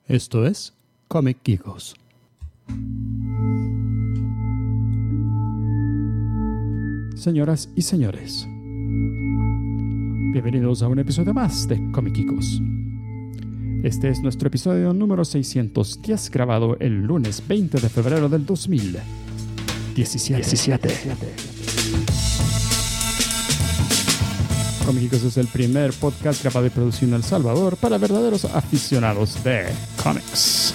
Esto es Comic Geekos. Señoras y señores, bienvenidos a un episodio más de Comic Geekos. Este es nuestro episodio número 610, grabado el lunes 20 de febrero del 2017. Comic Geekos es el primer podcast grabado y producido en El Salvador para verdaderos aficionados de cómics.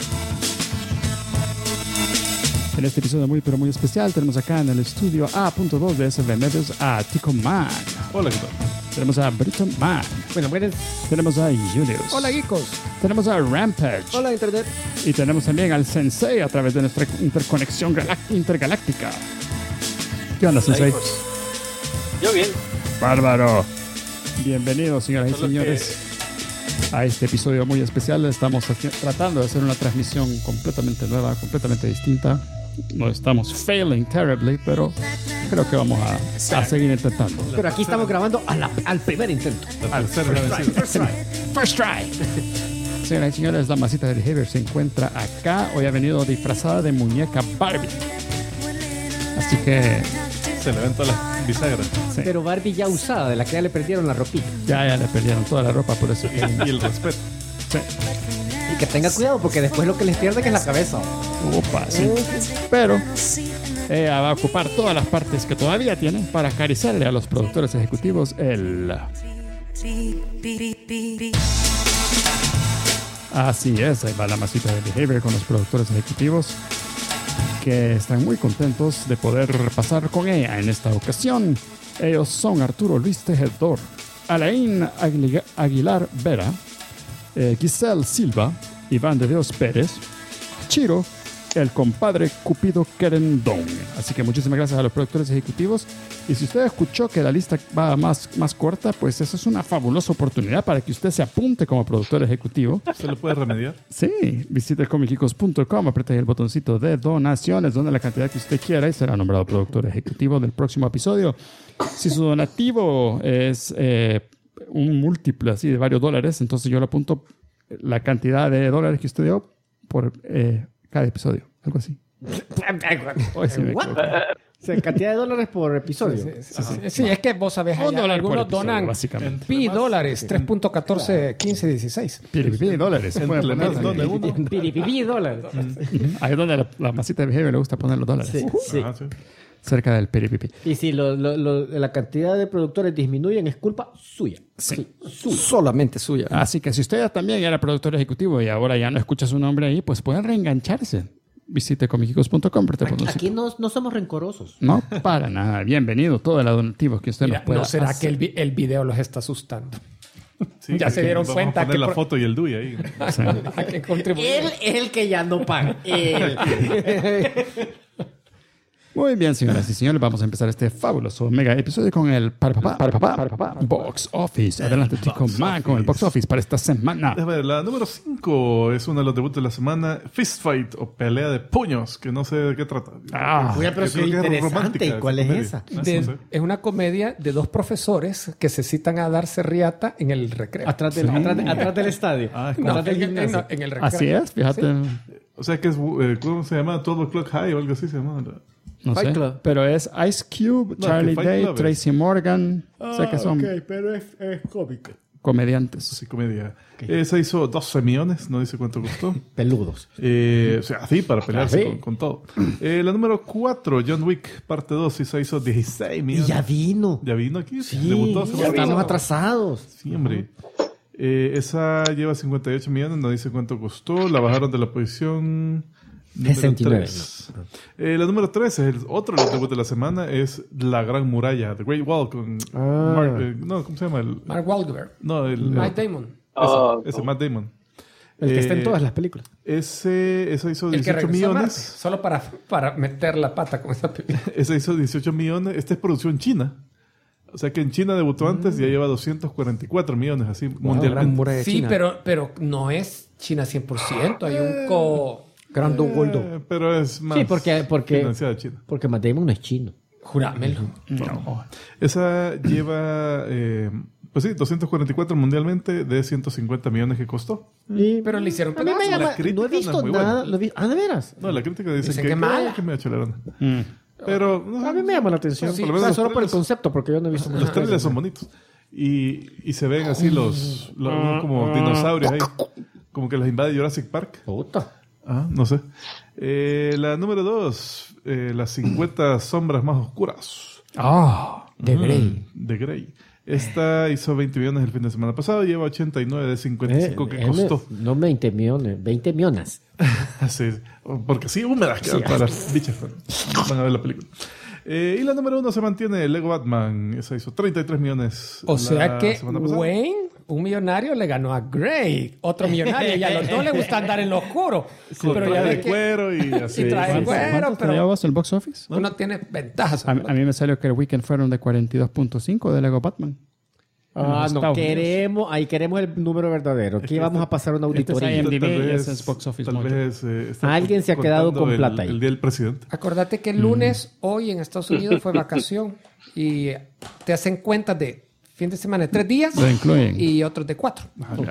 En este episodio muy pero muy especial tenemos acá en el estudio A.2 de SB Medios a Tico Man. Hola, ¿qué tal? Tenemos a Britton Man. Buenas. Tenemos a Julius. Hola, geekos. Tenemos a Rampage. Hola, Internet. Y tenemos también al Sensei a través de nuestra interconexión intergaláctica. ¿Qué onda, Sensei? Yo bien. Bárbaro. Bienvenidos, señoras y señores, a este episodio muy especial. Estamos tratando de hacer una transmisión completamente nueva, completamente distinta. No estamos failing terribly, pero creo que vamos a seguir intentando. Pero aquí estamos grabando al primer intento. First try. Señoras y señores, la masita de Behavior se encuentra acá. Hoy ha venido disfrazada de muñeca Barbie. Así que se le ven todas las bisagras. Sí. Pero Barbie ya usada, de la que ya le perdieron la ropita. Ya le perdieron toda la ropa, por eso. Y el respeto. Sí. Y que tenga cuidado, porque después lo que les pierden es la cabeza. Opa, sí. Pero va a ocupar todas las partes que todavía tiene para acariciarle a los productores ejecutivos el... Así es, ahí va la masita de Behavior con los productores ejecutivos, que están muy contentos de poder pasar con ella en esta ocasión. Ellos son Arturo Luis Tejedor, Alain Aguilar Vera, Giselle Silva, Iván de Dios Pérez, Chiro, el compadre Cupido Querendón. Así que muchísimas gracias a los productores ejecutivos. Y si usted escuchó que la lista va más corta, pues esa es una fabulosa oportunidad para que usted se apunte como productor ejecutivo. ¿Se lo puede remediar? Sí, visite comicgeekos.com, apriete ahí el botoncito de donaciones, donde la cantidad que usted quiera, y será nombrado productor ejecutivo del próximo episodio. Si su donativo es un múltiplo así de varios dólares, entonces yo le apunto la cantidad de dólares que usted dio por cada episodio, algo así. Hoy sí me equivoqué. O sea, cantidad de dólares por episodio. Sí, es que vos sabés, allá, algunos donan básicamente. pi dólares, 3.14, 15, 16. Pi dólares. Se puede poner Piripipi dólares. ahí es donde la masita de Behavior le gusta poner los dólares. Sí, sí. Ah, sí. Cerca del piripipi. Y si la cantidad de productores disminuyen, es culpa suya. Sí. Solamente suya. Así que si usted también era productor ejecutivo y ahora ya no escucha su nombre ahí, pues pueden reengancharse. Visite comicgeekos.com. Aquí no somos rencorosos. No, para nada. Bienvenido todos los donativos que usted Mira, nos pueda ¿no será hacer. que el video los está asustando? Sí, Ya se dieron vamos cuenta a poner que la foto y el DUI ahí. Sí. ¿A qué contribuye? Él es el que ya no paga. Él. Muy bien, señoras y señores, vamos a empezar este fabuloso mega episodio con el Box Office. Adelante, Tico Man, con el Box Office para esta semana. A ver, la número 5 es uno de los debuts de la semana, Fist Fight o pelea de puños, que no sé de qué trata. Oye, pero Yo qué creo que es interesante. romántica, ¿Y cuál es comedia. esa? No sé. Es una comedia de dos profesores que se citan a darse riata en el recreo. Atrás del estadio. Ah, No, Atrás del gimnasio. en el recreo. Así es, fíjate. O sea que es, ¿cómo se llama? 12 O'Clock High o algo así se llama. No Fight sé. Club. Pero es Ice Cube, Charlie Fight Day, Club es. Tracy Morgan. O sea que son pero es cómico. comediantes. Sí, comedia. Esa hizo 12 millones, no dice cuánto costó. Peludos. O sea, así para pelearse ¿Ah, sí? con todo. La número 4, John Wick, parte 2, esa hizo 16 Y millones. ya vino. ¿Ya vino aquí? Sí, Debutó ya semana estamos pasada. atrasados. Sí, hombre. Esa lleva 58 millones, no dice cuánto costó. La bajaron de la posición número 69. 3. La número 3 es el otro de los debuts de la semana, es La Gran Muralla, The Great Wall, con no, ¿cómo se llama? Mark Wahlberg. No, Matt Damon. ese Matt Damon. El que está en todas las películas. Esa hizo El que 18 regresó a millones. Marte, solo para meter la pata con esa película. Esa hizo 18 millones. Esta es producción china. O sea que en China debutó antes y ya lleva 244 millones así mundialmente. Sí, pero no es China 100%. Hay un Grando Goldo. Pero es más Sí, porque financiada China. porque Matt Damon no es chino. Jurámelo. No. Esa lleva Pues sí, 244 mundialmente de 150 millones que costó. Pero le hicieron A mí me pedazos. llama, La crítica no he no es visto muy nada. buena. ¿De veras? No, la crítica dice Dicen que que mala. que me ha hecho la grana. Pero no, A mí me llama la atención. Sí, por lo O sea, menos solo los por el trailers- concepto, porque yo no he visto Los trailers son bonitos. Y se ven así los como dinosaurios ahí. Como que los invade Jurassic Park. Puta. Ah, no sé. La número 2. Las 50 sombras más oscuras. De Grey. De Grey. Esta hizo 20 millones el fin de semana pasado. Lleva 89 de 55 que costó. No 20 millones, 20 millones. Sí, porque sí, húmedas quedan todas las bichas. Van a ver la película. Y la número 1 se mantiene Lego Batman. Esa hizo 33 millones. O sea la que semana pasada. Wayne, un millonario, le ganó a Gray, otro millonario. Y a los dos les gusta andar en lo oscuro. Con Pero ya traje ves de que cuero y así. Y traje Sí, cuero. ¿Cuánto te pero- llevas el box office? uno tiene ventajas. A mí me salió que el weekend fueron de 42.5 de Lego Batman. Ah, En no, Estados queremos el número verdadero. Aquí vamos a pasar una este es auditoría. IMDb. Tal y vez, ese es box office tal model. vez, está Alguien se ha quedado contando con plata ahí. El día del presidente. Acordate que el lunes, hoy en Estados Unidos, fue vacación. Y te hacen cuentas de fin de semana de 3 días Lo incluyen. y otros de 4.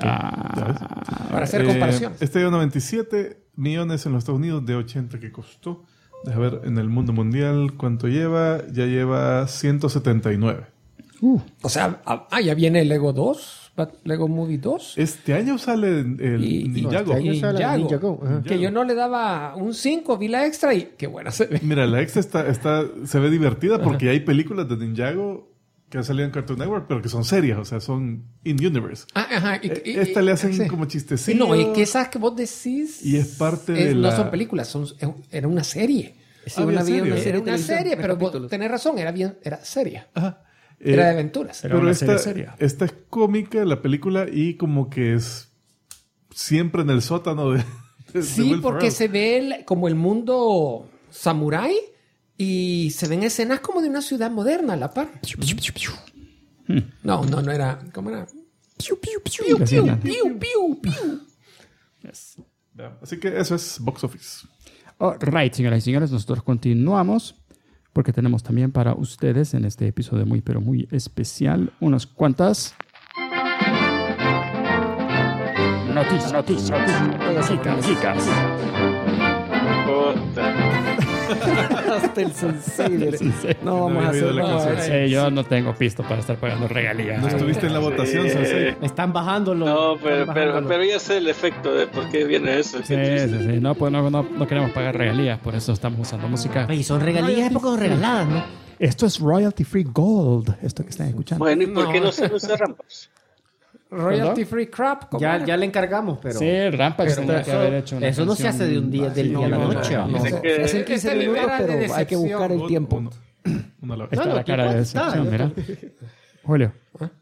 Para hacer comparaciones. Este dio 97 millones en los Estados Unidos de 80 que costó. Deja ver en el mundo mundial cuánto lleva. Ya lleva 179. O sea, ya viene Lego 2, Lego Movie 2. Este año sale el Y- Ninjago. este año sale Ninjago. Ninjago, ajá. Que yo no le daba un 5, vi la extra y qué buena se ve. Mira, la extra se ve divertida porque hay películas de Ninjago que han salido en Cartoon Network, pero que son serias, o sea, son in-universe. Ajá. Esta le hacen sí. como Sí, chistecillos. no, y que esas que vos decís. Y es parte de no la- son películas, era una serie. Sí, Había una serie. una serie Era de una televisión serie, de pero vos capítulos. tenés razón, era seria. Ajá. Era de aventuras. Era Pero una esta, serie seria. esta es cómica, la película, y como que es siempre en el sótano de Sí, Will porque Ferrell. se ve como el mundo samurái y se ven escenas como de una ciudad moderna a la par. No era. ¿Cómo era? Piu, piu, piu, Decían. piu, piu, piu. Ya, así que eso es Box Office. Right, señoras y señores, nosotros continuamos porque tenemos también para ustedes en este episodio muy, pero muy especial unas cuantas noticias. Chicas. Hasta el Sensei. Sí, sí. No vamos a había oído hacer la nada. canción. Sí, yo no tengo pisto para estar pagando regalías. ¿No estuviste en la votación, Sensei? Están bajándolo. No, están bajándolo. pero ya sé el efecto de por qué viene eso. Sí. No, pues no queremos pagar regalías, por eso estamos usando música. Oye, son regalías, épocas son regaladas, ¿no? Esto es Royalty Free Gold, esto que están escuchando. Bueno, ¿y por qué No. no se usa rampas? Royalty Free Crap. ¿cómo era? Ya le encargamos, pero... Sí, Rampax Pero tenía que eso- haber hecho una eso no se canción hace de un día, del día a la no, noche. no, No, no. Dice que- Hacen 15 Este minutos, era de pero hay que decepción. buscar el tiempo. Uno a la vez. Está No, la cara de aquí está, decepción, mira. Julio.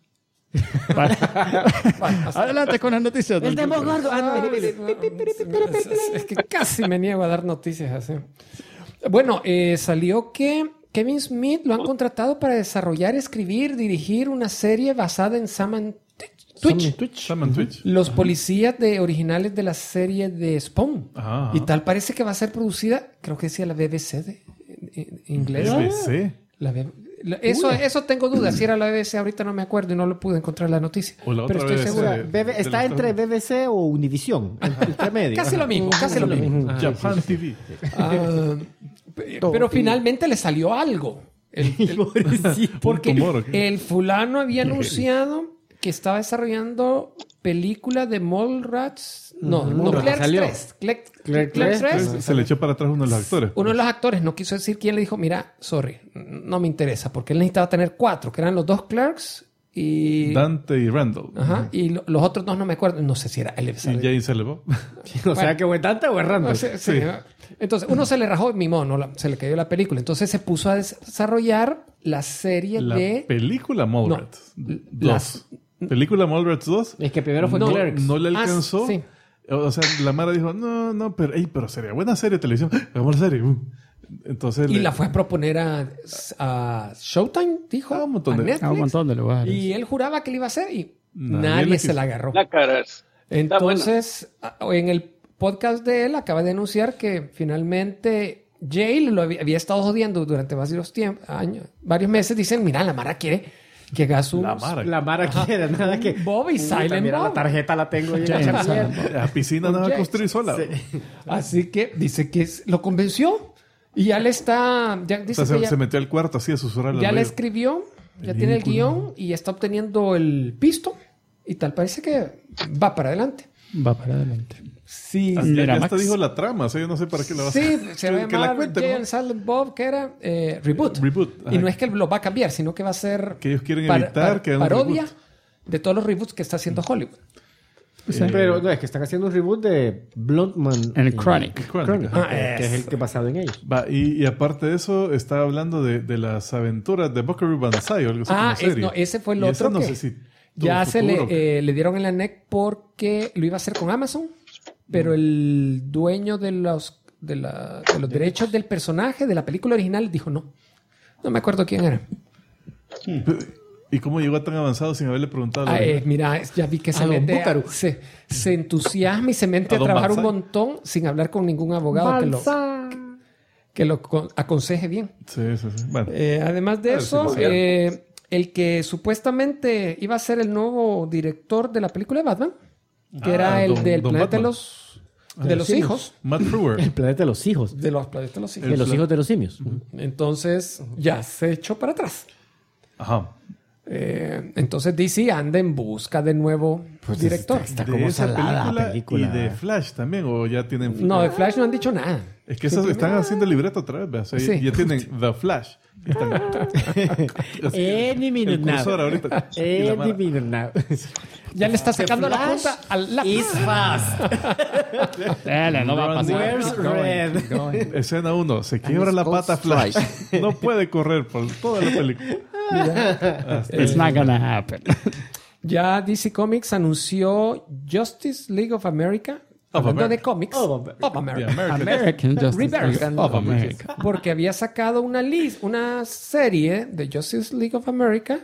Adelante con las noticias. El demo gordo. Ah, no, Es que casi me niego a dar noticias así. Bueno, salió que Kevin Smith lo han contratado para desarrollar, escribir, dirigir una serie basada en Sam Twitch. Shaman Twitch. Los policías originales de la serie de Spawn. Ajá. Y tal parece que va a ser producida, creo que decía la BBC de inglés. BBC. Eso tengo dudas. Si era la BBC, ahorita no me acuerdo y no lo pude encontrar la noticia. O la Pero otra estoy BBC. seguro. Está entre BBC o Univision. Entre medio. Casi lo mismo, casi lo mismo. Japan TV. Ah, pero finalmente le salió algo. Porque tumor, ¿o qué? el fulano había anunciado que estaba desarrollando película de Mallrats. No, Mallrats, Clerks salió. 3. Clerks Clerks 3. Se le echó para atrás uno de los actores. Uno de los actores no quiso decir quién, le dijo, mira, sorry, no me interesa, porque él necesitaba tener 4, que eran los 2 Clerks y... Dante y Randall. Ajá, y los otros 2 no me acuerdo, no sé si era él. Y Jane se elevó. O sea, que fue tanta o es random. Sí. Entonces, uno se le rajó, mimó, se le cayó la película. Entonces se puso a desarrollar la serie La de... película Mallrats. las- 2. ¿Película Mallrats 2? Es que primero fue No, Clerks. No le Ah, alcanzó. sí. O sea, la Mara dijo, no, pero sería buena serie de televisión. Hagamos la serie. Entonces... Y la fue a proponer a Showtime, dijo. A un montón de- Netflix. A un montón de lugares. Y él juraba que le iba a hacer y Nadie nadie le se quiso. la agarró. La cara. Entonces, en el podcast de él acaba de anunciar que finalmente Jay lo había estado jodiendo durante varios meses. Dicen, mira, la Mara quiere que hagas un... La Mara quiere nada que... Bob y Silent Mira, Bob. la tarjeta la tengo yo. James, La piscina no va a construir sola. Así que dice que lo convenció. Y ya le está... Ya, dice O sea, que se metió al cuarto así a susurrar. ya le escribió, ya tiene el guión y está obteniendo el pisto. Y tal parece que va para adelante. Va para adelante. Sí. Ya Miramax. hasta dijo la trama, o sea, yo no sé para qué la va a Sí, hacer. se va a Que la llamar cuente, Jay ¿no? and Silent Bob, que era Reboot. Reboot, Y ajá. no es que lo va a cambiar, sino que va a ser Que ellos quieren evitar que haga un parodia reboot. de todos los reboots que está haciendo Hollywood. Pero no, es que están haciendo un reboot de Bluntman. En el Chronic. Chronic. Que es el que es basado en ellos. Va, y aparte de eso, está hablando de las aventuras de Buckaroo Banzai o algo así como serie. No, ese fue el Y otro esa no que sé si ya tuvo se futuro. le dieron en la NEC porque lo iba a hacer con Amazon, pero el dueño de los derechos del personaje de la película original dijo no. No me acuerdo quién era. ¿Y cómo llegó a tan avanzado sin haberle preguntado? a la- Mira, ya vi que se Don mete Búcaro. se entusiasma y se mete A a Don trabajar un Banzai. montón sin hablar con ningún abogado que lo aconseje bien. Sí. Bueno, Además de A ver si eso, lo cierran. el que supuestamente iba a ser el nuevo director de la película de Batman, que era el Don del planeta Batman. de los hijos. Matt Frewer. El planeta de los hijos. De los planetas de los hijos. De los hijos de los simios. Entonces, ya se echó para atrás. Ajá. Entonces DC anda en busca de nuevo director. Está De como esa salada la película, película. y de Flash también, o ya tienen... No, de Flash no han dicho nada. Es que esos están haciendo el libreto otra vez, ¿verdad? O sea, Sí. ya tienen The Flash. Y están- Any minute el cursor now. ahorita. Y la Any mara. minute now. Ya le está sacando la punta al lápiz. Is fast. Dale, no va a pasar. Where's Red? Escena 1. Se quiebra la pata Flash. No puede correr por toda la película. It's not gonna happen. Ya DC Comics anunció Justice League of America. Of Hablando America. de cómics. Of The America. American. American Justice Rebirth. League of America. Porque había sacado una serie de Justice League of America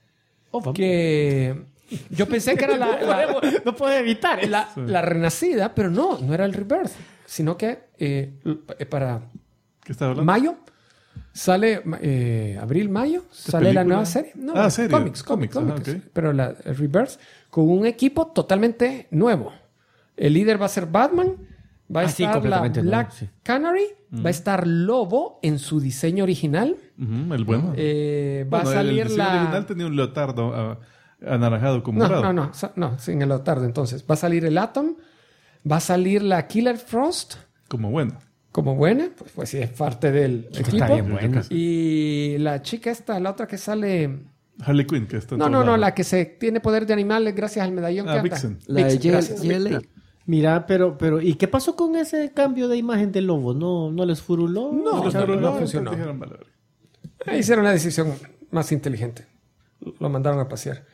que yo pensé que era No puedo evitar. la renacida, pero no era el Rebirth, sino que para ¿Qué está hablando? mayo sale, abril, mayo, sale la película? nueva serie. No, Ah, serie. Cómics. Ajá, ok. Pero el Rebirth con un equipo totalmente nuevo. El líder va a ser Batman, va a sí, estar la completamente Black nuevo, sí. Canary, va a estar Lobo en su diseño original. Ujú, el bueno. Va a Bueno, salir el diseño original tenía un leotardo anaranjado con morado. No, sin el otardo. Entonces, va a salir el Atom, va a salir la Killer Frost Como bueno. como buena, pues sí, es parte del equipo. Está bien buena. Y la chica esta, la otra que sale... Harley Quinn, que está en No, todos no, lados. la que se tiene poder de animales gracias al medallón que anda. Vixen. La de Gracias. GLA. Mira, pero, ¿y qué pasó con ese cambio de imagen del lobo? ¿No les furuló? No, Pero no funcionó. dijeron, vale, vale. Hicieron la decisión más inteligente. Lo mandaron a pasear.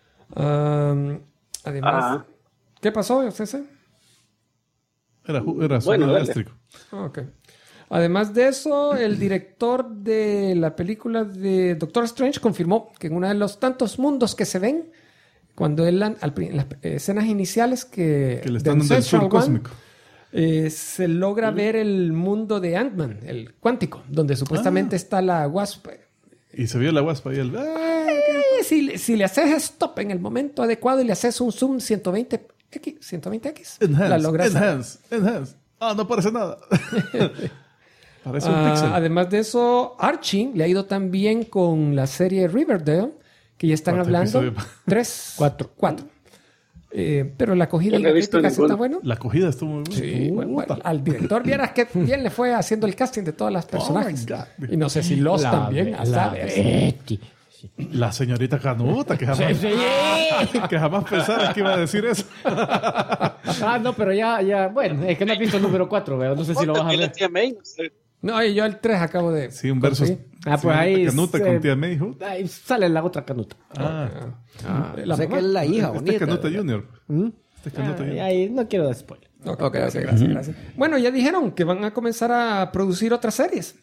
Además, ¿qué pasó, César? Era Bueno, sonido dale. eléctrico. Ok. Además de eso, el director de la película de Doctor Strange confirmó que en uno de los tantos mundos que se ven, cuando él en las escenas iniciales Que le están de dando el Ancestral sur One, cósmico. se logra ver el mundo de Ant-Man, el cuántico, donde supuestamente está la Wasp. Y se vio la guaspa y el... Si le haces stop en el momento adecuado y le haces un zoom 120x, la logras. Enhance. Ah, no parece nada. Parece un pixel. Además de eso, Archie le ha ido tan bien con la serie Riverdale que ya están ¿Cuántos hablando episodios? 4. Pero la acogida Yo y no la he visto crítica sí está ninguno. bueno. La acogida estuvo muy buena. Sí, bueno, al director vieras que bien le fue haciendo el casting de todas las personajes. God. Y no sé si los también. a saber. Betty. La señorita Canuta, que jamás pensara que iba a decir eso. No, pero ya, bueno, es que no has visto el número 4, veo. No sé si lo vas a Y la ver. tía May, no sé. No, y yo el 3 acabo de... Sí, un verso. conseguir. Pues ahí Canuta con tía May. ¿no? Ahí sale la otra canuta. La Sé mamá. que es la hija Este es bonita. Canuta Junior. Este es Canuta Junior. Ahí no quiero dar spoiler. Ok, gracias. Bueno, ya dijeron que van a comenzar a producir otras series.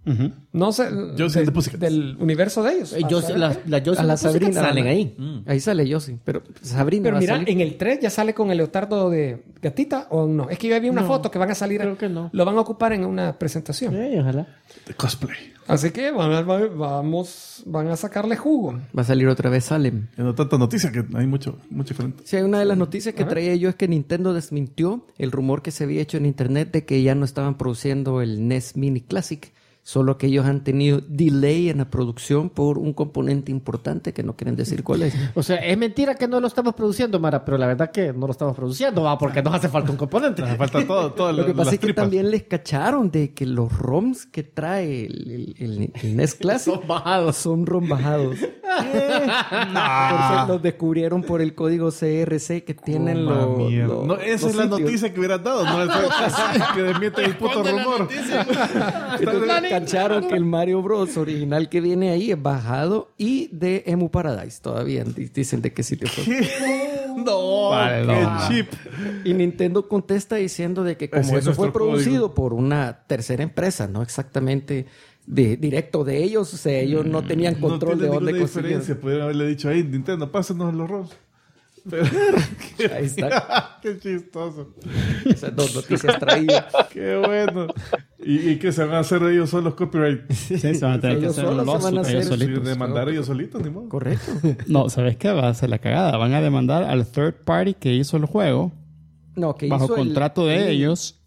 No sé. Josie and the Pussycats. Del universo de ellos. La Josie A la Sabrina salen ¿no? ahí. Ahí sale Josie. Pero Sabrina Pero va mira, a salir. en el 3 ya sale con el leotardo de gatita o no. Es que yo vi una foto que van a salir. creo que no. Lo van a ocupar en una presentación. Ojalá. De cosplay. Así que van a sacarle jugo. Va a salir otra vez Salem. Ya no tanta noticia que hay mucho diferente. Sí, una de las noticias que traía yo es que Nintendo desmintió el rumor que se había hecho en internet de que ya no estaban produciendo el NES Mini Classic, solo que ellos han tenido delay en la producción por un componente importante que no quieren decir cuál es. O sea, es mentira que no lo estamos produciendo, Mara, pero la verdad que no lo estamos produciendo, porque nos hace falta un componente. Hace falta todo Lo que pasa las es que tripas. también les cacharon de que los ROMs que trae el NES Classic Son bajados. son ROM bajados. Porque los descubrieron por el código CRC que tienen Coma los... mierda. los- No, esa los es la sitios. noticia que hubieras dado, no esa que desmiente el puto rumor. Entonces cacharon que el Mario Bros original que viene ahí es bajado y de Emu Paradise todavía. Dicen de qué sitio fue. No, qué chip. Y Nintendo contesta diciendo de que como Ese es eso fue nuestro producido por una tercera empresa, no exactamente directo de ellos, o sea, ellos no tenían control no de tiene dónde ninguna consiguieron. diferencia. Pudieron haberle dicho ahí, Nintendo, pásenos los ROMs. Pero, Ahí está. qué chistoso. Esas dos noticias traídas. Qué bueno. ¿Y qué se van a hacer ellos solos copyright? Sí, se van a tener que Ellos hacer un solos se van a lawsuit ellos hacer- solitos. Demandar ellos solitos, ni modo. Correcto. No, ¿sabes qué? Va a ser la cagada. Van a demandar al third party que hizo el juego No, que bajo hizo contrato de ellos.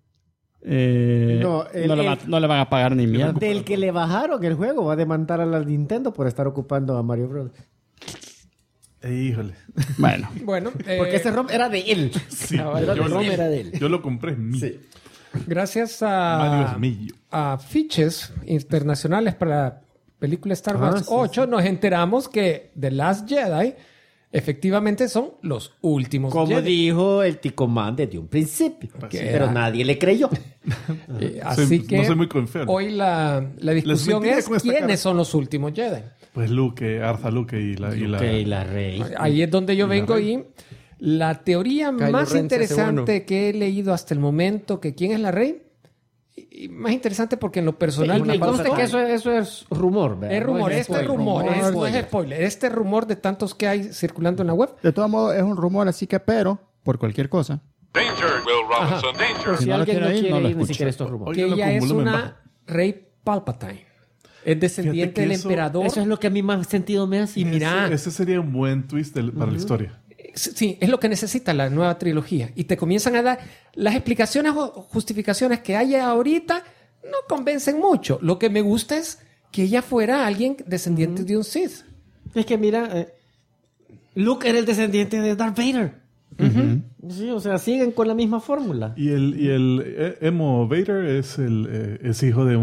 No, No le van a pagar ni mierda. Del que le bajaron el juego va a demandar a la Nintendo por estar ocupando a Mario Bros. Híjole. Bueno, Bueno, Porque ese ROM era de él. Sí, Era de ROM, era de él. yo lo compré, es mío. gracias Mario es mío. a fiches internacionales para la película Star Wars sí, 8, nos enteramos que The Last Jedi efectivamente son los últimos Como Jedi. dijo el Ticomán desde un principio. Pero nadie le creyó. Así que no soy muy confiable. hoy la discusión mentiría es con esta quiénes cara. son los últimos Jedi. Pues Luke, Arza Luke y la... Y la rey. Ahí es donde yo vengo y la teoría Kylo más Ren se interesante hace bueno. que he leído hasta el momento, que quién es la rey, y más interesante porque en lo personal Me me consta gusta. que eso es rumor, ¿verdad? Es rumor, No este spoiler. rumor, No no es spoiler. Este rumor de tantos que hay circulando en la web. de todos modos es un rumor, así que pero, por cualquier cosa. Danger, Will Robinson, danger. Por si Si no lo alguien no quiere ir, quiere no lo ir, ni escucha. siquiera estos rumores. Que Óigalo ella con es volumen una bajo. rey Palpatine. Es descendiente que del eso- emperador. Eso es lo que a mí más sentido me hace. Y mira, Ese sería un buen twist para la historia. sí, es lo que necesita la nueva trilogía. Y te comienzan a dar las explicaciones o justificaciones que hay ahorita, no convencen mucho. Lo que me gusta es que ella fuera alguien descendiente de un Sith. Es que mira, Luke era el descendiente de Darth Vader. Sí, o sea, siguen con la misma fórmula. Y el Emo Vader es hijo de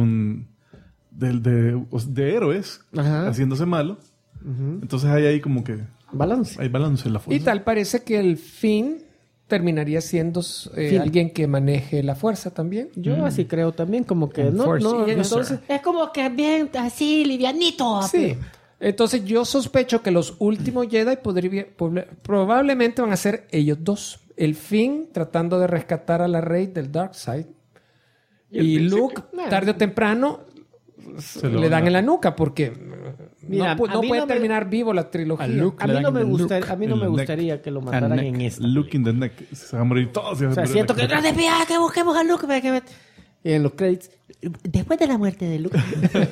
de héroes Ajá. haciéndose malo. Entonces hay ahí como que Balance. hay balance en la fuerza. Y tal parece que el Finn terminaría siendo Finn. alguien que maneje la fuerza también. Yo así creo también, como que no, Force no, user. entonces es como que bien así, livianito. Sí. Entonces yo sospecho que los últimos Jedi probablemente van a ser ellos dos. El Finn tratando de rescatar a la Rey del Darkseid. Y Luke, tarde o temprano, lo le dan van a- en la nuca porque Mira, no a mí puede no me- terminar vivo la trilogía. A Luke A mí le no dan me el gusta, look, a mí no el me neck. gustaría que lo mataran neck. en esta. Look in the neck. Se van a morir todos. O sea, siento que no despida, que busquemos a Luke. Y en los créditos, después de la muerte de Luke.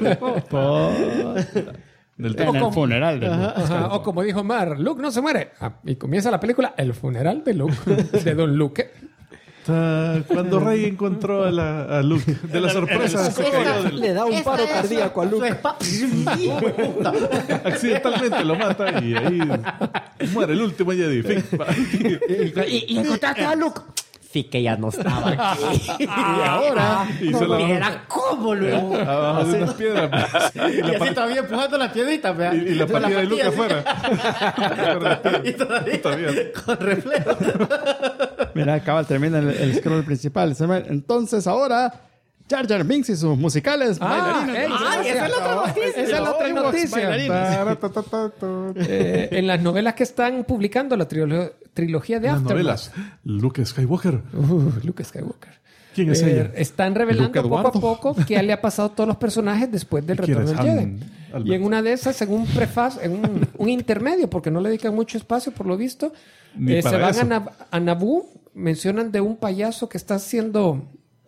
Del En el funeral de Luke. Ajá, o como dijo Mar, Luke no se muere. Y comienza la película El funeral de Luke, de Don Luke. Cuando Rey encontró a Luke, de la sorpresa, se cayó Le da un paro cardíaco a Luke. accidentalmente lo mata y ahí muere el último Jedi. Fin. y encontraste a Luke. Sí, que ya no estaba aquí. Y ahora, Y se la Viera cómo luego. abajo de unas piedras. Y así todavía empujando las piedritas, vea. Y la partida de Luke partida afuera. Y todavía Todavía. con reflejo. Mira, acaba de terminar el scroll principal. Entonces ahora Jar Jar Binks y sus musicales bailarines. esa es la otra noticia. Esa es la otra noticia. En las novelas que están publicando, la trilogía de Las Aftermath. novelas. Luke Skywalker. Luke Skywalker. ¿Quién es ella? Están revelando Luke poco a Eduardo. poco qué le ha pasado a todos los personajes después del ¿Quién retorno es? del Han Jedi. Albert. Y en una de esas, en un prefacio, en un intermedio, porque no le dedican mucho espacio por lo visto, Ni se para van eso. a Naboo, mencionan de un payaso que está haciendo...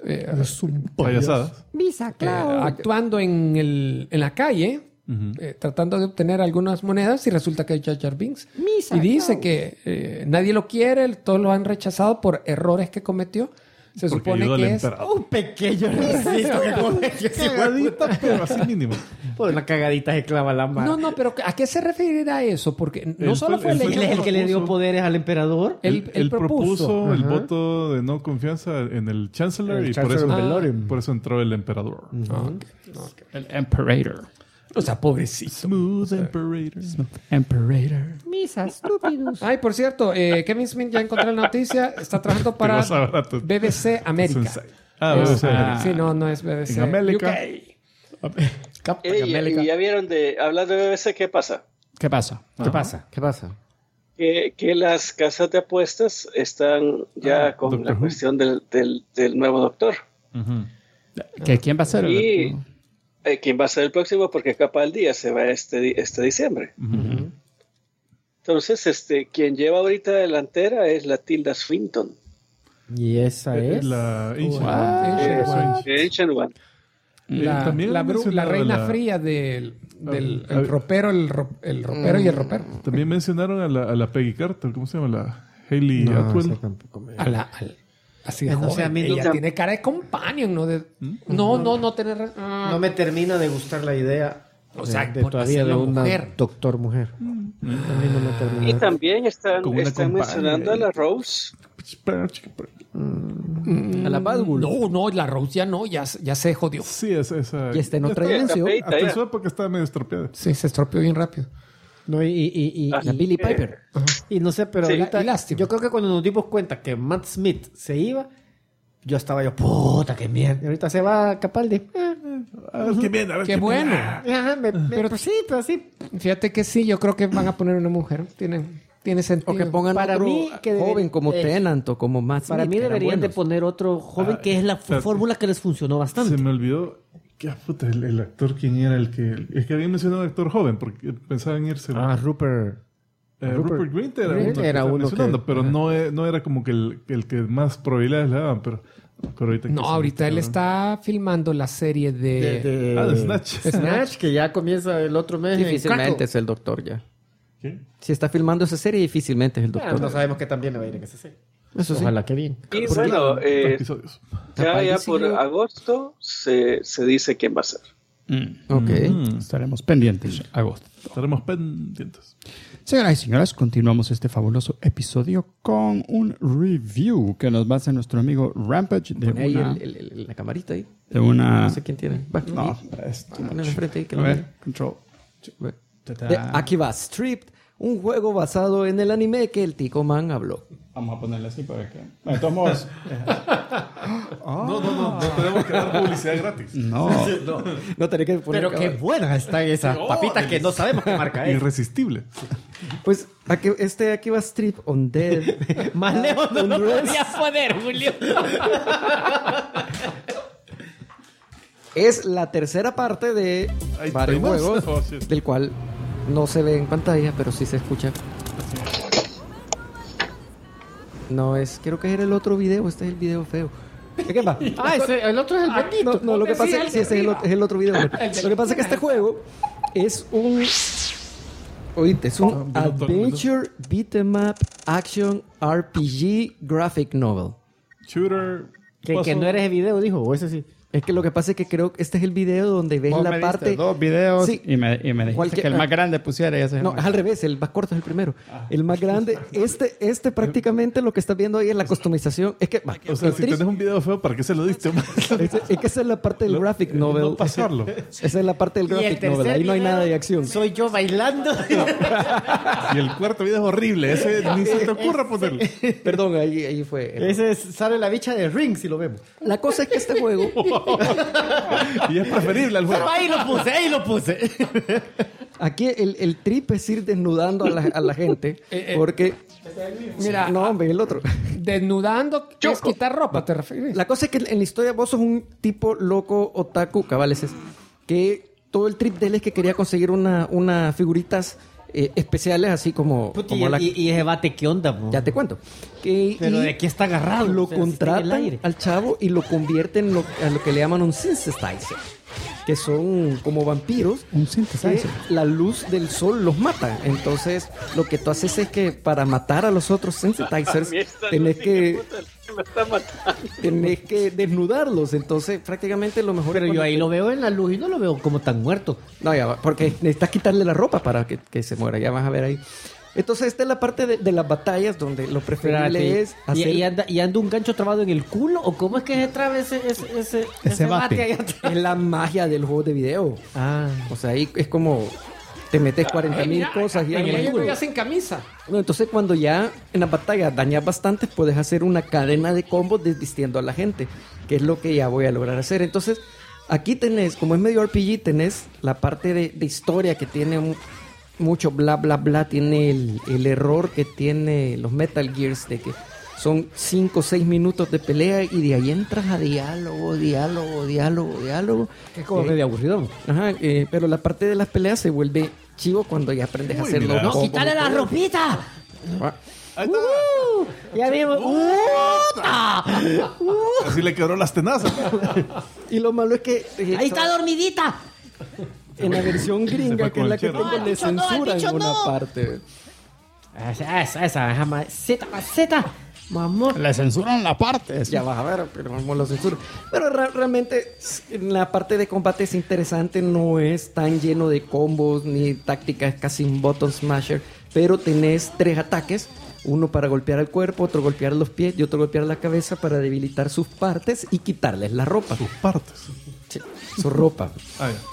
Payasadas. actuando en la calle, tratando de obtener algunas monedas y resulta que es Jar Jar Binks. Y dice que nadie lo quiere, todos lo han rechazado por errores que cometió. Se Porque supone ayudó al que es... emperador. Un pequeño recito que cometió ese Cagadita, pero así mínimo. Por una cagadita se clava la mano. No, pero ¿a qué se referirá eso? Porque no Él solo fue- fue él fue Él es el que le dio propuso- poderes al emperador. Él propuso el Ajá. voto de no confianza en el Chancellor El y Chancellor Valorium. por eso entró el emperador. El Imperator. O sea, pobrecito. Smooth Imperator. Imperator. Misa, estúpidos. Ay, por cierto, Kevin Smith ya encontré la noticia. Está trabajando para Te vas a barato. BBC América. Sensei. Ah, BBC. Sí, no es BBC. En América. UK. Y ya vieron hablando de BBC, ¿qué pasa? ¿Qué pasa? ¿Qué pasa? ¿Qué pasa? Que las casas de apuestas están ya con Doctor la Who. cuestión del nuevo doctor. ¿Quién va a ser? Y quién va a ser el próximo, porque capa el día se va este diciembre. Entonces, quien lleva ahorita la delantera es la Tilda Swinton, Y esa es. La Ancient What? One. Ancient One. También La han mencionado reina la- fría del el Ah, ropero, el ropero y el ropero. También mencionaron a la Peggy Carter, ¿cómo se llama? La Hayley Atwell. esa tampoco me- Así de No sé, joven. a mí Ella no- tiene cara de companion, ¿no? No tener... No me termina de gustar la idea. O sea, de por todavía de hacerla una mujer. doctor mujer. A mí no me termina. Y también están Como una compañía. mencionando a la Rose. A la Badbull. No, la Rose ya no, ya se jodió. Sí, esa. Y está en otra Está- dimensión. Hasta ya. en su época estaba medio estropeada. Sí, se estropeó bien rápido. No, La Billie Piper. y no sé, pero Sí, ahorita y lástima. yo creo que cuando nos dimos cuenta que Matt Smith se iba, yo estaba puta, qué mierda. Y ahorita se va Capaldi. Qué bien, a ver. Qué bueno. Pero pues sí, pero sí. Fíjate que sí, yo creo que van a poner una mujer. Tiene sentido. O que pongan Para otro mí, que joven debe- como Tennant o como Matt Para Smith, mí que eran deberían de buenos. poner otro joven que es la espérate. fórmula que les funcionó bastante. Se me olvidó. ¿Qué puta? El actor, ¿quién era el que.? Es que habían mencionado un actor joven porque pensaban irse. Rupert. Rupert Grint era Grint uno que era estaban uno mencionando, que- pero no era como que el que más probabilidades le daban. Pero ahorita. No, ahorita él está filmando la serie de... de Snatch. Snatch, que ya comienza el otro mes. en Difícilmente Crackle. es el doctor ya. ¿Qué? Si está filmando esa serie, difícilmente es el doctor. No sabemos que también le va a ir en esa serie. Eso sí. Ojalá que bien. Y bueno, Episodios. ya Capaldi por siguió. agosto se dice quién va a ser. Ok. Estaremos pendientes. Agosto. Estaremos pendientes. Señoras y señores, continuamos este fabuloso episodio con un review que nos va a hacer nuestro amigo Rampage de Pone ahí una... la camarita ahí. De una... No sé quién tiene. Va, No, ahí. es too Ponle much. enfrente ahí que A lo ver, mire. control. De Aquí va Stripped, un juego basado en el anime que el Tico Man habló. Vamos a ponerle así para que... Bueno, de todos modos... No tenemos que dar publicidad gratis. No. No tenés que poner... Pero qué buenas están esas papitas que no sabemos qué marca es. Irresistible. Pues aquí va Strip on Dead. Más lejos no lo podía poner, Julio. Es la tercera parte de ¿Hay varios más? juegos, Oh, shit. del cual no se ve en pantalla, pero sí se escucha. No es, creo que era el otro video, este es el video feo. ¿De qué va? El otro es el bonito. No, lo que pasa es que sí, ese es el otro video. Lo que pasa es que este juego es un... Oíste, es un Adventure Beat'em Up Action RPG Graphic Novel. Shooter. Que puzzle. no eres el video, dijo, o ese sí. Es que lo que pasa es que creo que este es el video donde ves Vos la me diste parte... dos videos Sí. y me dijiste Cualquier- que el más grande pusiera y ese es el No, más- es al revés, el más corto es el primero. El más grande, este prácticamente lo que estás viendo ahí es la customización. Es que, O sea, el si trip- tenés un video feo, ¿para qué se lo diste? es que esa es la parte del graphic novel. No pasarlo. Esa es la parte del Y el graphic novel. tercer Ahí no hay video nada de acción. Soy yo bailando. Y el cuarto video es horrible. Ese ni se te ocurra ponerlo. Perdón, ahí fue. Ese sale la bicha de Ring, si lo vemos. La cosa es que este juego Y es preferible al juego. Ahí lo puse. Aquí el trip es ir desnudando a la gente. Porque... Mira, No, hombre, el otro. desnudando es quitar ropa, ¿te refieres? La cosa es que en la historia vos sos un tipo loco, otaku, cabales, que todo el trip de él es que quería conseguir una figuritas especiales, así como la... Y ese bate, ¿qué onda? Po? Ya te cuento. Pero Y de aquí está agarrado. lo o sea, está en el contratan aire. al chavo y lo convierten a lo que le llaman un synthesizer, que son como vampiros. Un Que synthesizer. la luz del sol los mata. Entonces, lo que tú haces es que para matar a los otros synthesizers tenés que desnudarlos. Entonces, prácticamente lo mejor Pero es yo cuando ahí lo veo en la luz y no lo veo como tan muerto. No, ya va, porque necesitas quitarle la ropa para que se muera. Ya vas a ver ahí. Entonces, esta es la parte de las batallas donde lo preferible es hacer... ¿Y anda un gancho trabado en el culo? ¿O cómo es que se traba ese bate. ahí atrás? Es la magia del juego de video. Ah. O sea, ahí es como... Te metes 40,000 cosas y En el el culo ya sin camisa. Bueno, entonces cuando ya en la batalla dañas bastante, puedes hacer una cadena de combos desvistiendo a la gente, que es lo que ya voy a lograr hacer. Entonces, aquí tenés, como es medio RPG, tenés la parte de historia que tiene mucho bla, bla, bla. Tiene el error que tiene los Metal Gears de que son 5 o 6 minutos de pelea y de ahí entras a diálogo. Que es como medio aburrido. Ajá, pero la parte de las peleas se vuelve chivo cuando ya aprendes a hacerlo. mira. ¡No, quítale la ropita! Ahí está. ¡Ya vimos! Así le quebró las tenazas. Y lo malo es que ¡Ahí está dormidita! en la versión gringa, que es la que con el tengo, le bicho no, el censuran bicho una no. parte. Esa, maceta. Mamón. Le censuran la parte. Ya vas a ver, pero vamos lo censuro. Pero realmente la parte de combate es interesante, no es tan lleno de combos ni tácticas, casi un button smasher, pero tenés 3 ataques, uno para golpear el cuerpo, otro golpear los pies y otro golpear la cabeza para debilitar sus partes y quitarles la ropa. Sus partes. Sí, su ropa. Ah, ya.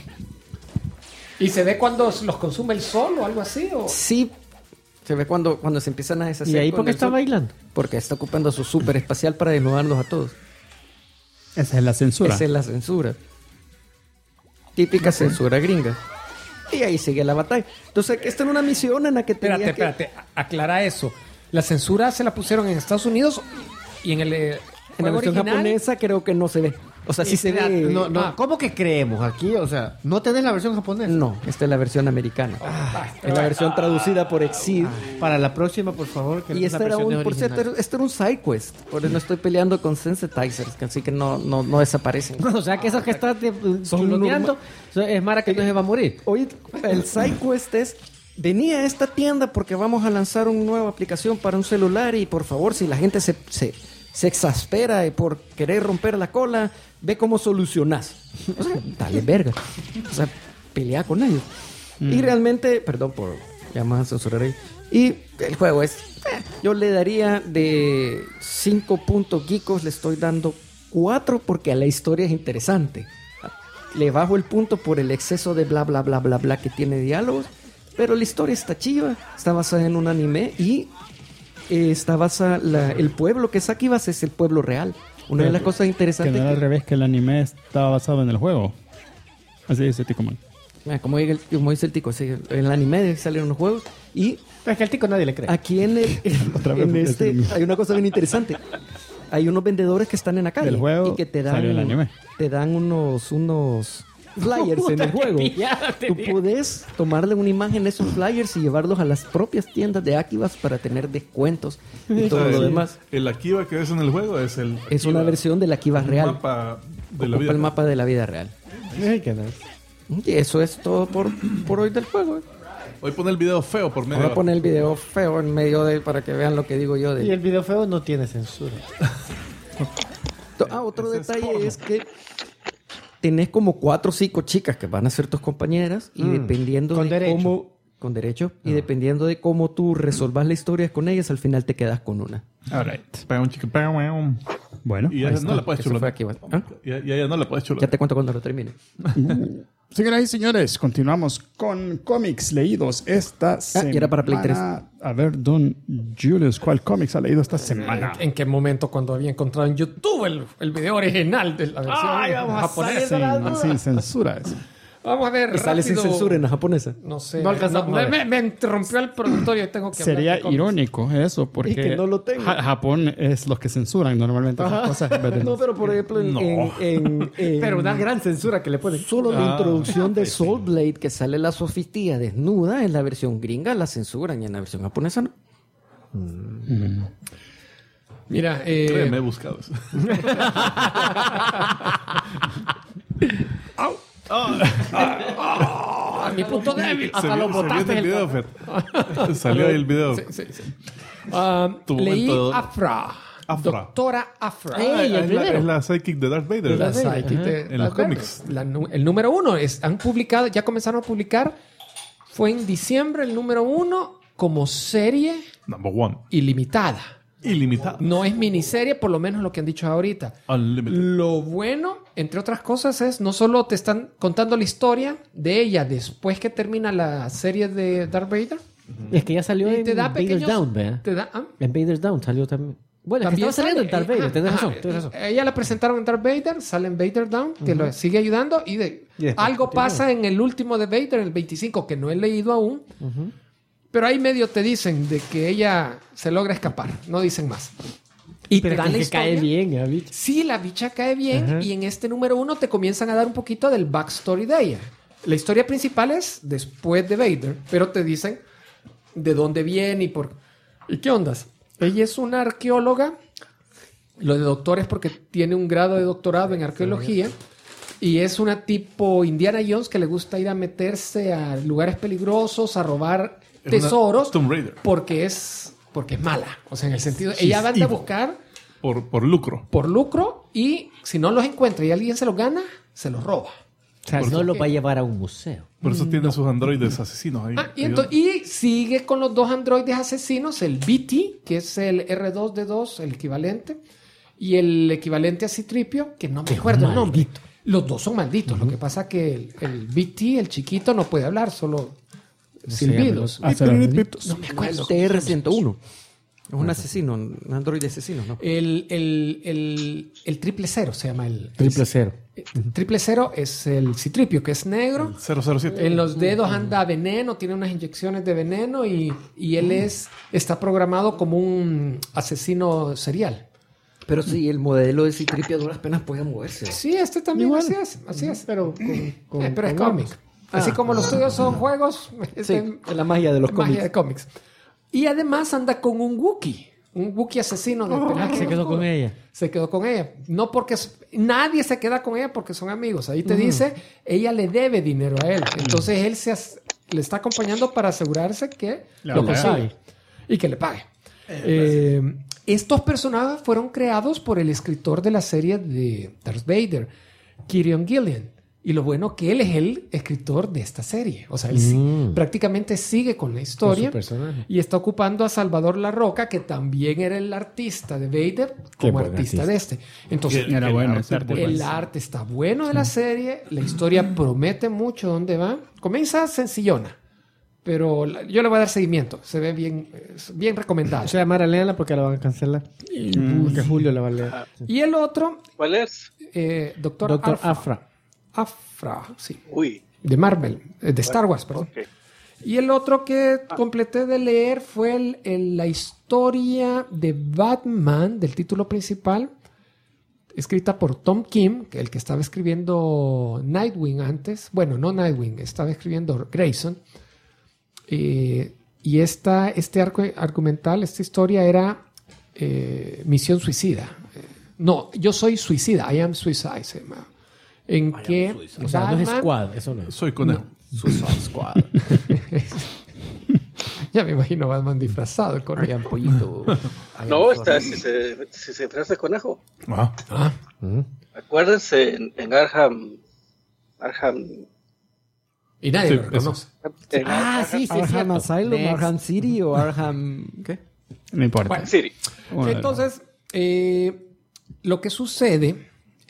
¿Y se ve cuando los consume el sol o algo así? ¿O? Sí, se ve cuando se empiezan a deshacer. ¿Y ahí con por qué el está sol, bailando? Porque está ocupando su super espacial para desnudarlos a todos. Esa es la censura. Esa es la censura. Típica censura gringa. Y ahí sigue la batalla. Entonces, esta era una misión en la que tenías Espérate. Aclara eso. ¿La censura se la pusieron en Estados Unidos y en el En la juego versión original? japonesa creo que no se ve. O sea, sí se ve... No, ¿cómo que creemos aquí? O sea, ¿no tenés la versión japonesa? No, esta es la versión americana. Es la versión traducida por Exceed. Para la próxima, por favor. Que Y las esta era versiones por cierto, originales. este era un side quest. Por eso no estoy peleando con sensitizers, así que no desaparecen. O sea, que esos que estás Son chuloneando, es Mara que no se va a morir. Oye, el side quest es: venía a esta tienda porque vamos a lanzar una nueva aplicación para un celular y por favor, si la gente se exaspera por querer romper la cola, ve cómo solucionás. O sea, dale verga. O sea, pelea con ellos. Y realmente, perdón por llamar a censurar ahí. Y el juego es, yo le daría de 5 puntos geekos, le estoy dando 4 porque la historia es interesante. Le bajo el punto por el exceso de bla, bla, bla, bla, bla que tiene diálogos. Pero la historia está chiva. Está basada en un anime y está basada... el pueblo que es Akibas es el pueblo real. Una de las cosas Que interesantes... no era al revés, que el anime estaba basado en el juego. Así dice Ticoman. Como dice el tico, sí, en el anime salieron los juegos. Y Es que al tico nadie le cree. aquí en Otra vez, porque es lo mismo. hay una cosa bien interesante. Hay unos vendedores que están en la calle Del juego y que te salió el anime. dan unos flyers en el juego. Tú puedes tomarle una imagen de esos flyers y llevarlos a las propias tiendas de Akibas para tener descuentos y todo lo demás. El Akiba que ves en el juego es el... Es una versión del Akibas real. mapa de la Ocupa vida. el mapa de la vida real. Y eso es todo por hoy del juego. Hoy pone el video feo por medio. Voy a poner el video feo en medio para que vean lo que digo yo. Y el video feo no tiene censura. Otro Ese es detalle porno. es que tenés como 4 o 5 chicas que van a ser tus compañeras y dependiendo Con de derecho. cómo... Con derecho. Y dependiendo de cómo tú resolvas la historia con ellas, al final te quedas con una. Alright. Pega un chico, pega un- Bueno, Y ahí ya está. no la puedes Eso fue chular. aquí. ¿Ah? Ya no la puedes chular. Ya te cuento cuando lo termine. Señoras y señores, continuamos con cómics leídos esta semana. y era para Play 3. A ver, don Julius, ¿cuál cómics ha leído esta semana? ¿En qué momento cuando había encontrado en YouTube el video original de la versión japonesa? Sin censura. Eso. Vamos a ver, Y sale sin rápido. censura en la japonesa. No sé. No alcanzamos a ver. me interrumpió el productor y tengo que Sería hablar de cómics. irónico eso, porque Y que no lo tenga. Japón es los que censuran normalmente esas cosas. en vez de- No, pero por ejemplo, en Pero una gran censura que le ponen. solo la introducción de Soul Blade, que sale la Sofistía desnuda, en la versión gringa la censuran y en la versión japonesa no. Mira, Créeme, he buscado eso. mi punto débil. Se Hasta lo vio botaste en el video, Fer. Salió ahí el video. Sí. Tu Leí momento- Afra. Afra. Doctora Afra. Es la psychic de Darth Vader. La Psychic de En los Darth Vader. cómics. El número 1 han publicado, ya comenzaron a publicar. Fue en diciembre el número 1 como serie Number 1. ilimitada. Ilimitado. No es miniserie, por lo menos lo que han dicho ahorita. Unlimited. Lo bueno, entre otras cosas, es no solo te están contando la historia de ella después que termina la serie de Darth Vader, Es que ya salió y en te da Vader's pequeños... Down, ¿verdad? te da, En Vader's Down salió también. Bueno, es que también estaba saliendo en sale, Darth Vader, tenés razón. Ella la presentaron en Darth Vader, sale en Vader Down, que lo sigue ayudando, y Y después algo continúa. pasa en el último de Vader, el 25, que no he leído aún, pero ahí medio te dicen de que ella se logra escapar, no dicen más. Y Pero te dan es la que historia. cae bien, ¿eh, bicho? Sí, la bicha cae bien y en este número 1 te comienzan a dar un poquito del backstory de ella. La historia principal es después de Vader, pero te dicen de dónde viene y qué ondas. Ella es una arqueóloga, lo de doctor es porque tiene un grado de doctorado en arqueología y es una tipo Indiana Jones que le gusta ir a meterse a lugares peligrosos, a robar Es una tesoros Tomb Raider. porque es mala. O sea, en el sentido, ella va a evil. buscar Por lucro. por lucro y si no los encuentra y alguien se los gana, se los roba. O sea, no lo va a llevar a un museo. Por eso tiene sus androides asesinos ahí. Y sigue con los dos androides asesinos, el BT, que es el R2D2, el equivalente, y el equivalente a Citripio, que no me acuerdo el nombre. Los dos son malditos. Lo que pasa que el BT, el chiquito, no puede hablar, solo silbidos. No me acuerdo. TR-101. Es un asesino, un androide asesino, ¿no? El triple cero se llama el... Triple cero. Triple cero es el Citripio, que es negro. 007. En los dedos anda veneno, tiene unas inyecciones de veneno y él está programado como un asesino serial. Pero sí, el modelo de Citripio a duras penas puede moverse. Sí, este también así es. Pero Pero es cómic. Así como los tuyos son juegos, Sí, es la magia de los magia cómics. de cómics. Y además anda con un Wookiee asesino de pelaje Se quedó oscuro. con ella. Se quedó con ella. No porque... Nadie se queda con ella porque son amigos. Ahí te dice, ella le debe dinero a él. Entonces él le está acompañando para asegurarse que lo consigue. Y que le pague. Estos personajes fueron creados por el escritor de la serie de Darth Vader, Kieron Gillian. Y lo bueno que él es el escritor de esta serie. O sea, él prácticamente sigue con la historia. Con su personaje. Y está ocupando a Salvador La Roca, que también era el artista de Vader, como buen artista artista. de este. Entonces, Era bueno arte, ese arte, pues. el arte está bueno de la serie. La historia promete mucho dónde va. Comienza sencillona. Pero yo le voy a dar seguimiento. Se ve bien, es bien recomendado. O sea, Mara, léala porque la van a cancelar. Porque Julio la va a leer. Y el otro, ¿Cuál es? Doctor Afra. Afra, sí. Uy, De Marvel, de Star Wars, perdón. ok. Y el otro que completé de leer fue la historia de Batman, del título principal, escrita por Tom Kim, que el que estaba escribiendo Nightwing antes. Bueno, no Nightwing, estaba escribiendo Grayson. Y este arco argumental, esta historia era Misión Suicida. No, yo soy suicida, I am suicide, se llama. En que O sea, no es Batman- Squad, eso no es. Soy conejo. Squad. Ya me imagino Batman disfrazado con Vean, pollito. No, si se disfraza de conejo. Ah. Acuérdense en Arkham. y nadie Sí, lo reconoce. En Sí, Arkham Asylum, Next. Arkham Arkham City o Arkham... ¿Qué? No importa. Bueno, City. Bueno, entonces, lo que sucede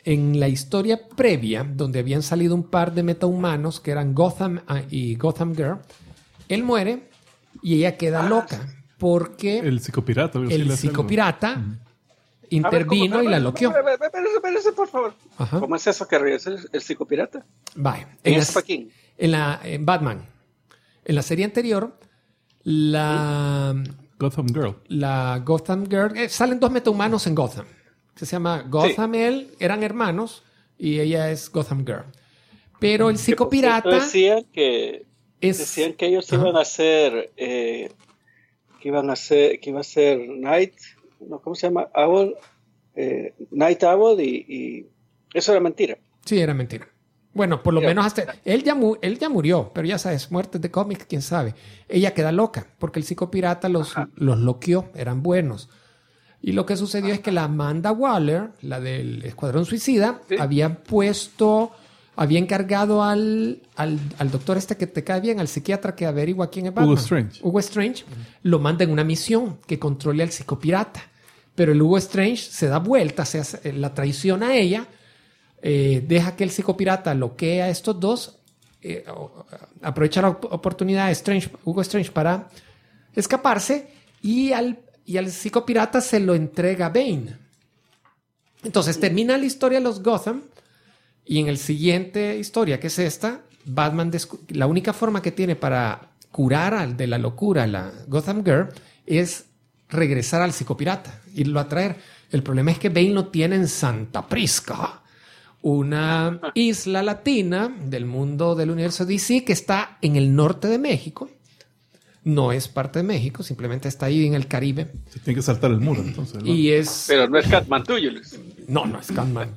en la historia previa, donde habían salido un par de metahumanos que eran Gotham y Gotham Girl, él muere y ella queda loca porque El psicopirata. algo así el le hace algo. psicopirata intervino y la loqueó. Espérese, por favor. Ajá. ¿Cómo es eso que regresa el psicopirata? Vaya. ¿En la- ese pa' quién? en Batman. En la serie anterior, la Gotham Girl. Girl, salen dos metahumanos en Gotham. Que se llama Gotham, él, eran hermanos, y ella es Gotham Girl. Pero el psicopirata Decían que ellos iban a hacer, que iba a ser Night, no, ¿cómo se llama? Owl, Night Owl y eso era mentira. Sí, era mentira. Bueno, por lo menos hasta... Él ya murió, pero ya sabes, muertes de cómics, quién sabe. Ella queda loca, porque el psicopirata los loqueó, eran buenos. Y lo que sucedió es que la Amanda Waller, la del Escuadrón Suicida, había encargado al doctor este que te cae bien, al psiquiatra que averigua quién es Batman. Hugo Strange. Lo manda en una misión que controle al psicopirata. Pero el Hugo Strange se da vuelta, la traiciona a ella, deja que el psicopirata loquee a estos dos, aprovecha la oportunidad de Hugo Strange para escaparse y al psicopirata se lo entrega Bane. Entonces termina la historia de los Gotham y en el siguiente historia, que es esta, Batman la única forma que tiene para curar de la locura a la Gotham Girl es regresar al psicopirata, irlo a traer. El problema es que Bane lo tiene en Santa Prisca, una isla latina del mundo del universo DC que está en el norte de México. No es parte de México, simplemente está ahí en el Caribe. Se tiene que saltar el muro, entonces. ¿no? Pero no es Catman tuyo, Luis. No es Catman.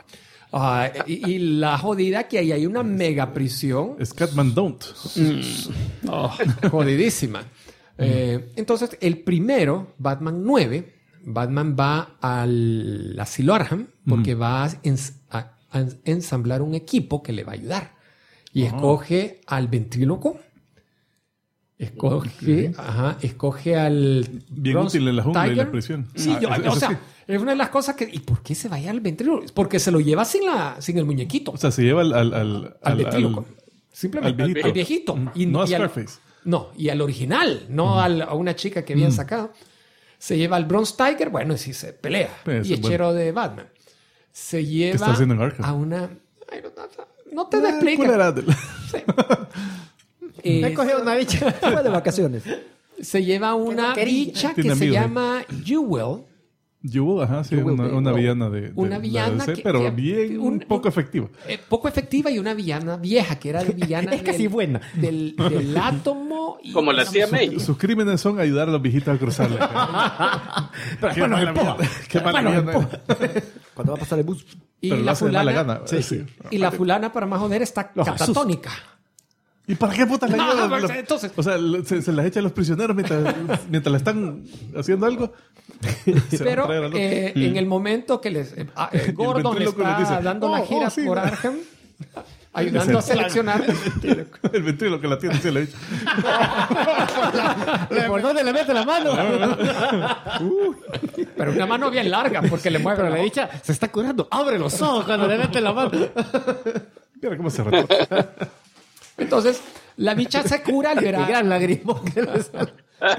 Y la jodida que ahí hay una mega prisión. Es Catman Don't. Jodidísima. Entonces, el primero, Batman 9, Batman va al asilo Arkham porque va a ensamblar un equipo que le va a ayudar. Y escoge al ventríloco. Escoge al... Bien Bronze útil en la jungla y Tiger. la prisión. Sí, es una de las cosas que... ¿Y por qué se vaya al ventríloco? Porque se lo lleva sin el muñequito. O sea, se lleva al ventríloco. Simplemente al viejito. No a Scarface. Y al original, no a una chica que habían sacado. Se lleva al Bronze Tiger, bueno, y sí se pelea. Y hechero de Batman. Se lleva está haciendo en Arkham? a una... Ay, no te da explica. Sí. Me cogió una bicha. Fue de vacaciones. Se lleva una bicha que Tiene se amigos, llama Jewel. Jewel, sí, una villana de Una villana DC, pero bien poco efectiva. Poco efectiva y una villana vieja, que era de villana Es casi buena. del átomo. Y Como la tía May. Sus crímenes son ayudar a los viejitos a cruzarla. Qué mala villana. Qué mala villana. Cuando va a pasar el bus. Y Pero lo la hace de mala fulana, gana. Sí. y la fulana, para más joder, está catatónica. ¿Y para qué putas la No, ayudan? entonces- O sea, se las echa a los prisioneros mientras le están haciendo algo. Se van a Pero traer al otro. en el momento que Gordon le ventríloco les está dice, dando la gira sí, por ¿no? Arkham, ayudando a seleccionar. El ventríloco que la tiene, se le echa. ¿Por dónde le mete la mano? Pero una mano bien larga porque le mueve Pero la la bicha. bicha se está curando. Abre los ojos cuando le mete la mano. Mira cómo se retorce. Entonces, la bicha se cura al ver El gran lagrimón que le sale.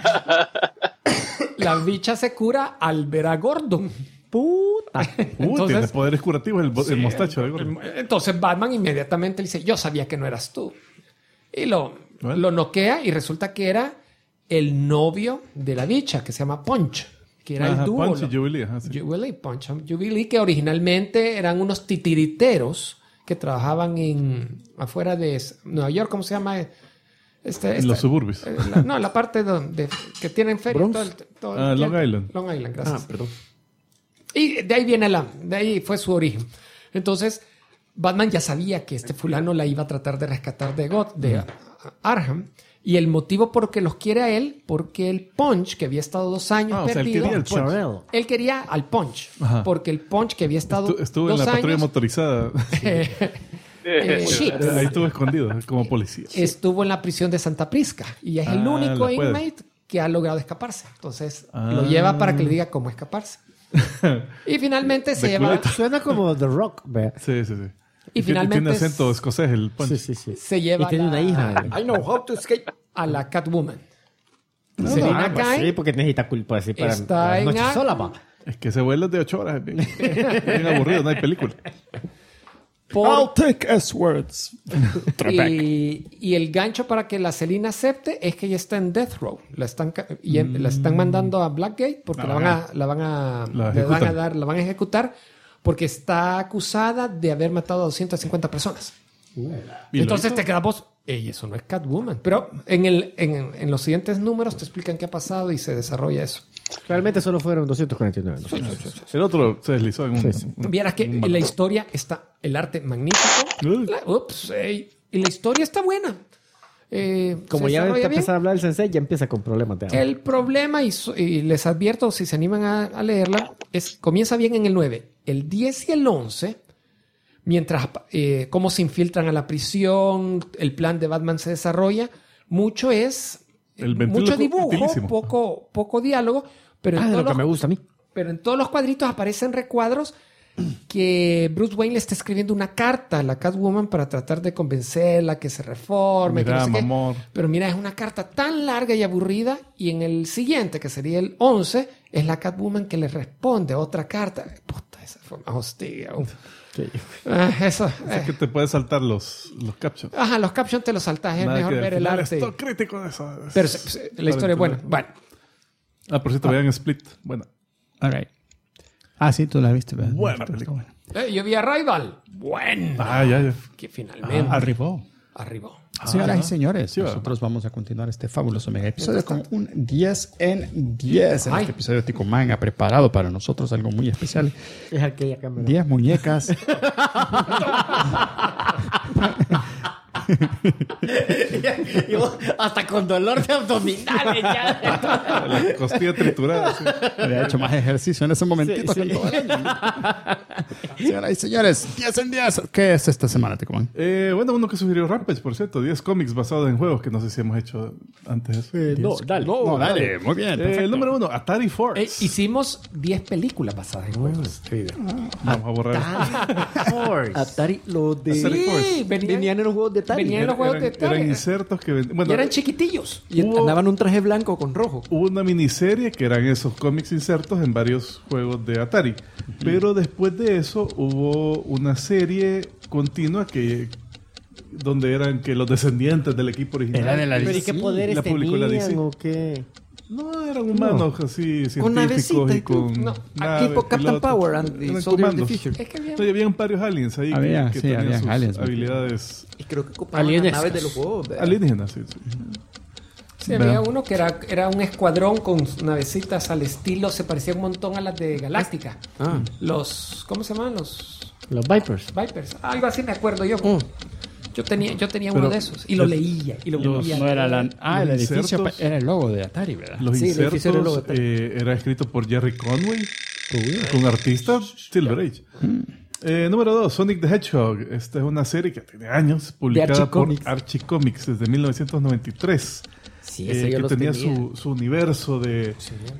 La bicha se cura al ver a Gordon. Puta. Tiene poderes curativos el mostacho de Gordon. Entonces Batman inmediatamente le dice, yo sabía que no eras tú. Y lo noquea y resulta que era el novio de la bicha, que se llama Punch, que era el dúo. Punch y Jubilee. Sí. Jubilee, Punch and Jubilee, que originalmente eran unos titiriteros que trabajaban afuera de Nueva York, ¿cómo se llama? En los suburbios. La parte donde que tienen feria. Long Island. Long Island, gracias. Perdón. Y de ahí de ahí fue su origen. Entonces, Batman ya sabía que este fulano la iba a tratar de rescatar de Arkham. Y el motivo por que los quiere a él, porque el Punch, que había estado 2 años O sea, él perdido, quería el Punch. él quería al Punch. Ajá. Porque el Punch que había estado Estuvo en 2 la patrulla años, motorizada. shit, Ahí estuvo escondido, como policía. estuvo en la prisión de Santa Prisca. Y es el único la puede. inmate que ha logrado escaparse. Entonces, lo lleva para que le diga cómo escaparse. Y finalmente se De lleva... culito. Suena como The Rock, vea. Sí. Y finalmente tiene acento escocés el punch. Sí. se lleva Y tiene una hija. I know how to escape. a la Catwoman. Pues Selina Kyle sí, porque necesita culpa así para está las en noches a- sola, va. Es que ese vuelo es de 8 horas. Es bien aburrido, no hay película. I'll take S-words. y el gancho para que la Selina acepte es que ella está en Death Row. La están mandando a Blackgate porque la van a ejecutar porque está acusada de haber matado a 250 personas. ¿Y Entonces lo te quedas vos, ey, eso no es Catwoman. Pero en los siguientes números te explican qué ha pasado y se desarrolla eso. Realmente solo fueron 249. El otro se deslizó en un... Sí. Vieras que en la historia está el arte magnífico. Y la historia está buena. Como se ya desarrolla bien. empezar a hablar el sensei, ya empieza con problemas de agua. El problema, y les advierto si se animan a leerla, comienza bien en el 9. El 10 y el 11, mientras cómo se infiltran a la prisión, el plan de Batman se desarrolla, mucho dibujo, utilísimo. poco diálogo, pero en de todos lo que me gusta a mí. pero en todos los cuadritos aparecen recuadros que Bruce Wayne le está escribiendo una carta a la Catwoman para tratar de convencerla que se reforme. Mira, que no sé qué. amor. Pero mira, es una carta tan larga y aburrida. Y en el siguiente, que sería el 11, es la Catwoman que le responde otra carta. Puta, esa fue más hostia. Eso. Es que te puedes saltar los captions. Ajá, los captions te los saltas. Es Nada mejor que ver el final arte. estoy crítico de eso. Pero la historia es buena. Bueno. Por cierto, vean Split. Bueno. All right. Ah, sí, tú la viste. ¿verdad? Buena película. Yo vi Arrival. Bueno. Ya. Que finalmente Arribó. arribó. Señoras y señores, Sí, nosotros vamos a continuar este fabuloso mega episodio con un 10 en 10. En Ay. este episodio, Tico Man ha preparado para nosotros algo muy especial. Es aquella cámara. 10 muñecas. Y vos, hasta con dolor de abdominales ya. La costilla triturada. Sí. Había hecho más ejercicio en ese momentito Sí, que sí. en todo el año. Señoras y señores, 10 en 10. ¿Qué es esta semana, Tico Man? Bueno, uno que sugirió Rampage, por cierto. 10 cómics basados en juegos que no sé si hemos hecho antes de eso. No, dale. No, dale, muy bien. El número 1, Atari Force. Hicimos 10 películas basadas en juegos. Vamos a borrar eso. Atari, lo de... Atari Force. Sí, Venían en los juegos de Atari. Venían en los juegos de Atari. Eran insertos que vendían. Y Bueno, eran chiquitillos. Y andaban un traje blanco con rojo. hubo una miniserie que eran esos cómics insertos en varios juegos de Atari. Pero después de eso hubo una serie continua donde eran que los descendientes del equipo original. Era de la Pero ¿y DC. qué poderes la publicó la DC. tenían o qué? No, eran humanos así, Con científicos navecita y y todo. con No, naves, tipo Captain pilotos. Power and the Eran Soldier of the comandos. Future. Es que No, y habían varios aliens ahí Había, que sí, tenían habían sus aliens. habilidades Y creo que ocupaban las Alienescas. naves de los juegos. ¿verdad? alienígenas. Sí. Sí, había uno que era un escuadrón con navecitas al estilo, se parecía un montón a las de Galáctica. Ah. ¿Cómo se llaman? Los Los Vipers. Vipers. Algo así me acuerdo yo. Yo tenía Pero uno de esos y lo leía. Y lo los- leía. No era la... Ah, el Los edificio insertos. era el logo de Atari, ¿verdad? Los Sí, el edificio era el logo insertos de era escrito por Jerry Conway, con artista Silver Age. Número 2, Sonic the Hedgehog. Esta es una serie que tiene años, publicada Archie por Comics. Archie Comics desde 1993. Sí, ese yo que los tenía tenía. su universo de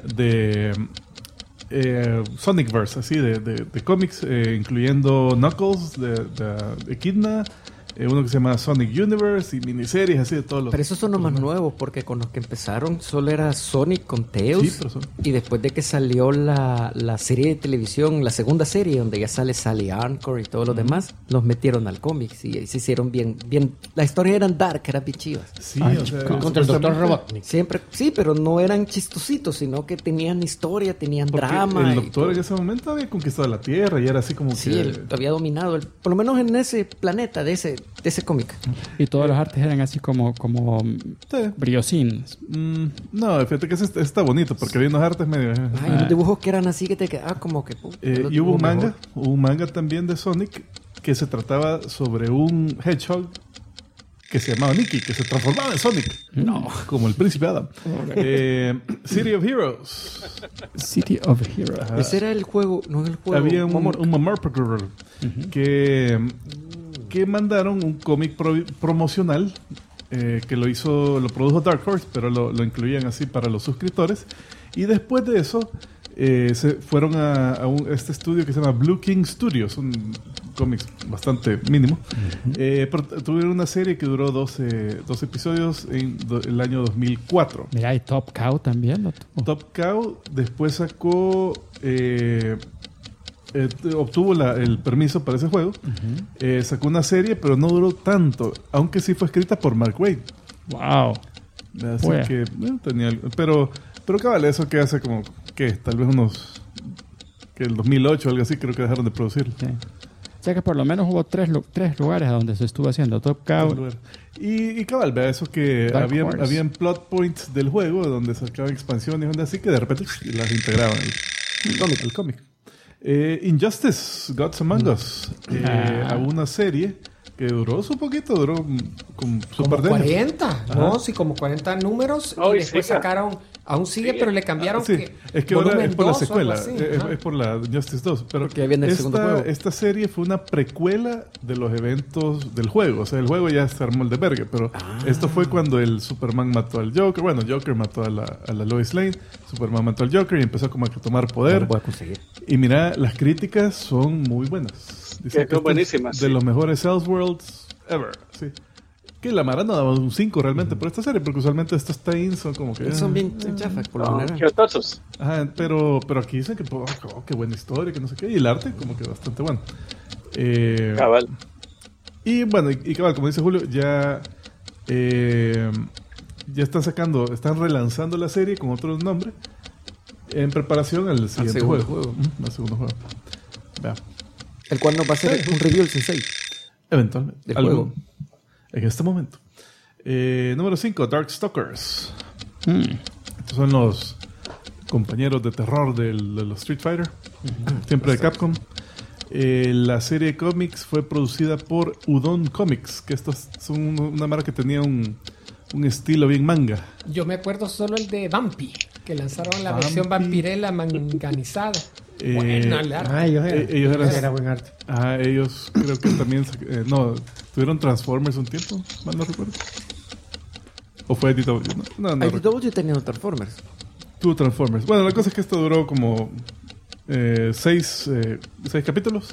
Sonicverse, así, de cómics, incluyendo Knuckles, de Echidna, uno que se llama Sonic Universe y miniseries así de todos los... Pero esos son los más nuevos, porque con los que empezaron solo era Sonic con Tails. Sí, pero son- Y después de que salió la serie de televisión, la segunda serie, donde ya sale Sally Arncor y todos los demás, los metieron al cómic y se hicieron bien. La historia eran dark, eran bien chivas. Sí, Ay, o sea, Contra el Dr. supuestamente- Robotnik. Siempre, sí, pero no eran chistositos, sino que tenían historia, tenían Porque drama. el y doctor todo. en ese momento había conquistado la Tierra y era así como Sí, que... él había dominado, por lo menos en ese planeta de ese cómic. Y todos los artes eran así como Sí. brillosines. No, fíjate que ese está bonito porque había unos artes medio... Ay, los dibujos que eran así que te quedaba como que... los y hubo un dibujos manga, mejor. hubo un manga también de Sonic que se trataba sobre un hedgehog que se llamaba Nicky, que se transformaba en Sonic. No, como el príncipe Adam. City of Heroes. City of Heroes. Ese era el juego, no el juego. Había Momor- un Mamorpagurr que mandaron un cómic promocional que lo produjo Dark Horse, pero lo incluían así para los suscriptores. Y después de eso se fueron a este estudio que se llama Blue King Studios, un cómics bastante mínimo. Pero tuvieron una serie que duró 12 episodios en el año 2004. Mira, y Top Cow también lo tuvo. Top Cow después sacó... obtuvo el permiso para ese juego. Sacó una serie, pero no duró tanto, aunque sí fue escrita por Mark Waid. Wow. Así que tenía algo, pero cabal, eso que hace como que tal vez que el 2008 o algo así, creo que dejaron de producirlo. Sí. O sea que por lo menos hubo tres lugares a donde se estuvo haciendo Top Cow. Y cabal, vea eso que habían plot points del juego donde sacaban expansiones, donde así que de repente las integraban al cómic. Injustice, Gods Among Us, a una serie que duró su poquito, duró como 40, ¿no? Sí, como 40 números. Y después sacaron, aún sigue, pero le cambiaron. Sí, es que ahora es por la secuela, es por la Injustice 2. Pero viene el segundo juego. Esta serie fue una precuela de los eventos del juego. O sea, el juego ya se armó el de verga, pero esto fue cuando el Superman mató al Joker. Bueno, Joker mató a la Lois Lane, Superman mató al Joker y empezó como a tomar poder. Voy a conseguir. Y mira, las críticas son muy buenas. Dicen que son buenísimas. De los mejores Elseworlds ever. Sí. Que la Mara no daba un 5 realmente por esta serie, porque usualmente estos tie-ins son como que... Son bien chafas, por lo general. Quiotosos. Ajá, pero aquí dicen que qué buena historia, que no sé qué. Y el arte como que bastante bueno. Cabal. Y bueno, y cabal, como dice Julio, ya están relanzando la serie con otro nombre en preparación al siguiente juego. Al segundo juego. Vea. El cual nos va a hacer un review del Sensei. Eventualmente. Del juego. En este momento. Número 5, Darkstalkers. Estos son los compañeros de terror de los Street Fighter. Siempre de Capcom. La serie de cómics fue producida por Udon Comics, que estos son una marca que tenía un estilo bien manga. Yo me acuerdo solo el de Vampy, que lanzaron la versión Vampirella manganizada. Bueno, ellos era buen arte. Ellos creo que también tuvieron Transformers un tiempo, mal no recuerdo. ¿O fue DW? No DW tenía Transformers. Tuvo Transformers. Bueno, la cosa es que esto duró como 6 capítulos.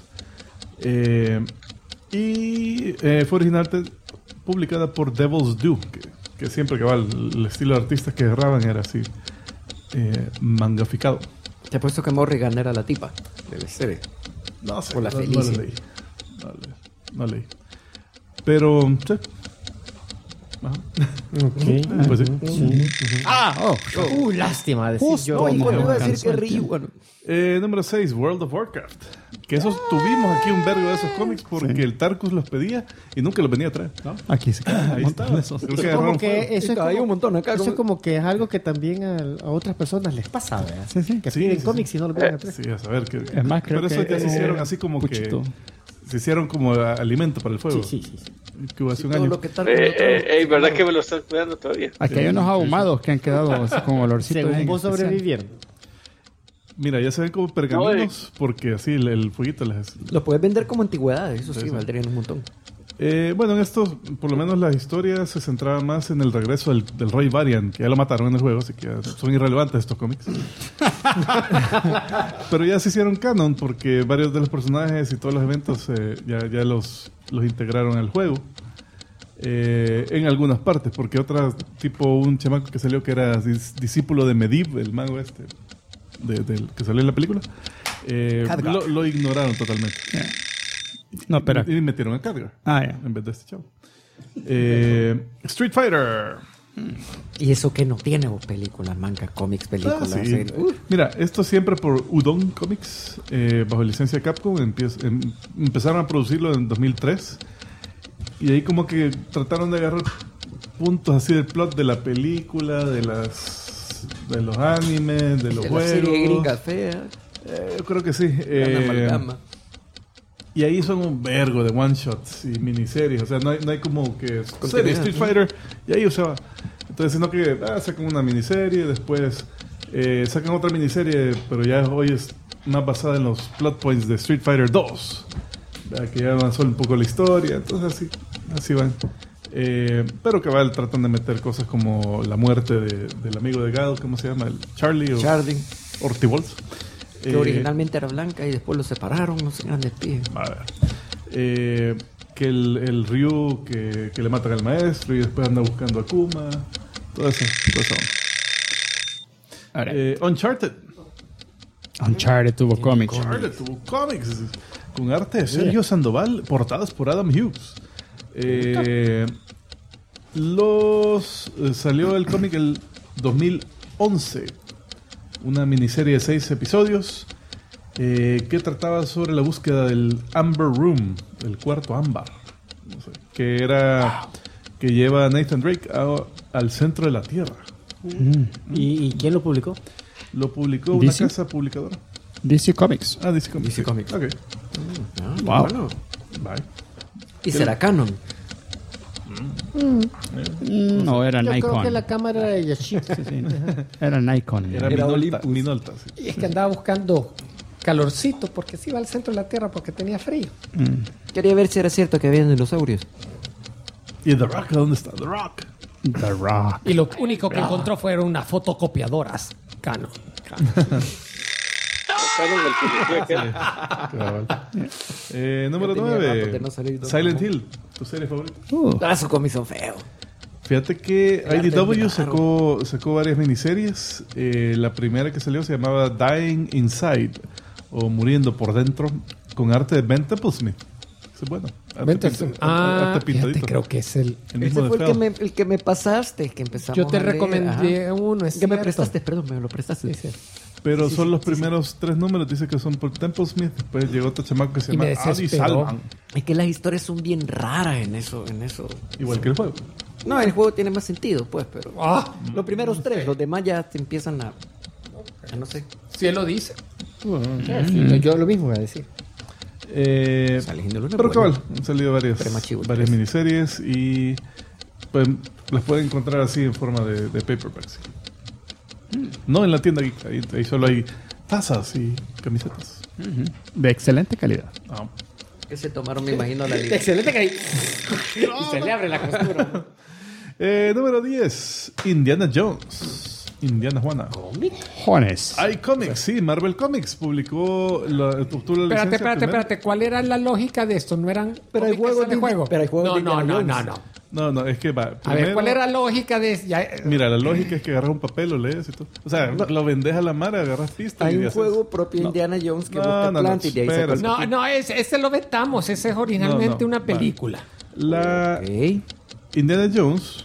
Y fue originalmente publicada por Devil's Due, que siempre que va el estilo de artistas que agarraban era así mangaficado. Te apuesto que Morrigan era la tipa de la serie. No sé. Por la no Felicia. No leí. Pero, sí. Ajá. Pues sí. Lástima decir Justo yo. ahí. Iba a decir que río. Bueno. Número 6, World of Warcraft. Que esos tuvimos aquí un vergo de esos cómics porque el Tarkus los pedía y nunca los venía a traer, ¿no? Aquí se quedan Ahí un montón está. de esos. Creo que Como agarraron que fuego. eso es Hay como, un montón acá. eso es como que es algo que también a otras personas les pasa, ¿verdad? Sí. Que Sí, piden sí, cómics y no los vienen a traer. Sí, a saber que... Es más, creo pero eso que ya se hicieron así como Puchito. que... Se hicieron como alimento para el fuego. Sí. Que hubo hace un Todo año. lo que tal. ¿Verdad que me lo están cuidando todavía? Aquí hay unos ahumados que han quedado así con olorcito. Según bien vos especial. sobrevivieron. Mira, ya se ven como pergaminos porque así el fueguito les... Lo puedes vender como antigüedades, eso sí, Sí. valdrían un montón. Bueno, en esto, por lo menos la historia se centraba más en el regreso del Rey Varian, que ya lo mataron en el juego, así que ya son irrelevantes estos cómics. Pero ya se hicieron canon porque varios de los personajes y todos los eventos ya los integraron al juego. En algunas partes, porque otra, tipo un chamaco que salió que era discípulo de Medivh, el mago este, del que salió en la película, lo ignoraron totalmente. No, espera. Y metieron a Khadgar Ya. en vez de este chavo. Street Fighter. Y eso que no tiene películas, manga, cómics, películas. Sí. series. Mira, esto siempre por Udon Comics, bajo licencia de Capcom. Empezaron a producirlo en 2003. Y ahí como que trataron de agarrar puntos así del plot de la película, de los animes, de los De la juegos. serie gringa fea. Yo creo que sí. Gran amalgama. Y ahí son un vergo de one-shots y miniseries. O sea, no hay como que serie Continuidad, Street ¿no? Fighter. Y ahí, o sea, entonces, sino que sacan una miniserie, después sacan otra miniserie, pero ya hoy es más basada en los plot points de Street Fighter 2. Que ya avanzó un poco la historia. Entonces, así van. Pero cabal tratan de meter cosas como la muerte del amigo de Gal, ¿cómo se llama? El Charlie. Charlie. Ortibols. Que originalmente era blanca y después lo separaron, no sé, grandes pies. A ver. Que el Ryu que le matan al maestro y después anda buscando a Akuma. Todo eso. Ahora, Uncharted. Uncharted tuvo cómics. Uncharted tuvo cómics con arte de Sergio Sandoval, portadas por Adam Hughes. Salió el cómic el 2011, una miniserie de 6 episodios que trataba sobre la búsqueda del Amber Room, el cuarto ámbar, no sé, que lleva a Nathan Drake al centro de la Tierra. ¿Y quién lo publicó? Lo publicó una ¿DC? casa publicadora. DC Comics. DC Comics. DC Comics. Ok. Wow. Bueno. Bye. ¿Y será canon? No, era Yo Nikon. creo que la cámara era de Yashica. Sí. Era Nikon. Era Minolta, sí. Y es que andaba buscando calorcito porque se iba al centro de la Tierra porque tenía frío. Quería ver si era cierto que habían dinosaurios. ¿Y The Rock? ¿Dónde está The Rock? The Rock. Y lo único que encontró fueron unas fotocopiadoras Canon. Número Ya tenía 9. rato de no salir de Silent Hill, tu serie favorita. Sus cómics son feos. Fíjate que El arte IDW es sacó varias miniseries. La primera que salió se llamaba Dying Inside, o Muriendo por Dentro, con arte de Ben Templesmith. Eso es bueno. Arte Fíjate, pintadito. creo que es el... El mismo Ese fue de feo. el que me pasaste, que empezamos Yo te a leer. recomendé Ajá. uno, es Que me cierto. prestaste, perdón, me lo prestaste. Sí, sí. Pero son los primeros 3 números, dice que son por Templesmith. Después llegó otro chamaco que se Y me llama Adi desesperó. Salman. Es que las historias son bien raras en eso. Igual que el juego. No, el juego tiene más sentido, pues, pero... Ah, Los primeros 3, los demás ya te empiezan a... Ya no sé. si él lo dice. Yo lo mismo voy a decir. Silent Hill Pero cabal, han salido varias Premachivo, varias miniseries y pues las pueden encontrar así en forma de paperbacks. No en la tienda Geek, ahí solo hay tazas y camisetas. De excelente calidad. Ah. Que se tomaron, me imagino, la liga. Excelente que y se le abre la costura. Número 10, Indiana Jones. Indiana Juana. Jones. Hay cómics, sí, Marvel Comics publicó obtuvo la licencia primero. Espérate. ¿Cuál era la lógica de esto? ¿No eran Pero hay cómics juegos de de- juego? pero hay juegos de Indiana Jones. No. No, es que va. A ver, primero- ¿cuál era la lógica de ya, Mira, la lógica es que agarras un papel, lo lees y todo. O sea, lo vendes a la mara, agarras pistas Hay y un haces- juego propio No. Indiana Jones que No, busca no, plantas y de ahí saca el espera. No, ese lo vetamos. Ese es originalmente No, una vale. película. La Ok. Indiana Jones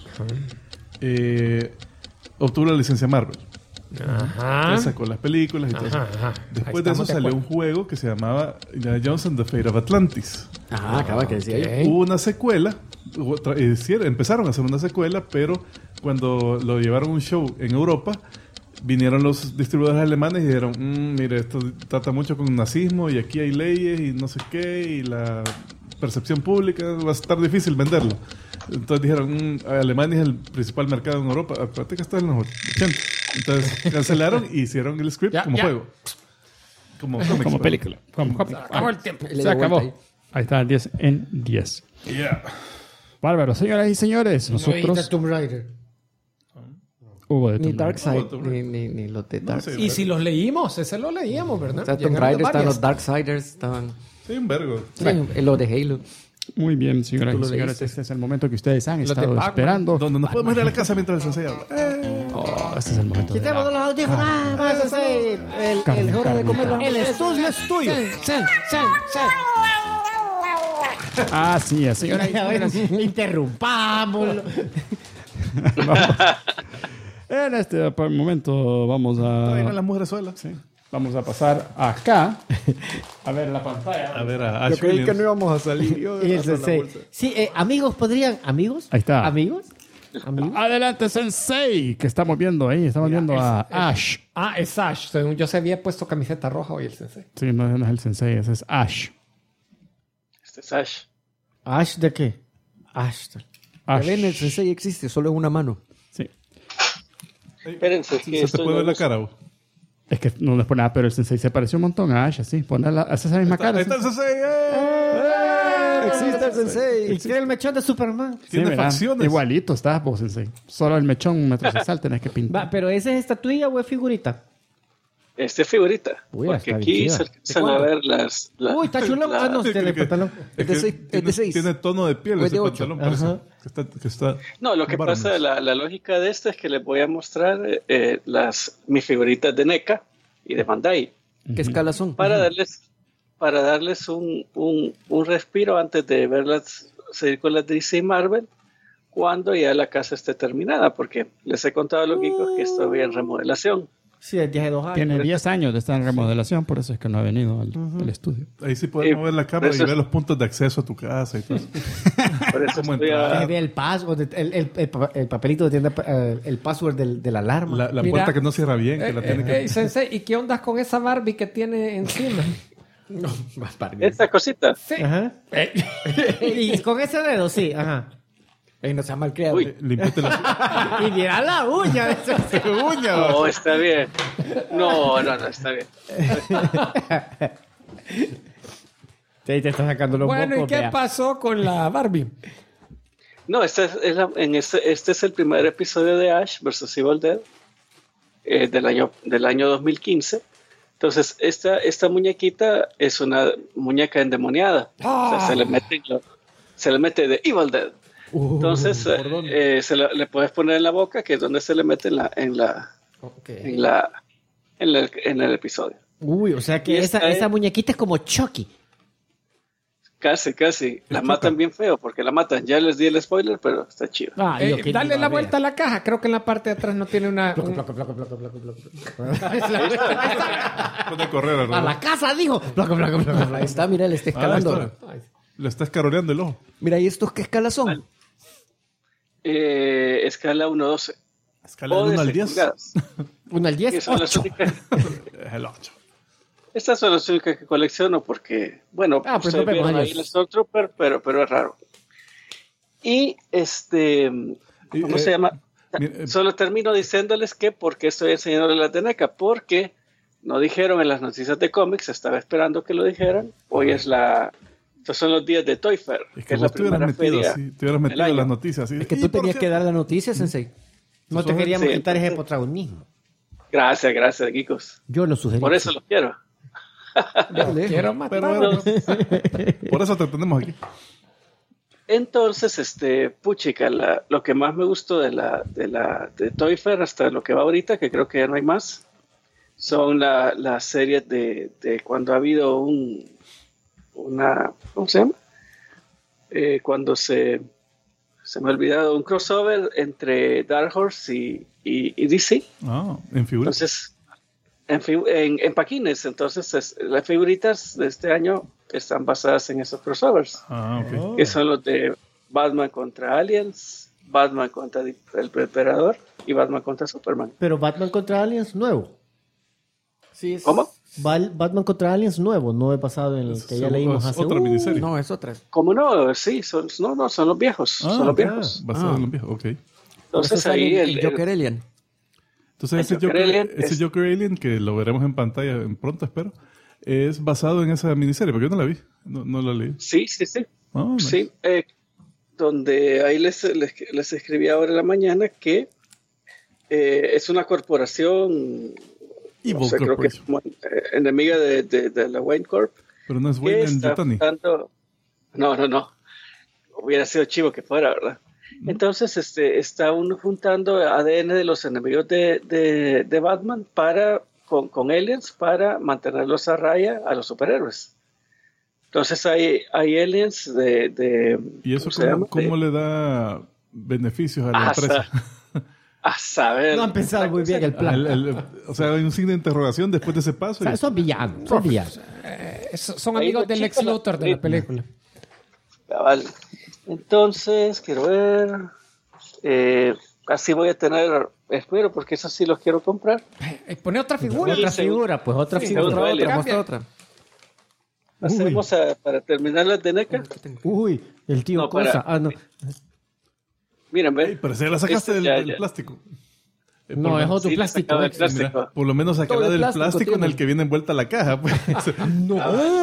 obtuvo la licencia Marvel. Ajá. Él sacó las películas y todo eso. Ajá. Ahí Después de eso estamos de salió acuerdo. un juego que se llamaba Indiana Jones and the Fate of Atlantis. Ajá, acaba que decía ahí. Ok. Hubo una secuela, empezaron a hacer una secuela, pero cuando lo llevaron a un show en Europa, vinieron los distribuidores alemanes y dijeron, mire, esto trata mucho con nazismo y aquí hay leyes y no sé qué, y la percepción pública va a estar difícil venderlo. Entonces dijeron, Alemania es el principal mercado en Europa. Acuérdate que está en los 80. Entonces cancelaron y hicieron el script Ya, como ya. juego. Como cómics, Como pues. película. Como cómic. Acabó el tiempo. Le Se dio acabó. vuelta Ahí está, 10 en 10. Yeah. Bárbaro, señoras y señores. No dijiste Nosotros Tomb Raider. hubo de Ni Tomb Raider. Darkseid, ni los de Darkseid. sí. Y si los leímos, ese lo leíamos, ¿verdad? O sea, Tomb Llegaron Raider estaban varias. los Darksiders, estaban... Sí, un vergo. Sí, los de Halo. Muy bien, señoras Tú y lo señores. leíste. Este es el momento que ustedes han Los de estado Pac-Man. esperando. Donde nos podemos ir a la casa mientras el sensei habla. Oh, este es el momento. de Quitemos la- los audífonos. Ese es el hora de comer. El estudio es tuyo. Así es, señoras y señores. Interrumpámoslo. En este momento vamos Ahí van a... las mujeres solas. Sí. Vamos a pasar acá a ver la pantalla. A ver, a Ash Williams. íbamos a salir. Y el sensei. Sí, amigos podrían. ¿Amigos? Ahí está. ¿Amigos? ¿Amigos? Adelante, Sensei, que estamos viendo ahí. Estamos viendo a Ash. Ah, es Ash. Según yo se había puesto camiseta roja hoy el sensei. Sí, no es el Sensei, ese es Ash. Este es Ash. ¿Ash de qué? Ash. Ya Ash. ven, el sensei existe, solo en una mano. Sí. Espérense, que Se te estoy puede ver la nervioso. cara, vos. Es que no les pone nada, pero el Sensei se pareció un montón a Ash, así. Hace esa misma cara. Ahí está el ¿sí? sensei. Existe el sensei. ¿Y qué el mechón de Superman? Tiene mira, facciones. Igualito estás vos, Sensei. Solo el mechón 1,60 m tenés que pintar. Va, pero ¿esa es estatuilla o es figurita? Este figurita. Uy, porque está aquí bien se chida. alcanzan a ver las... Uy, está chulo. Ah, no, tiene pantalón. Es de seis- es de seis. Tiene tono de piel O es ese de ocho. pantalón, parece. Ajá. Que está No, lo que bárbaros. pasa, la lógica de esto es que les voy a mostrar mis figuritas de NECA y de Bandai ¿Qué escalas son? para darles un respiro antes de verlas seguir con las DC y Marvel cuando ya la casa esté terminada, porque les he contado a los geekos que estoy en remodelación. Sí, desde hace 2 años. Tiene 10 años de estar en remodelación, por eso es que no ha venido al estudio. Ahí sí puedes mover la cámara y eso es- ver los puntos de acceso a tu casa y todo eso. Por eso ¿Cómo estoy entrar? a- Ve el password, el papelito que tiene el password de la alarma. La Mira, puerta que no cierra bien, que la tiene que... Sensei, ¿y qué onda con esa Barbie que tiene encima? Esta cosita. Sí. Ajá. Y con ese dedo, sí, ajá. Ey, no sea malcriado. Uy. Limpiate la Y mira la uña de ese. uña. No, está bien. No, está bien. Sí, te está sacando los Bueno, ¿y mocos, qué vea. pasó con la Barbie? No, este es el primer episodio de Ash vs. Evil Dead del año 2015. Entonces, esta muñequita es una muñeca endemoniada. O sea, se le mete de Evil Dead. Entonces, le puedes poner en la boca, que es donde se le mete en el episodio. Uy, o sea que Y esa muñequita es como Chucky. Casi. La matan bien feo, porque la matan. Ya les di el spoiler, pero está chido. Ay, ok, Dale no la vea. vuelta a la caja. Creo que en la parte de atrás no tiene una... Placo, un- placo, placo, placo, placo, placo. Pone a correr A alrededor. la casa, dijo. Placo, placo, placo, placo. Ahí está, mira, le está Ah, escalando. está. Le está escaroleando el ojo. Mira, ¿y estos qué escalas son? Escala 1-12. Escala O de de 1 al 6 10. pulgadas. 1 al 10, Que son las 8. únicas- Es el 8. Estas son las únicas que colecciono porque, bueno, Ah, pues ustedes no pegó vieron ahí años. el Stormtrooper, pero es raro. Y ¿cómo se llama? Solo termino diciéndoles que por qué estoy enseñándoles la teneca, porque no dijeron en las noticias de cómics, estaba esperando que lo dijeran. Hoy estos son los días de Toy Fair, Es que que es la vos te hubieras primera metido feria. así, te hubieras metido del en las año. noticias. Así. Es que ¿Y tú por tenías qué? que dar la noticia, Sensei. No te queríamos Sí, quitar ese entonces- protagonismo. Gracias, geekos. Yo lo sugerí. Por eso los quiero. Quiero matar. Pero bueno, por eso te tenemos aquí. Entonces, puchica, lo que más me gustó de Toy Fair hasta lo que va ahorita, que creo que ya no hay más, son las series de cuando ha habido ¿cómo se llama? Cuando se me ha olvidado, un crossover entre Dark Horse y DC. Ah, en figuras. Entonces, en paquines, entonces las figuritas de este año están basadas en esos crossovers. Ah, ok. Que son los de Batman contra Aliens, Batman contra el Emperador y Batman contra Superman. Pero Batman contra Aliens nuevo. Sí, ¿Cómo? Batman contra Aliens nuevo, no es basado en el que ya leímos hace otra miniserie. No, es otra. ¿Cómo no? Sí, son los viejos. Son los viejos. Basado en los viejos, ok. Por eso Entonces sale ahí el Joker Alien. Entonces El ese Joker Joker, Alien ese es- Joker Alien, que lo veremos en pantalla pronto, espero, es basado en esa miniserie, porque yo no la vi, no la leí. Sí. Ah, nice. Sí, donde ahí les escribí ahora en la mañana que es una corporación, Evil no sé, creo que es Corporation. como, enemiga de la Wayne Corp. Pero no es que Wayne está Yutani. juntando- No. Hubiera sido chivo que fuera, ¿verdad? Entonces, está uno juntando ADN de los enemigos de Batman con aliens para mantenerlos a raya a los superhéroes. Entonces hay aliens de ¿Y eso ¿cómo se llama? cómo le da beneficios a la empresa? A saber. No ha empezado muy bien el plan. O sea, hay un signo de interrogación después de ese paso. O sea, son villanos, son villanos. Son Ahí amigos los del Lex chicos, Luthor de la película. Cabal. Entonces, quiero ver. Así voy a tener. Espero, porque eso sí los quiero comprar. Pone otra figura. Otra Sí, figura, pues otra Sí, figura. otra, Otra, Cambia. muestra otra. Hacemos para terminar la de NECA. Uy, el tío No, Cosa. para- No. Ey, Miren, ve. pero se la sacaste Este, ya, del ya. plástico. No, es otro Sí, le plástico. sacaba el extra. plástico. Mira, por lo menos Todo sacarla de del plástico plástico en tiene. el que viene envuelta la caja. Pues. ¡No!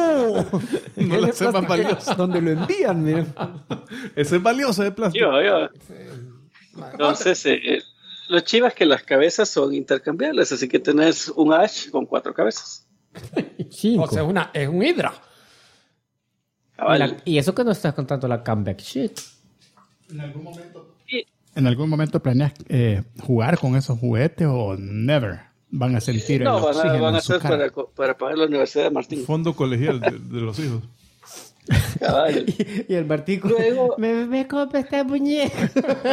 No la hace más valiosa. Donde lo envían, miren. Ese es valioso de plástico. Yo. Entonces, Lo chiva es que las cabezas son intercambiables, así que tenés un Ash con 4 cabezas. 5. O sea, es un Hydra. Cabal. Y eso que no estás contando la comeback shit. ¿En algún momento planeas jugar con esos juguetes o never? ¿Van a sentir el No, oxígeno van a en su ser cara? para pagar la Universidad de Martín. Fondo colegial de los hijos. Cabal. Y el Martín Luego- me compra esta muñeca.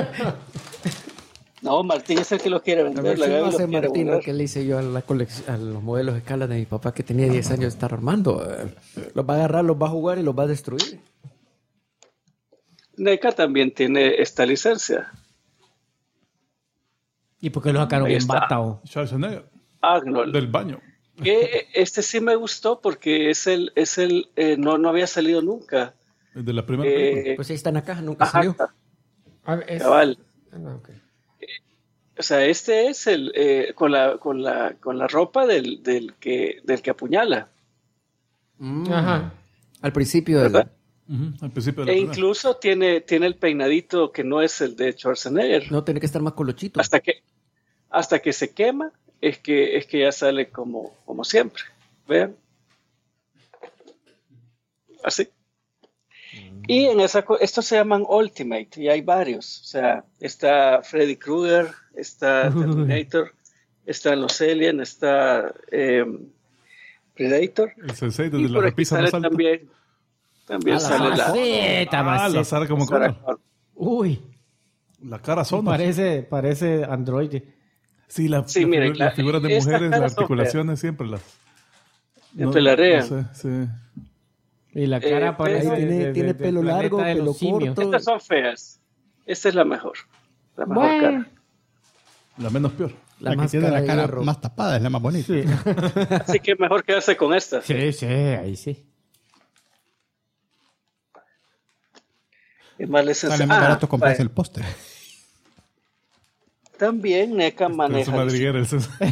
No, Martín es el que lo quiere A vender. ver La si no Gaby lo hace quiere Martín lo vender. que le hice yo a a los modelos de escala de mi papá que tenía 10 años de estar armando. Los va a agarrar, los va a jugar y los va a destruir. NECA también tiene esta licencia. ¿Y por qué lo sacaron Ahí en está. bata? Oh? Schwarzenegger, Arnold. del baño. Que este sí me gustó porque no había salido nunca. De la primera película. Pues ahí está en la caja, nunca Ajá, salió. A ver, cabal. ok. O sea, este es el con la ropa del que apuñala. Ajá. Al principio del... ¿Verdad? Al principio de la E primera. incluso tiene el peinadito que no es el de Schwarzenegger. No, tiene que estar más colochito. Hasta que se quema, es que ya sale como siempre. Vean. Así. Y en estos se llaman Ultimate, y hay varios. O sea, está Freddy Krueger, está Terminator, están los Alien, está Predator. El sensei Y desde la por aquí repisa sale más alta. también sale La Sara como Sarah Connor. Connor. Uy, La cara sonda. parece Android. Sí, Sí, miren, las figuras de estas mujeres, caras las son articulaciones siempre las... Siempre la rean. No sé, sí. Y la cara parece... Ahí tiene pelo Planeta largo, de pelo los simios. corto. Estas son feas. Esta es la mejor. La mejor cara. La menos peor. La La que tiene máscara la de cara hierro. más tapada es la más bonita. Sí. Así que mejor quedarse con esta. Sí, ahí sí. Es más licencia. Sale más barato comprarse vaya. el póster. También NECA Con su maneja. madriguera. El sensei.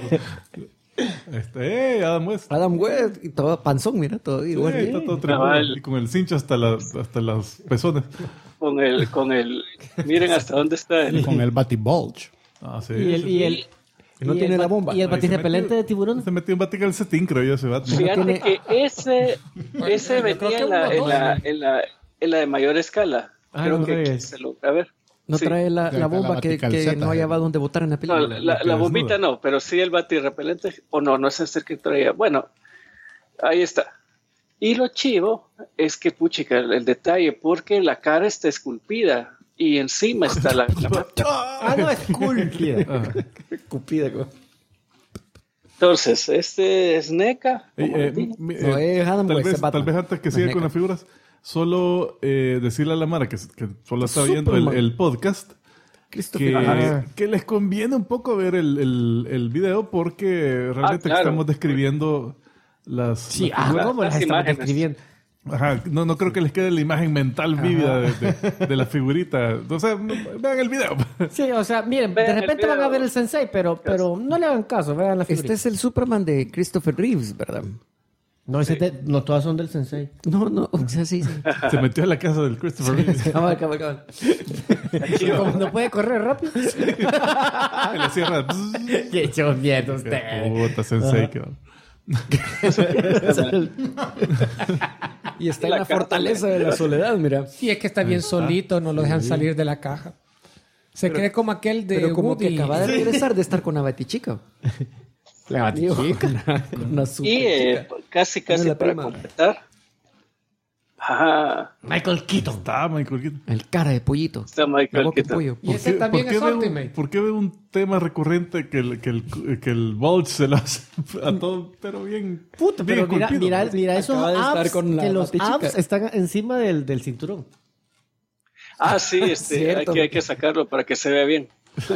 Adam West. Adam West y todo panzón, mira, todo Sí, igual. está todo Cabal. tremendo. Y con el cincho hasta las pezones. Con el. Miren hasta dónde está el. Con el Batibulge. Ah, sí. Y el No tiene la bomba. ¿Y el Ahí se batirrepelente metió- de tiburón? Se metió un baticalcetín, creo yo, ese Batman. Fíjate tiene- que ese Yo creo que venía en la de mayor escala. Ah, Creo no que regues. a ver. No Sí. trae la La bomba que baticalceta, no hallaba donde botar en la No, película. la bombita no, pero sí el batirrepelente. O no es el que traía. Bueno, ahí está. Y lo chivo es que, puchica, el detalle, porque la cara está esculpida y encima está la máscara. Ah, no, es cool. Escupida. como- Entonces, este es NECA. No, es Adam tal West, vez, es Batman. tal vez antes que No es siga NECA. con las figuras, solo decirle a la Mara que solo está viendo Superman. el podcast Christopher. que les conviene un poco ver el video porque realmente claro. estamos describiendo las... Sí, las figuras. ¿cómo las Las estamos imágenes. describiendo? Ajá, no creo que les quede la imagen mental vívida de la figurita. O sea, vean el video. Sí, o sea, miren, Vean de el repente van a video. ver el sensei, pero no le hagan caso, vean la figurita. Este es el Superman de Christopher Reeves, ¿verdad? No, no todas son del sensei. No, o sea, sí. Se metió a la casa del Christopher Reeve. Cabal. Como no puede correr rápido. Y le cierra. Qué hecho mierda usted. Puta, sensei, que va. Y está en La la cara fortaleza de la soledad, mira. Sí, es que está bien solito, no lo dejan salir de la caja. Se cree como aquel de Pero como Woody. que acaba de regresar de estar con la Batichica. La batichica. Con una super Y chica. casi No es la para prima. completar. Ajá, Michael Keaton. Está Michael Keaton. El cara de pollito. está La Michael boca de Keaton. pollo. Y ese también es Ultimate. ¿Por qué veo un tema recurrente que el Bulge se lo hace a todo, pero bien. Puta, bien pero mira esos Acaba de estar abs, con la que los batichica. abs están encima del cinturón. Ah, sí, Cierto. hay que sacarlo para que se vea bien.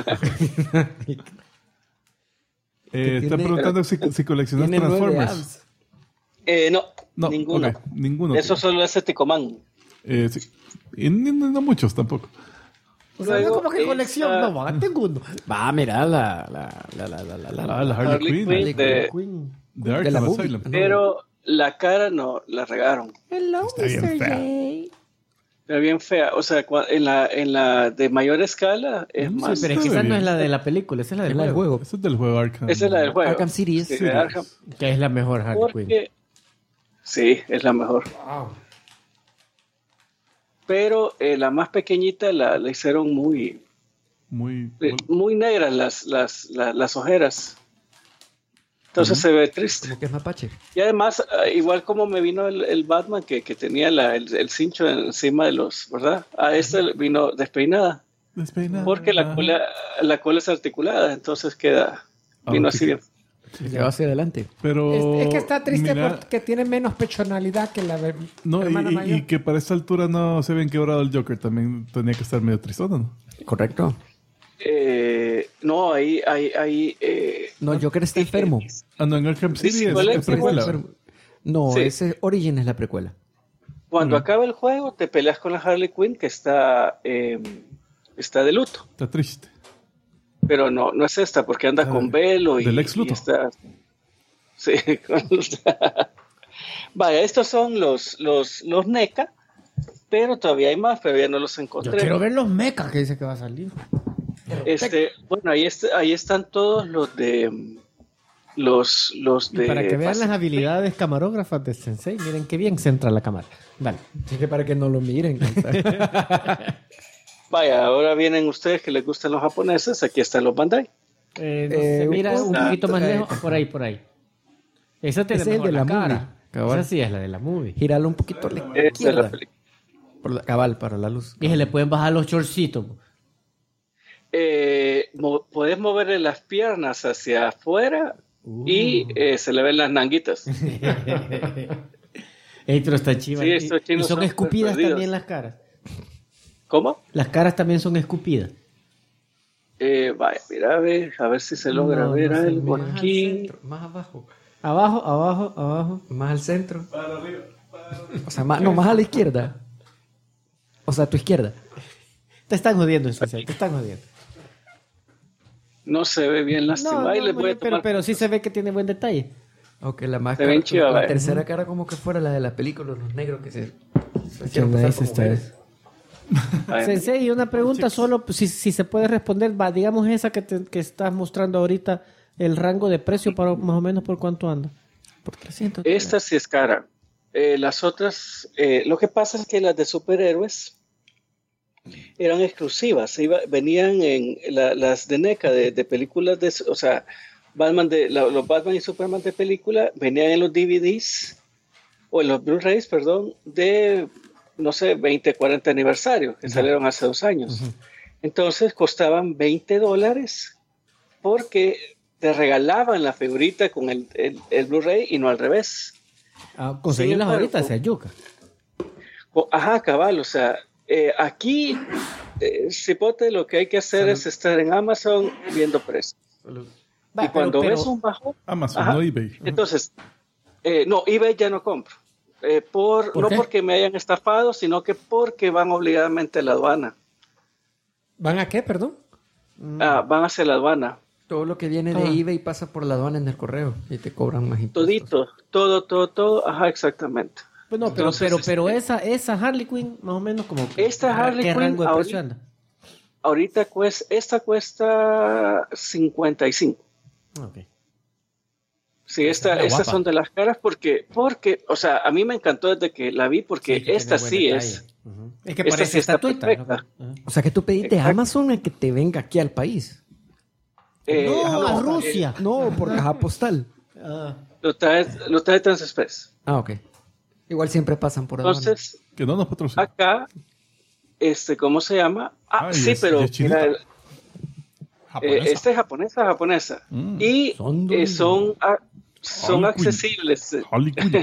Está preguntando si coleccionas Tiene 9 Transformers. abs. No, ninguno. ok, ninguno. Eso solo hace Ticoman. Sí. Y no muchos tampoco. O sea, Luego no como que colección. esa- No, va, tengo uno. Va, mira la La Harley Harley Quinn. Quinn de- Queen. De de Arkham la movie. Asylum. Pero la cara no, la regaron. Hello, Está bien Mr. fea. J. Era bien fea. O sea, en la de mayor escala es más. Sí, pero es que esa no es la de la película, esa es la del juego. Ese es del juego Arkham. Esa es la del juego. Arkham City Sí, de Arkham. Que es la mejor Harley Quinn. Porque, sí, es la mejor. Wow. Pero la más pequeñita la hicieron muy negras las ojeras. Entonces se ve triste. Como que es mapache. Y además, igual como me vino el Batman que tenía el cincho encima de los, ¿verdad? A este vino despeinada. Porque la cola es articulada, entonces vino así bien. Se va hacia adelante. Pero Es que está triste mira, porque tiene menos pechonalidad que la de no, hermana mayor. y que para esta altura no se habían quebrado el Joker, también tenía que estar medio tristona, ¿no? Correcto. No, ahí No, el Joker está enfermo. Ah, no, en Arkham City Sí, es ¿cuál es? es precuela. No, Sí. ese Origin es la precuela. cuando acaba el juego te peleas con la Harley Quinn que está de luto. Está triste. Pero no es esta, porque anda con velo y, del ex Luthor. y está. Sí. Vaya, estos son los NECA, pero todavía hay más, pero ya no los Yo encontré. quiero ver los mechas que dice que va a salir. Bueno, ahí están todos los de Y de para que vean las habilidades camarógrafas de Sensei, miren qué bien centra la cámara. Dale. Así que para que no lo miren. Vaya, ahora vienen ustedes que les gustan los japoneses, aquí están los Bandai. No sé, mira un poquito más lejos, por ahí. Esa te Ese es el mejor de la cara. movie, cabal. Esa sí es la de la movie. Gíralo un poquito a la Esa es la izquierda. película. Cabal, para la luz. Y se le pueden bajar los shortcitos. Puedes moverle las piernas hacia afuera y se le ven las nanguitas. Ey, pero está chiva. Sí, Y- estos y chinos son son escupidas perdidos. también las caras. ¿Cómo? Las caras también son escupidas. Vaya, mira, a ver si se logra No, ver no se algo mira. aquí. Más abajo. Abajo. Más al centro. O sea, más a la izquierda. O sea, a tu izquierda. Te están jodiendo, Sensei, te están jodiendo. No se ve bien, lástima. Ahí les voy a tomar. pero sí se ve que tiene buen detalle. Aunque la Se máscara, ven chivas, la vaya. tercera cara como que fuera la de la película, los negros que se Qué hicieron pasar nice por está mujeres. eso. Vaya. Sensei, una pregunta solo, si se puede responder, va, digamos esa que estás mostrando ahorita, el rango de precio para más o menos por cuánto anda. Por 300. Esta sí es cara. Las otras, lo que pasa es que las de superhéroes eran exclusivas. Venían en las de NECA, de películas o sea, los Batman y Superman de película venían en los DVDs o en los Blu-rays, perdón, de no sé, 20, 40 aniversario, que salieron hace 2 años. Entonces costaban $20 porque te regalaban la figurita con el Blu-ray y no al revés. Conseguirlas Sí, ahorita claro. se yuca. Ajá, cabal, o sea, aquí, Cipote, lo que hay que hacer es estar en Amazon viendo precios. Va, Y cuando pero- ves un bajón, Amazon, Ajá. no eBay. entonces, no, eBay ya no compro. ¿Por No qué? porque me hayan estafado, sino que porque van obligadamente a la aduana. ¿Van a qué, perdón? Van hacia la aduana. Todo lo que viene de eBay pasa por la aduana en el correo y te cobran más impuestos. Todito, todo, ajá, exactamente. Bueno, Entonces, pero esa Harley Quinn, más o menos como... Esta Harley ¿qué Quinn rango de ahorita- precio anda? Ahorita esta cuesta 55. Ok. Sí, estas son de las caras porque, o sea, a mí me encantó desde que la vi porque Sí, que esta tiene buen sí detalle. es. Ujú. Es que Esta parece sí está estatuita. perfecta. ¿no? O sea que tú pediste de Exacto. Amazon a que te venga aquí al país. No, ajá, a Rusia. No, por caja postal. Lo trae Transexpress. Ah, ok. Igual siempre pasan por aduana. Entonces, Que no nos patrocina. acá, ¿cómo se llama? Ay, Sí, es- pero es chinita. mira, Japonesa. esta es japonesa. Y Son son Harley Quinn. accesibles. Harley Quinn.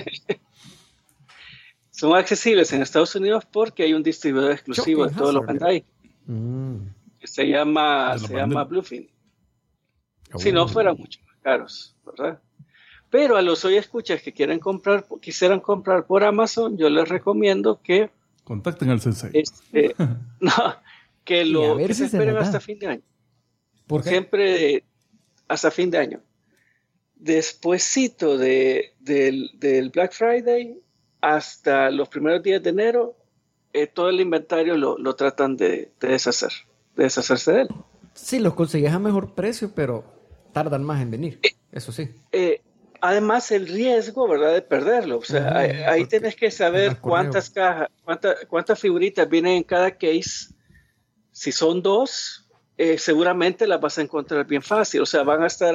Son accesibles en Estados Unidos porque hay un distribuidor exclusivo de Shocking todos los Hazard. Bandai. Que se llama De los Bandai. Bluefin. Si no fueran mucho más caros, ¿verdad? Pero a los hoy escuchas que quisieran comprar por Amazon, yo les recomiendo que Contacten al sensei. no, que Y a ver que si se se esperen nos da. hasta fin de año. ¿Por qué? Siempre hasta fin de año. Despuésito del Black Friday hasta los primeros días de enero todo el inventario lo tratan de deshacerse de él. Sí, los conseguís a mejor precio, pero tardan más en venir. Eso sí. Además, el riesgo, ¿verdad?, de perderlo. O sea, ahí tienes que saber cuántas cajas, cuántas figuritas vienen en cada case. Si son 2, seguramente las vas a encontrar bien fácil. O sea, van a estar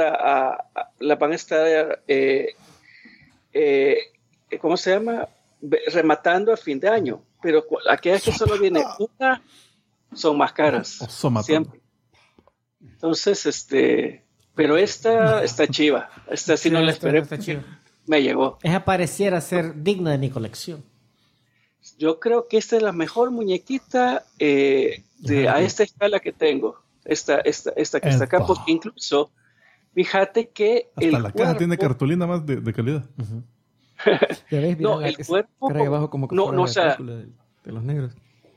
¿cómo se llama? Rematando a fin de año. Pero aquellas que solo viene una son más caras. Siempre. Entonces, pero esta está chiva. Esta sí no la esperé. Me llegó. Esa pareciera ser digna de mi colección. Yo creo que esta es la mejor muñequita a esta escala que tengo. Esta que está acá, porque incluso, fíjate que hasta la caja tiene cartulina más de calidad. No, el cuerpo o sea, de los negros.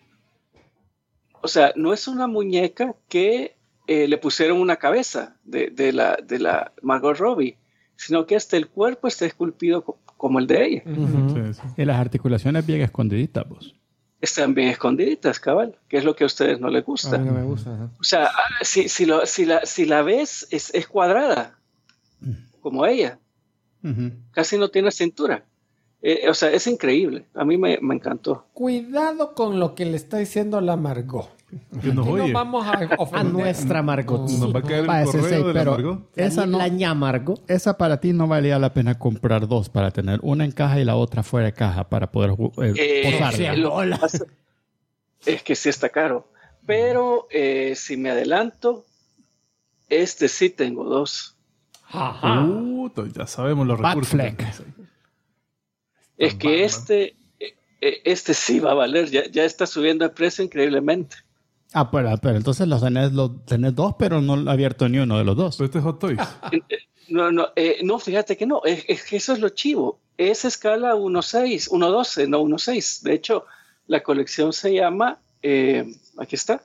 O sea, no es una muñeca que le pusieron una cabeza de la Margot Robbie, sino que hasta el cuerpo está esculpido como el de ella. Sí. Y las articulaciones bien escondiditas, vos. Están bien escondiditas, cabal, que es lo que a ustedes no les gusta. A mí no me gusta. O sea, si la ves, es cuadrada, como ella. Casi no tiene cintura. O sea, es increíble. A mí me encantó. Cuidado con lo que le está diciendo la Margot. Que nos oye. No vamos a ofender. A nuestra Margot. Nos va a caer el Ese, correo de la pero Margot. esa no, La ña Margot. esa para ti no valía la pena comprar 2 para tener una en caja y la otra fuera de caja para poder posarla. Lo que pasa es que sí está caro. Pero si me adelanto, sí tengo 2. Ajá. Ya sabemos los recursos. Batfleck. Es que este sí va a valer. Ya está subiendo de precio increíblemente. Pero entonces tenés 2, pero no he abierto ni uno de los 2. Pero este es Hot Toys. No, fíjate que no. Es que eso es lo chivo. Es escala 1.6, 1.12, no 1.6. De hecho, la colección se llama, aquí está,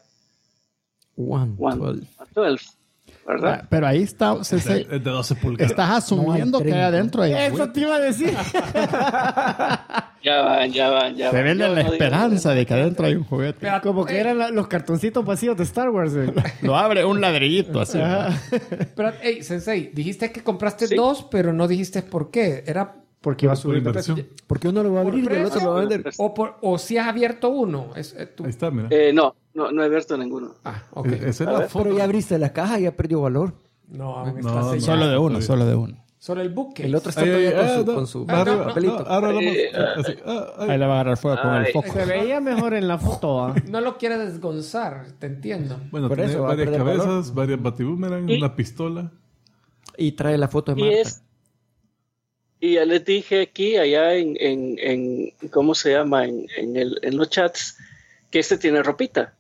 1.12, ¿verdad? Pero ahí está, Es de 12 pulgadas. estás asumiendo que hay adentro hay Eso te iba a decir. Ya van. Te venden la Yo no digo esperanza de que adentro hay un juguete. Como que eran los cartoncitos vacíos de Star Wars. Lo abre un ladrillito así. Pero, hey, Sensei, dijiste que compraste Sí. 2, pero no dijiste por qué. Era Porque iba a subir de inversión. precio. Porque uno lo va a abrir y el otro lo va a vender. o si has abierto uno. Ahí está, mira. No he abierto ninguno. Ok. Esa es la foto. Pero ya abriste la caja y ya perdió valor. No, aún No, está no. sellado. Solo de uno, solo de uno. Solo el buque. El otro está todavía con su arriba, papelito. ahora hablamos. Así. Ahí le va a agarrar fuego con el Ay. foco. Se veía mejor en la foto. ¿Ah? No lo quiere desgonzar, te entiendo. Bueno, Por tiene eso va a varias perder cabezas, valor. varias batiboomerang, Y- una pistola. Y trae la foto de Y Marta. Y ya les dije aquí, allá en ¿cómo se llama? En los chats, que tiene ropita.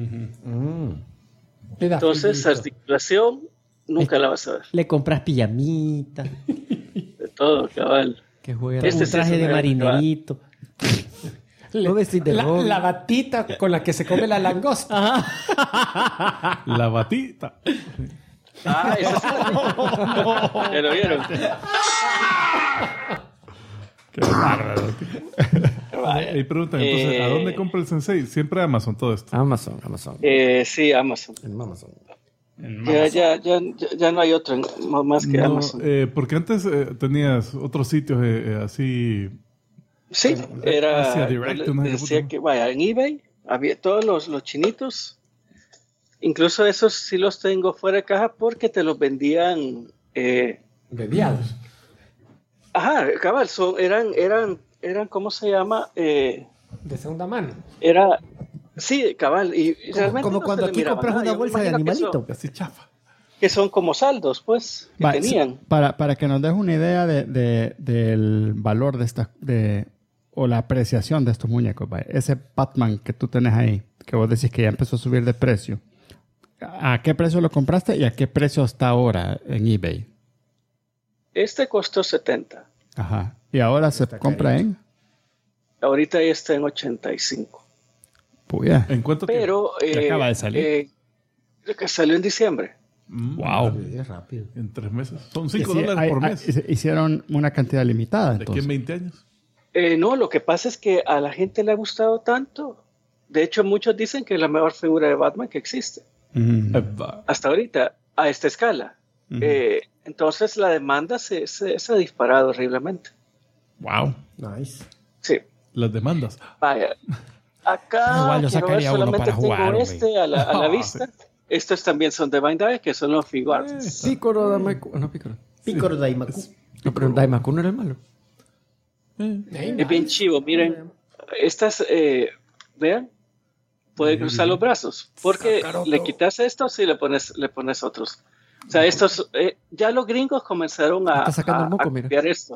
Le da Entonces, frío. articulación, nunca la vas a ver. Le compras pijamita, De todo, cabal. Que juega. Este un sí traje es de un marinerito. No vestís de Robin. la batita con la que se come la langosta. La batita. Ah, eso sí. ¿Ya lo vieron? Qué bárbaro. Y preguntan, entonces, ¿a dónde compra el Sensei? Siempre Amazon, todo esto. Amazon. Sí, Amazon. En Amazon. Ya no hay otro más que No, Amazon. porque antes tenías otros sitios así. Sí, era. Asia Direct, yo no sé qué decía puta. que, vaya, en eBay había todos los chinitos. Incluso esos sí los tengo fuera de caja porque te los vendían. Mediados. Ajá, cabal, eran, ¿cómo se llama? De segunda mano. Sí, cabal. Y realmente Como no cuando se le aquí miraba compras nada. una Yo me bolsa de imagino que animalito. Así chafa. Que son como saldos, pues, que Va, tenían. para que nos des una idea del valor o la apreciación de estos muñecos, va. Ese Batman que tú tenés ahí, que vos decís que ya empezó a subir de precio, ¿a qué precio lo compraste y a qué precio está ahora en eBay? Costó 70. Ajá. Y ahora se compra en... Ahorita ya está en 85. Puya. ¿En cuánto Pero Ya acaba de salir. que salió en diciembre. Wow. Es rápido. En 3 meses. Son $5 por mes. Hicieron una cantidad limitada, ¿De aquí en entonces. 20 años? No, lo que pasa es que a la gente le ha gustado tanto de hecho, muchos dicen que es la mejor figura de Batman que existe. Hasta ahorita, a esta escala. Entonces la demanda se ha disparado horriblemente. Wow. Nice. Sí. Las demandas. Vaya. Acá Igual yo quiero ver, sacaría uno solamente para jugar, tengo a la vista. Estos también son de Bandai, que son los Figuarts. Picoro Daimaku. No, Picoro. Picoro Daimaku. No, pero Daimaku no era el malo. Es bien chivo, miren. Estas, vean, puede cruzar los brazos. Porque le quitas estos y le pones otros. O sea, estos, ya los gringos comenzaron a cambiar esto.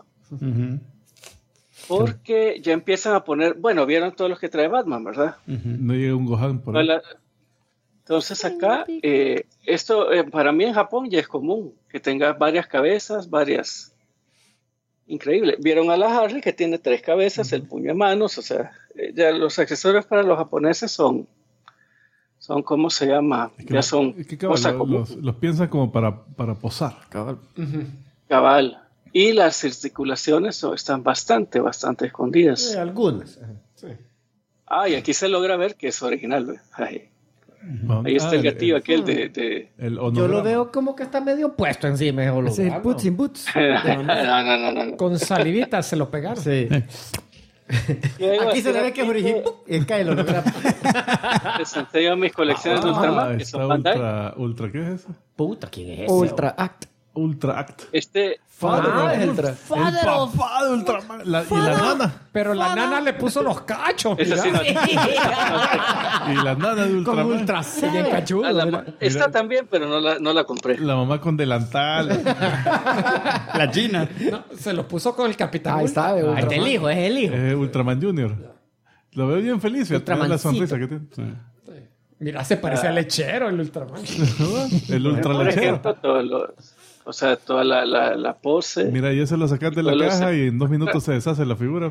Porque ya empiezan a poner, bueno, vieron todos los que trae Batman, ¿verdad? No llega un Gohan por ahí. Entonces acá, esto para mí en Japón ya es común, que tenga varias cabezas, Increíble. Vieron a la Harley que tiene 3 cabezas, el puño de manos, o sea, ya los accesorios para los japoneses son ¿cómo se llama? Es que ya son los piensan como para posar. Cabal. Y las articulaciones están bastante escondidas. Algunas. Sí. Y aquí se logra ver que es original. ¿Ve? Ahí está el gatillo aquel de... Yo lo veo como que está medio puesto encima. Ese es el Puts in Boots. No. Con salivita se lo pegaron. Sí. Aquí se le ve que es original. Y cae el holograma. Les enseño mis colecciones de Ultraman, que son Bandai. Ultra, ¿qué es eso? Puta, ¿quién es ese? Ultra Act. Ultra Act. es el papá de Ultraman. Y la nana. Pero la nana le puso los cachos. Esa sí no. Y la nana de Con Ultraman. Ultra bien cachudo. Esta también, pero no la compré. La mamá con delantal. La Gina. No, se los puso con el capitán. Ahí está, Ahí está el hijo, es el hijo. Ultraman Junior. Lo veo bien feliz. La sonrisa que tiene. Mira, se parece al lechero el Ultraman. El ultra Por lechero. ejemplo, toda la pose. Mira, ya se lo sacas de la caja y en 2 minutos se deshace la figura.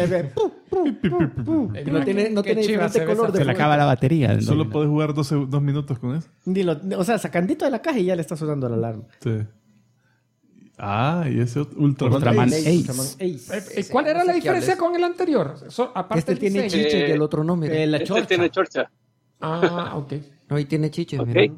No tiene diferente color. Se le acaba la batería. Solo puedes jugar 2 minutos con eso. O sea, sacandito de la caja y ya le está sonando la alarma. Sí. Y ese Ultraman Ace. Ultraman Ace. ¿Cuál era la diferencia con el anterior? Aparte Este del tiene diseño. chiche y el otro no, mira. La Este chorcha. tiene chorcha. Ok. No, ahí tiene chiche, Ok. mira.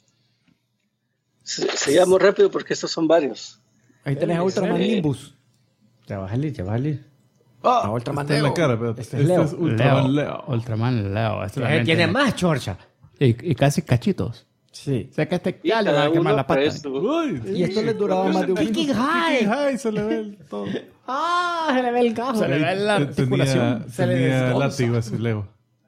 Se llama rápido porque estos son varios. Ahí tenés a Ultraman Nimbus. Ya va a salir. A Ultraman Está en la Neo. cara, pero Este es Leo. es Ultraman Leo. Ultraman Leo. Esto también Tiene más chorcha. Y casi cachitos. Sí. O sea que este Y ya le va cada a quemar uno la pata. trae su- Uy, Y esto les duraba más de un minuto. Ay, se le ve todo. Se le ve el gajo. Se le ve la articulación. Tenía látigo ese Leo.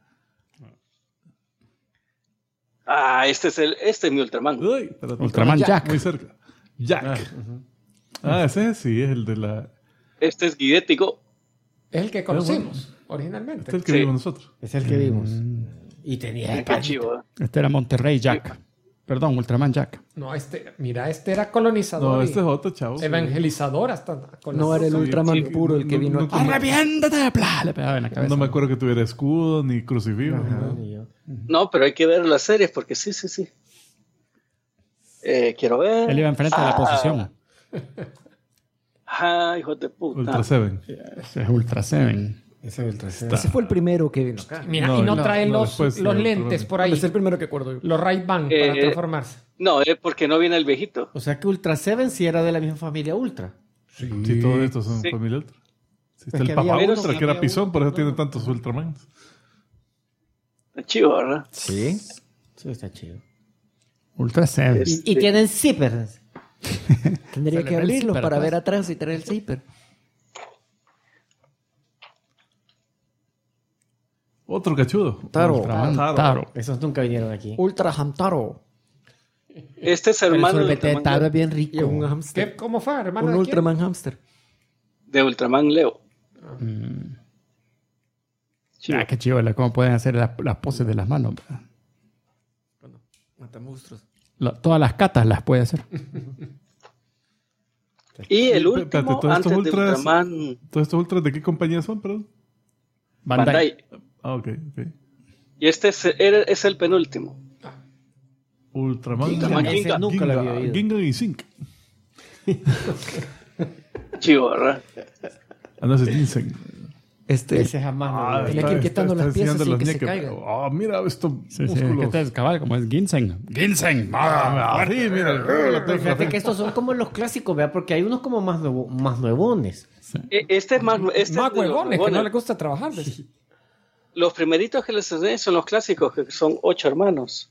Este es mi Ultraman. Uy, pero Ultraman Jack. Muy cerca. Jack. Ese sí es el de la... Este es Guidético. Es el que conocimos originalmente. Este es el que Sí. vimos nosotros. Es el que vimos. Y tenía Qué chivo. Este era Monterrey Jack. Perdón, Ultraman Jack. No, mira, este era colonizador. No, y este es otro, chavo. evangelizador hasta con No las era el cosas. Ultraman Sí, puro el que no, vino no, aquí. ¡Arrepiéntate! ¡Pla! Le pegaba en la cabeza. No me acuerdo que tuviera escudo ni crucifijo. ¿no? No, pero hay que ver las series porque sí. Quiero ver. Él iba enfrente de la posición. Hijo de puta. Ultra 7. Ese es Ultra 7. Ese fue el primero que vino acá. Mira, No, y no no, trae no, los después, lentes no, por ahí. Es el primero que acuerdo yo. Los Ray-Ban para transformarse. No, porque no viene el viejito. O sea que Ultra 7 sí era de la misma familia Ultra. Sí, todos estos son familia Ultra. Sí, está Es el que papá había Ultra, uno, que era había Pisón, por eso tiene tantos Ultraman. Está chivo, ¿verdad? Sí. Sí, está chido. Ultra 7. Y tienen zippers. Tendría Se le que ve el abrirlos zipper para atrás. ver atrás y tener el zipper. Otro cachudo. Taro. Ultraman Taro. Taro. Esos nunca vinieron aquí. Ultra Hamtaro. Este es Pero el hermano de sorbete de Ultraman, Taro es bien rico. Y un hamster. ¿Cómo fue, hermano? Un de quién? Ultraman hamster. de Ultraman Leo. Chivo. Qué chivo, cómo pueden hacer las poses de las manos. Mata monstruos. Todas las catas las puede hacer. Y el Espérate, último, todos antes estos de ultras- Ultraman ¿Todos estos Ultras de qué compañía son, perdón? Bandai. Ok. Y este es el penúltimo. Ultraman Ultraman Ese Ginga. nunca lo había oído. Ginga y Zinc. Chivo, ¿verdad? No, ese es Ginseng. Ese jamás me lo vi. Tenía que ir quitando las piezas enseñando sin los que se ñeques. caigan. Mira estos Sí, músculos. que este es cabal, como es ginseng. Ginseng. Sí, mira. Fíjate que estos son como los clásicos, ¿vea? Porque hay unos como más nuevones. Este es más... Este es Más de los huevones, que huevones. no les gusta trabajar. Los primeritos que les enseñé son los clásicos, que son 8 hermanos.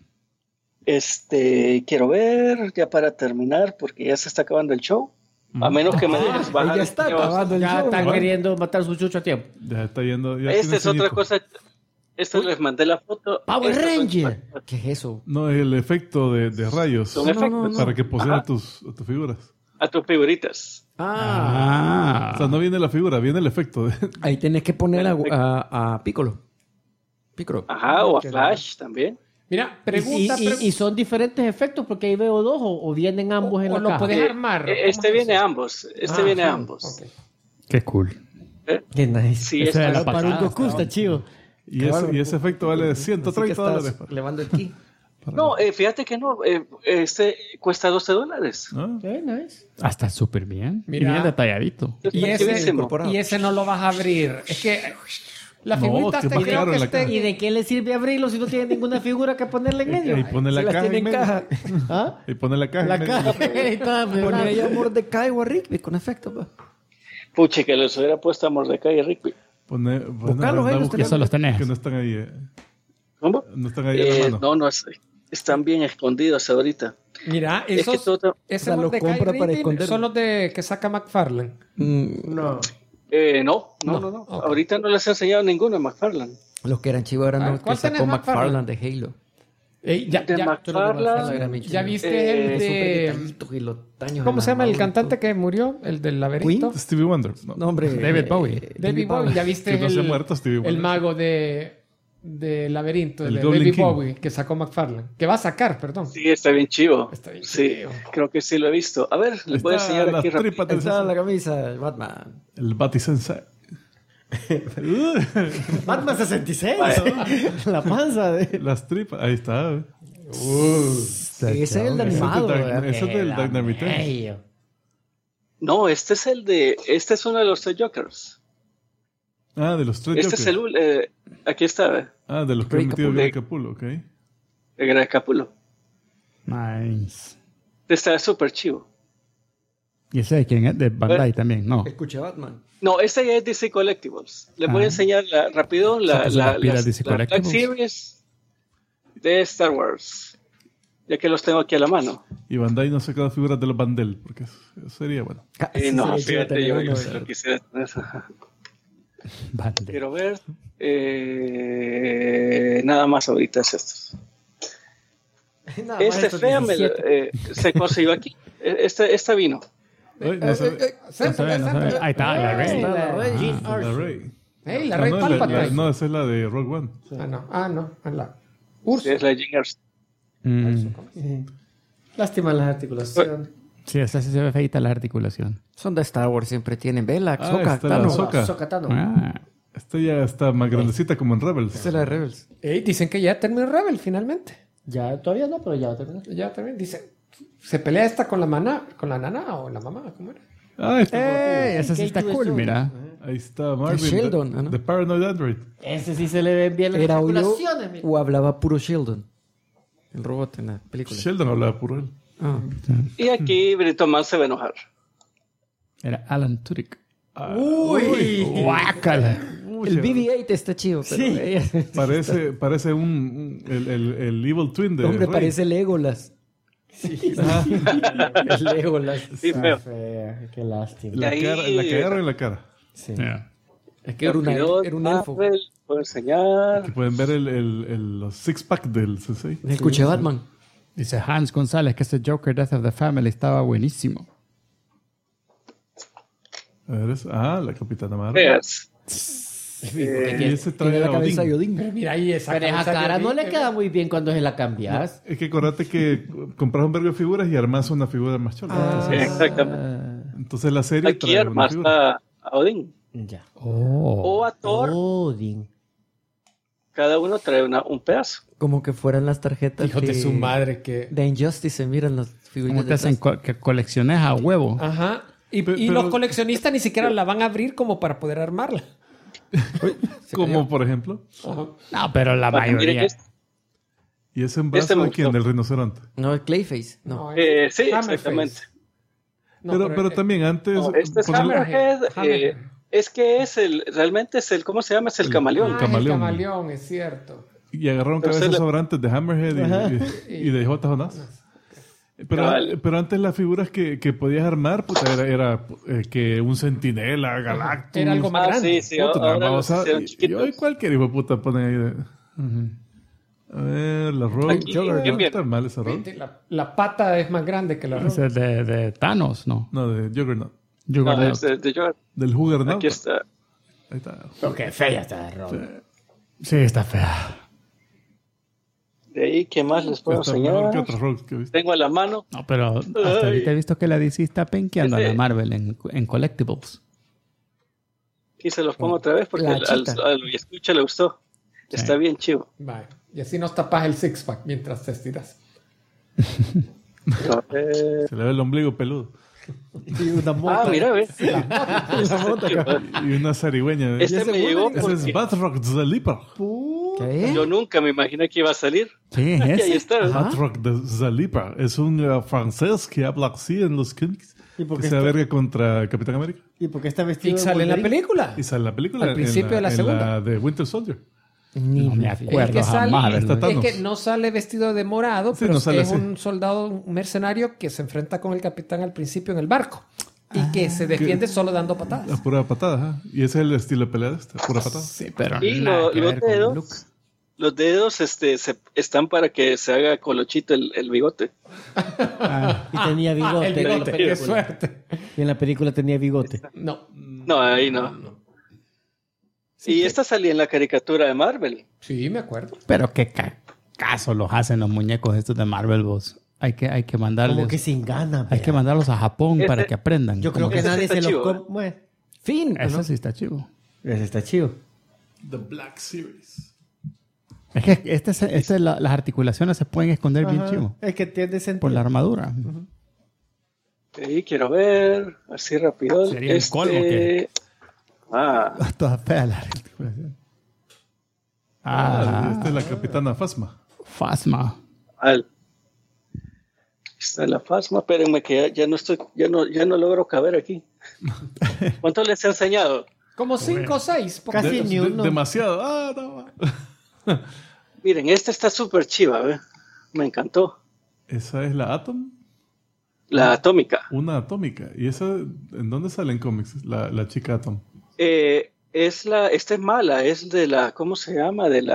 Quiero ver, ya para terminar, porque ya se está acabando el show. A menos que me dejes bajar. Ya está acabando el Ya show. está Están queriendo matar su chucho a tiempo. Ya está yendo. Ya Esta tiene es otra sellito. cosa. Esta les mandé la foto. Power Estas son- Ranger. ¿Qué es eso? No, el efecto de rayos. Son efectos. Para que poseen Ajá. a tus figuras. A tus figuritas. O sea, no viene la figura, viene el efecto. Ahí tenés que poner a Piccolo. Piccolo. Ajá, o a Flash también. Mira, pregunta. Y son diferentes efectos porque ahí veo dos o vienen ambos en o la lo caja. puedes armar. Este viene ambos. Este viene Ajá, ambos. ok. Qué cool. Qué nice. Sí, Esa esta es la es Para un pasada, Goku está chido. Y ese efecto vale $130. Levando el ki. No, fíjate que no. Este cuesta $12. ¿Ah? Qué nice. Hasta súper bien. Mira. Y bien detalladito. Y Está ese, chivísimo. y ese no lo vas a abrir. Es que la No, figurita que te más creo caro que en la esté... caja. ¿Y de qué le sirve abrirlo si no tiene ninguna figura que ponerle en medio? Ahí pone la Si las caja tiene en en medio. caja. ¿Ah? Y pone la caja. La en medio. caja. Ahí está, ¿verdad? Ponía ahí a Mordecai o a Rigby con efecto. Pa. Puche, que les hubiera puesto a Mordecai y Rigby. Buscalos ahí, los Y eso los tenés. Que no están ahí. ¿Cómo? No están ahí en la mano. No, están bien escondidos ahorita. Mira, Es que esos... todo- Ese O sea, lo Mordecai compra para Rigby esconderlo. son los de que saca McFarlane. No. No. Ok. Ahorita no les he enseñado ninguno a McFarlane. Los que eran chivos eran Ah, los que ¿cuál tenés, sacó McFarlane? McFarlane de Halo. Ya, De ya, McFarlane. ya viste el Súper de... detallitos y los daños ¿Cómo en se la llama el armadura y cantante todo. que murió? El del laberinto. Stevie Wonder. No. No, hombre. David Bowie. David Bowie. Ya viste Que no se ha muerto Stevie el Wonder. mago de laberinto, El de Goblin David King. Bowie, que sacó McFarlane. Que va a sacar, perdón. Sí, está bien chivo. Está bien Sí, chivo. creo que sí lo he visto. A ver, les voy a Está enseñar la aquí rápido. tripa del Está la camisa de Batman. El Bati-Sensei. Batman 66. La panza de... Las tripas. Ahí está. Ese es el de animado. ¿verdad? Ese es del Dynamite. Ey. No, este es uno de los tres Jokers. Ah, de los tres Este es Jokers. aquí está, De los que Grey han metido Capullo. Grey Capullo, ok. el Gran Capulo. Nice. Este está súper chivo. ¿Y ese de quién es? De Bandai también, no. Escucha Batman. No, este ya es DC Collectibles. Les voy a enseñar rápido la Sacas una pila de DC Black Collectibles. Series de Star Wars. Ya que los tengo aquí a la mano. Y Bandai no ha sacado figuras de los Bandel, porque eso sería bueno. No, sí, fíjate, yo yo también, lo quisiera tener. Bandai. Quiero ver. Nada más ahorita es esto. Nada más Este estos fea me 17. se consiguió aquí. Esta vino. Ay, no se ve. No se ve, no se ve. Ahí está, la Rey. Ey, la Rey. Jean La Arthur. Rey. Hey, la Ah, Rey no, Palpatine. no, esa es la de Rogue One. No. La Sí, Úrsula. es la Jingers. Lástima las articulaciones. Sí, esa sí se ve feita la articulación. Son de Star Wars, siempre tienen. Vela, Ah, Ahsoka, está la Thanos. Ahsoka. Sokatano. Ah, Esta ya está más grandecita como en Rebels. Esa es la de Rebels. Ey, dicen que ya terminó Rebel finalmente. Ya, todavía no, pero ya va a terminar. Ya también dice. ¿Se pelea esta con la nana o la mamá? ¿Cómo era? Ah, está esa sí está cool, mira. ahí está Marvin. Sheldon, ¿no? The Paranoid Android. Ese sí se le ven bien las ¿Era audio articulaciones. mira. o hablaba puro Sheldon? El robot en la película. Sheldon hablaba puro él. Ah. Y aquí Brito Man se va a enojar. Era Alan Tudyk. Uy. Guácala. El BB-8 está chido, pero Parece el Evil Twin de hombre Rey. parece Legolas. El Legolas. Sí, Está feo. fea. Qué lástima. La Y ahí, cara, la cagaron en la cara. Sí. Yeah. Es que era un elfo. Marvel, puedo enseñar. Pueden ver los six-pack del Sensei. Escuché Batman. Dice Hans González que ese Joker Death of the Family estaba buenísimo. A ver, la Capitana Marvel. Feas. Y ese trae Tiene la a cabeza de Odín. Odín. Mira ahí esa Pero esa cabeza de cara no Odín, le queda muy bien cuando se la cambias. Es que acordate que compras un vergo de figuras y armas una figura más chola. Sí, exactamente. Entonces la serie Aquí trae una armas figura. a Odín. Ya. O a Thor. Odin. Cada uno trae un pedazo. Como que fueran las tarjetas Hijos de su madre que... de Injustice. Se miran las ¿Cómo figuritas. te hacen que colecciones a huevo? Ajá. Y Pero- los coleccionistas ni siquiera la van a abrir como para poder armarla. Como por ejemplo. No, pero la Miren mayoría. ¿Y ese en brazo de quién? Del rinoceronte. No, el Clayface. No. Sí, Hammerface. exactamente. No, pero también antes. No, este es ponerle- Hammerhead. Es que realmente es el, ¿cómo se llama? Es el camaleón. El camaleón. camaleón, es cierto. Y agarraron Pero cabezas se le- sobrantes de Hammerhead y de J. Jonas. Pero antes las figuras que podías armar, puta, era que un centinela, Galactus. Era algo más grande. Sí, Puta, ahora o los sea, hicieron y chiquitos. hoy cualquier hijo de puta pone ahí de... A ver, la Rogue. Aquí, bien, No está mal esa Rogue. Viste, la pata es más grande que la Ese es de Thanos, ¿no? No, de Juggernaut. No, Juggernaut. es de Jordan. Del Juggernaut. Aquí está. Ahí está. Pero qué fea está Rogue. Sí, está fea. De ahí, ¿qué más les puedo Está mejor enseñar? que otras Rogues que viste. Tengo a la mano. No, pero hasta ahorita he visto que la DC está penqueando a la Marvel en collectibles. Aquí se los pongo otra vez porque La al chita. escucha le gustó. Está bien chivo. Vale. Y así nos tapas el six-pack mientras te estiras. A ver. Se le ve el ombligo peludo. Y una moto. Mira, ves. Y una zarigüeña. Este me llegó Ese es porque Batroc the Leaper. ¿Qué? yo nunca me imaginé que iba a salir. Sí, Y ahí es. está. Batroc the Leaper. Es un francés que habla así en los cómics. ¿Y por Que qué se está- verga contra Capitán América. ¿Y por qué está Y vestido de sale en la Wolverine? película. Y sale en la película. Al principio de la segunda. En la de Winter Soldier. No me Es acuerdo que, sale, jamás. Está ¿verdad? es Thanos. que no sale vestido de morado, Sí, pero no sale es así. un soldado, un mercenario que se enfrenta con el capitán al principio en el barco. Y que se defiende solo dando La patadas. pura patada. Y ese es el estilo de pelea de esta. Pura patada. Sí, pero Y nada que los ver con dedos, Luke. los dedos están para que se haga colochito el bigote. Y tenía bigote. El en la bigote, qué película. suerte. Y en la película tenía bigote. No. No, ahí no. Y esta salía en la caricatura de Marvel. Sí, me acuerdo. Pero qué caso los hacen los muñecos estos de Marvel, vos. Hay que mandarles. Como que sin ganas. Hay vea. que mandarlos a Japón Ese- para que aprendan. Yo creo Como que Ese nadie está se los chivo, come. Bueno, Fin. Eso sí está chivo. ese está chido. The Black Series. Es que las articulaciones se pueden esconder bien Ajá. chivo. Es que tiene sentido. Por la armadura. Sí, quiero ver. Así rápido. Sería el colmo que- Toda fea la articulación. Esta es la Capitana Phasma. Fasma. Está la Fasma. Espérenme que ya no logro caber aquí. ¿Cuánto les he enseñado? Como 5 o 6. Casi ni uno. Demasiado. No. Miren, esta está súper chiva, ¿ve? Me encantó. Esa es la Atom. La atómica. Una atómica. ¿Y esa en dónde sale en cómics? La chica Atom. Esta es mala, es de la, ¿cómo se llama? del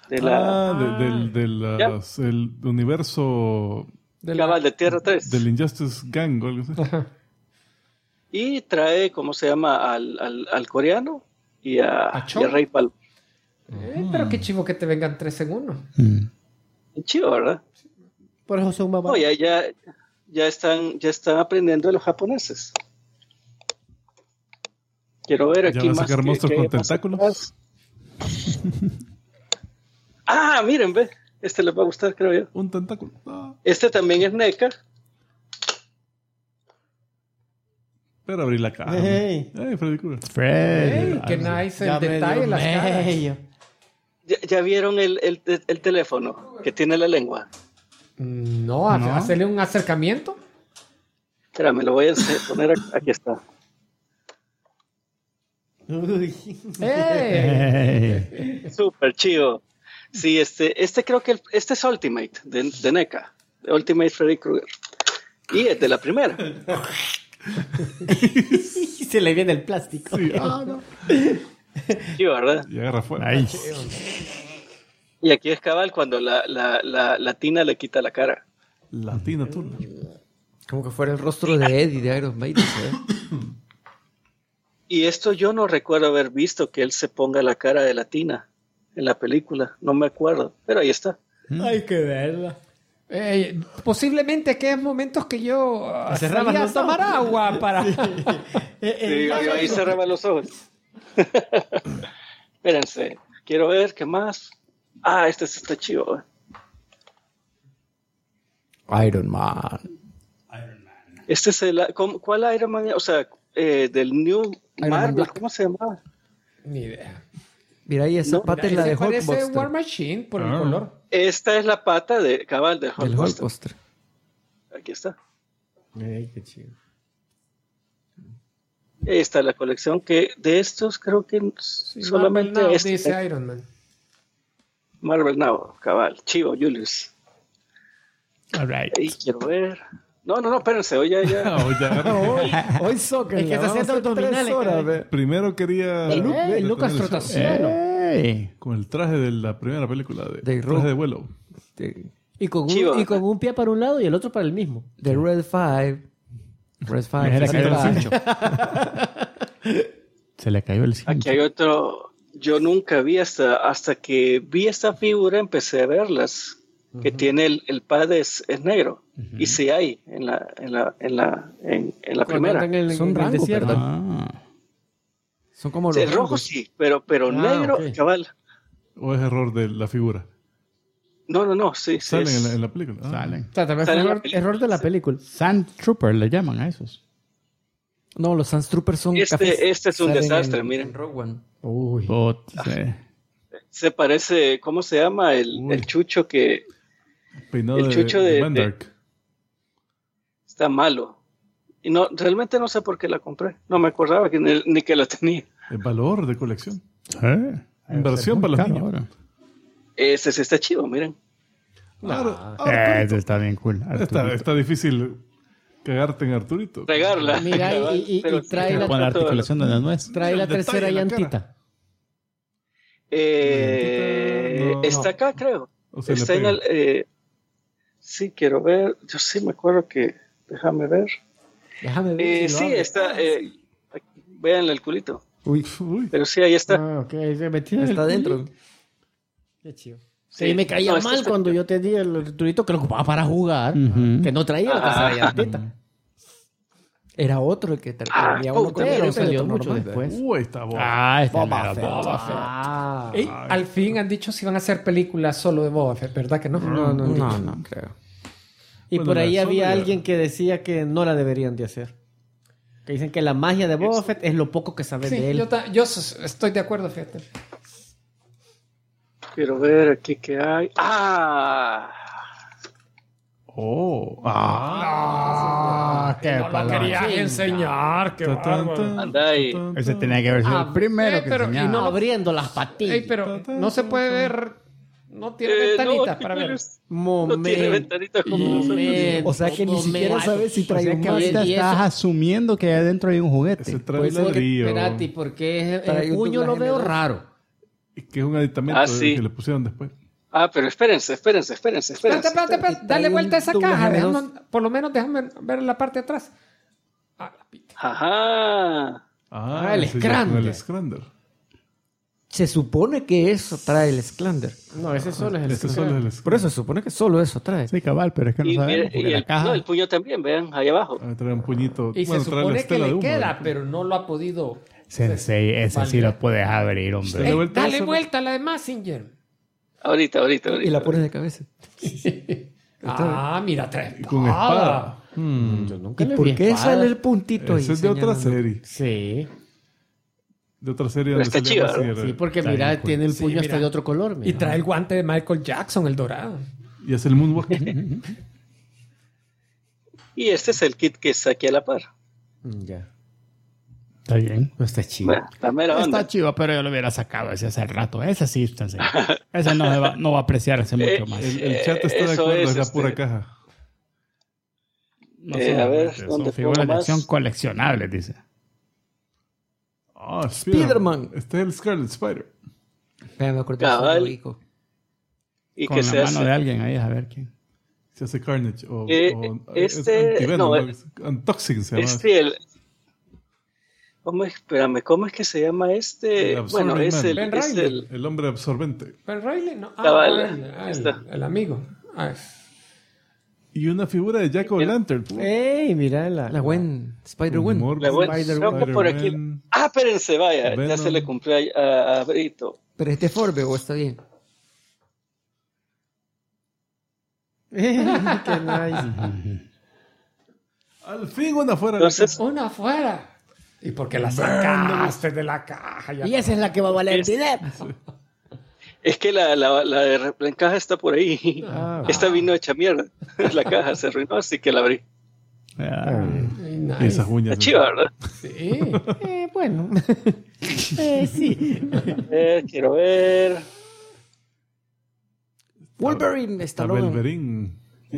el universo cabal de Tierra 3. del Injustice Gang o algo así. Y trae, ¿cómo se llama? Al coreano y a Chong? Rey Pal. Pero qué chivo que te vengan 3 en 1. Chido, ¿verdad? Por eso son más No, ya están aprendiendo de los japoneses. Quiero ver aquí Ya van a más. sacar monstruos con hay más tentáculos. atrás. Miren, ve. Este les va a gustar, creo yo. Un tentáculo. Este también es NECA. Pero abrí la cara. Hey. Freddy Krueger. Fred. Qué nice Ya el me detalle dio de las caras. mello. ¿Ya vieron el teléfono que tiene la lengua? No, No. hacerle un acercamiento. Espera, me lo voy a poner aquí está. Uy. ¡Ey! Súper chido. Sí, este creo que este es Ultimate de NECA, de Ultimate Freddy Krueger. Y es de la primera. Se le viene el plástico. Sí, Sí, ¿verdad? y agarra fuego. Ay. Y aquí es cabal cuando la tina le quita la cara. Latina Turner. Como que fuera el rostro de Eddie de Iron Maiden. ¿eh? Y esto yo no recuerdo haber visto que él se ponga la cara de la tina en la película. No me acuerdo, pero ahí está. Hay que verla. Posiblemente que hay momentos que yo cerrabas salía a los tomar ojos. agua para... Sí, yo ahí cerraba los ojos. Espérense, quiero ver qué más. Este sí está chido. Iron Man. Este es ¿cuál Iron Man? O sea, del New Man Marvel, Black. ¿cómo se llamaba? Ni idea. Mira, y esa pata es la de Ese parece Hulkbuster. War Machine por el color. Esta es la pata de cabal del El Hulkbuster. Hulkbuster. Aquí está. Ay, qué chido. Ahí está la colección que de estos creo que Sí, solamente Marvel Now, este. dice Iron Man. Marvel Now, cabal. Chivo, Julius. All right. Ahí quiero ver. No, espérense. Hoy ya. Oh, ya. Hoy soccer. Es que está haciendo abdominales, caray. Primero quería... Lucas detener el Trotacciano. Hey. con el traje de la primera película de De traje de vuelo. Y con, Chivo. y con un pie para un lado y el otro para el mismo. The Red Five. Red Five. Mira, Red que era el Five. cincho. Se le cayó el cincho. Aquí hay otro. Yo nunca vi hasta que vi esta figura, empecé a verlas. Que tiene el pad es negro. Y sí hay en la primera. Son Rango, desierto. ¿verdad? Ah. Son como los Sí, rojo rangos. sí, pero negro, ok. cabal. ¿O es error de la figura? No, sí. Salen es- en la película. Ah. Salen. O sea, tal vez Sale fue en la error, película. error de la película. Sand Trooper le llaman a esos. No, los Sandtroopers son cafés. Este es un Salen desastre, en miren. Rogue One. Uy. Sí. Se parece, ¿cómo se llama? El chucho que Peinado El chucho de- Mandark. está malo. Y no, realmente no sé por qué la compré. No me acordaba ni que la tenía. El valor de colección. Eh. Inversión para los niños. Ahora. Ese sí está chido, miren. Ese está bien cool. Está difícil cagarte en Arturito. Regarla. Mira, y Pero trae sí, la- Con la articulación de la nuez. Trae la El detalle tercera en la llantita. No. Está acá, creo. O sea, Está le en el. Sí, quiero ver. Yo sí me acuerdo que. Déjame ver. Déjame ver. si lo Sí, abro. está. Véanle el culito. Uy. Pero sí, ahí está. Ah, ok. Se metió en el Está culo. dentro. Qué chido. Sí. Sí, me caía No, esto mal está- cuando yo tenía el turito que lo ocupaba para jugar, Ujú. que no traía la tercera llantita. Era otro el que había puta, uno con Pero el salió mucho mucho después. Uy, está bueno. Ah, este Boba mero Fett. Boba Fett. Ah. Ey, al fin han dicho si van a hacer películas solo de Boba Fett, ¿verdad que no? No creo. Y Bueno, por ahí la había sombra- alguien que decía que no la deberían de hacer. Que dicen que la magia de Boba Fett es lo poco que sabes Sí, de él. estoy de acuerdo, fíjate. Quiero ver aquí qué hay. ¡Ah! Oh. Ah, qué No lo palabra. quería enseñar, qué Ta, tan, bárbaro. tan, Anda ahí. ta, tan, Ese tan. tenía que haber sido Ah, el primero que pero- y enseñaba. no lo- Abriendo las patillas. Ey, pero no se puede ver, no tiene No, ventanita ¿qué para ver. quieres? Momento. No tiene ventanita como nosotros. Momento. O sea que ni siquiera sabes si O sea trae un que mando. ahorita y eso- estás asumiendo que adentro hay un juguete. Ese trae Pues es que, ladrillo. espérate, porque Trae el un puño lo doblaje veo M2. raro. Que es un aditamento Sí. que le pusieron después. Pero espérense. Espérate, dale trae vuelta a un esa doblaje caja, M2. por lo menos déjame ver la parte de atrás. Ah, la pita. Ajá. el ese ya con Scrander. el Scrander. Se supone que eso trae el Sclander. No, ese solo es el Ese solo es el Scrander. Por eso se supone que solo eso trae. Sí, cabal, pero es que no Y, sabemos. mire, Porque la caja. no, el puño también, vean, ahí abajo. Trae un puñito. Y bueno, se trae la supone que estela de le humo, queda, ¿verdad? pero no lo ha podido. Sensei, ese sí lo puedes abrir, hombre. Dale vuelta Dale eso, vuelta a la de Massinger. Ahorita. Y la pones de cabeza. Mira, trae Y con espada. Yo nunca ¿Y le por vi qué espada. sale el puntito ahí? Ese es de otra señalando? serie. Sí. De otra serie Pero donde está salía chido, Mazinger. Sí, porque Está mira, bien cool. tiene el Sí, puño hasta mira. de otro color. Y mira. trae el guante de Michael Jackson, el dorado. Y hace el moonwalk. Y este es el kit que saqué a la par. Ya. Está bien. No está chido. Bueno, la mera onda. Está chido, pero yo lo hubiera sacado ese hace rato. Ese sí, Sensei. Ese no va a apreciarse mucho más. El chat está de Eso acuerdo, es es, la pura caja. No a ver, son ¿dónde figuras pongo de más? acción coleccionables, dice. Spider-Man. Este es el Scarlet Spider. Me acordé Cabal. de eso. ¿Y Con qué la se mano hace? de alguien ahí, a ver quién. Se hace Carnage. este- Es Antivenom, no, ¿no? Es Untoxin se llama. Espérame, ¿cómo es que se llama este? El Absorbing Bueno, es Man. el, Ben es Reilly. el El hombre absorbente. ¿Pero Riley? No. Cabal, ahí está. El amigo. Y una figura de Jack O'Lantern. ¡Ey! Mira la. La Gwen. Spider-Gwen. Morgan, La buena- creo que por aquí. Spider-Man. Espérense, vaya, ya Venom. se le cumplió a Brito. Pero es deforme o está bien. ¡Qué nice! Al fin una fuera. Entonces, Una afuera. ¿Y por qué la sacaste de la caja? Y esa es la que va a valer dinero. Es que la caja está por ahí. Esta vino hecha mierda. La caja se arruinó, así que la abrí. Nice. Esas uñas. Está chiva, ¿verdad? Sí. Bueno. Sí. Quiero ver. Wolverine está Está Wolverine.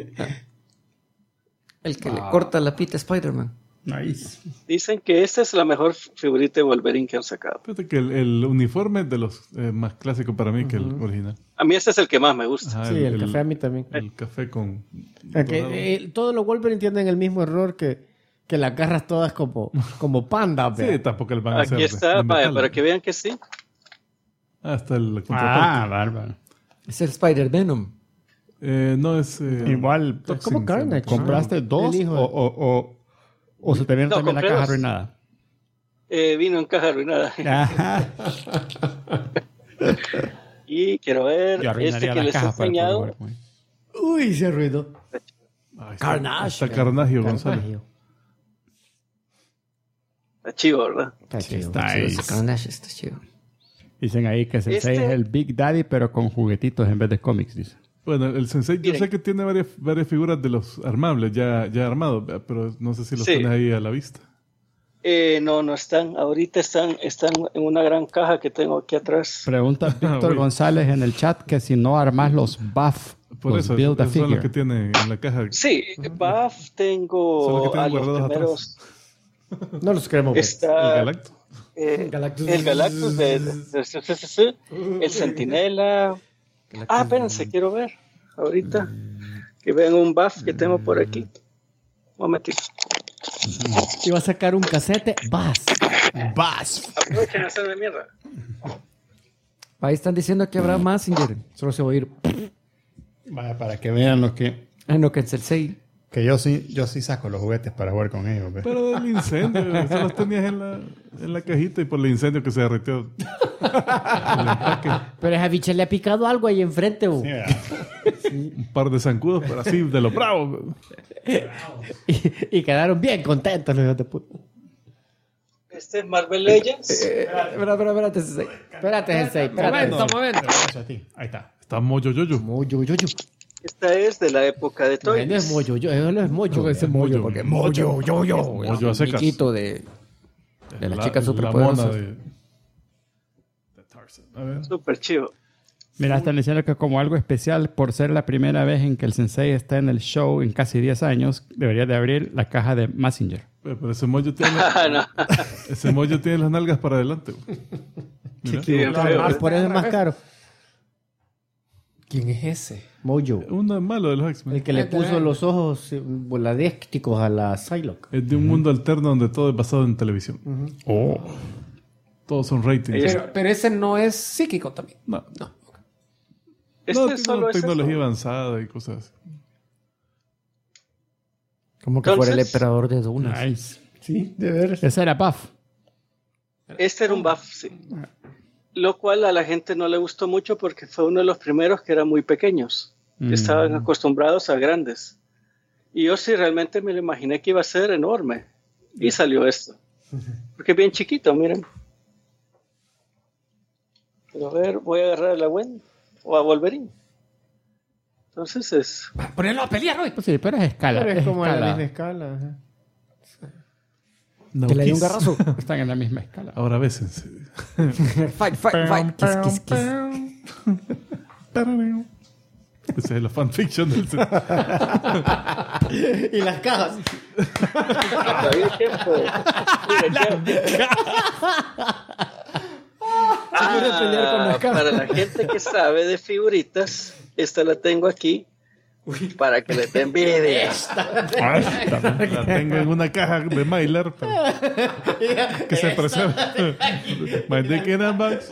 el que le corta la pita a Spider-Man. Nice. Dicen que esta es la mejor figurita de Wolverine que han sacado. Fíjate que el uniforme es de los más clásicos para mí que el original. A mí este es el que más me gusta. Ajá, Sí, el café a mí también. El café con... Todos los Wolverine tienen el mismo error que las garras todas como panda. Sí, tampoco el van a hacer. Aquí está, de metal. para que vean que sí. Hasta el contraparte. Bárbaro. Es el Spider-Venom. No es... Igual, Toxin, como Carnage. ¿compraste dos el hijo. o se te viene No, también la compré caja dos. arruinada? Vino en caja arruinada. Ajá. Y quiero ver Yo arruinaría este que la les he caja para poder enseñado. jugar con él. Uy, se arruinó. Ay, Carnage. Está Carnagio González. Está chivo, ¿verdad? Está ahí. Carnage está chido. Dicen ahí que Sensei Este- es el Big Daddy, pero con juguetitos en vez de cómics, dice. Bueno, el Sensei, yo Miren. sé que tiene varias figuras de los armables ya armados, pero no sé si los Sí. tienes ahí a la vista. No están. Ahorita están en una gran caja que tengo aquí atrás. Pregunta Víctor Bueno. González en el chat que si no armas los buff, Por los eso, build a esos son los figure. que tiene en la caja. Sí, Buff Son los que tengo tienen a los guardados primeros. No los queremos ver. El Está Galacto. Galactus. el Galactus el Centinela. Espérense, quiero ver. Ahorita que vean un buff que tengo por aquí. Un momentito. Iba a sacar un casete. Vas. Aprovechen a hacerme mierda. Ahí están diciendo que habrá Mazinger. Solo se va a ir. Vaya, para que vean los que No, que el Sensei. yo sí saco los juguetes para jugar con ellos. ¿ves? Pero del incendio, eso los tenías en la cajita y por el incendio que se derritió. Pero a biche le ha picado algo ahí enfrente. Sí, ¿verdad? Un par de zancudos, pero así de lo bravo. y quedaron bien contentos los hijos de puta. Este es Marvel Legends. Espérate, Sensei. Espérate, Sensei. Espérate. Momento. Gracias a ti. Ahí está. Está Moyo Yoyo. Moyo. Esta es de la época de No, no es Toys. moyo. Eso no es moyo. Ese es Moyo. moyo. Porque Moyo, Moyo a secas. Chiquito de las chicas La superpoderosas. mona de Tarzan. A ver. Súper chivo. Mira, están diciendo que como algo especial, por ser la primera vez en que el Sensei está en el show en casi 10 años, debería de abrir la caja de Mazinger. Pero ese Moyo tiene, No. ese Moyo tiene las nalgas para adelante. Mira. Sí, bien feo. por eso es más caro. ¿Quién es ese? Moyo. Uno malo de los X-Men. El que le puso los ojos voladísticos a la Psylocke. Es de un mundo alterno donde todo es basado en televisión. Oh. Todos son ratings. Pero ese no es psíquico también. No, Este no, tiene solo una es tecnología eso. avanzada y cosas así. Como que fuera el Entonces- emperador de Dunas. Nice. Sí, de ver. Esa era Buff. Este era un buff, sí. Lo cual a la gente no le gustó mucho porque fue uno de los primeros que eran muy pequeños. Que estaban acostumbrados a grandes. Y yo sí realmente me lo imaginé que iba a ser enorme. Y salió esto. Porque es bien chiquito, miren. Pero a ver, voy a agarrar a la Gwen o a Wolverine. Entonces es... Ponerlo a pelear hoy. Pues sí, pero es escala. Pero es como en la escala. misma escala. ajá. No Que le dio un kiss. garrazo. Están en la misma escala. Ahora bésense. Fight. Kiss, kiss. Esa es la fanfiction del set. Y las cajas. Todavía hay tiempo. Mira, quiere pelear con las cajas. para la gente que sabe de figuritas, esta la tengo aquí para que le den envidia. La tengo en una caja de Mylar. Que se presenta. My Dick in a Box.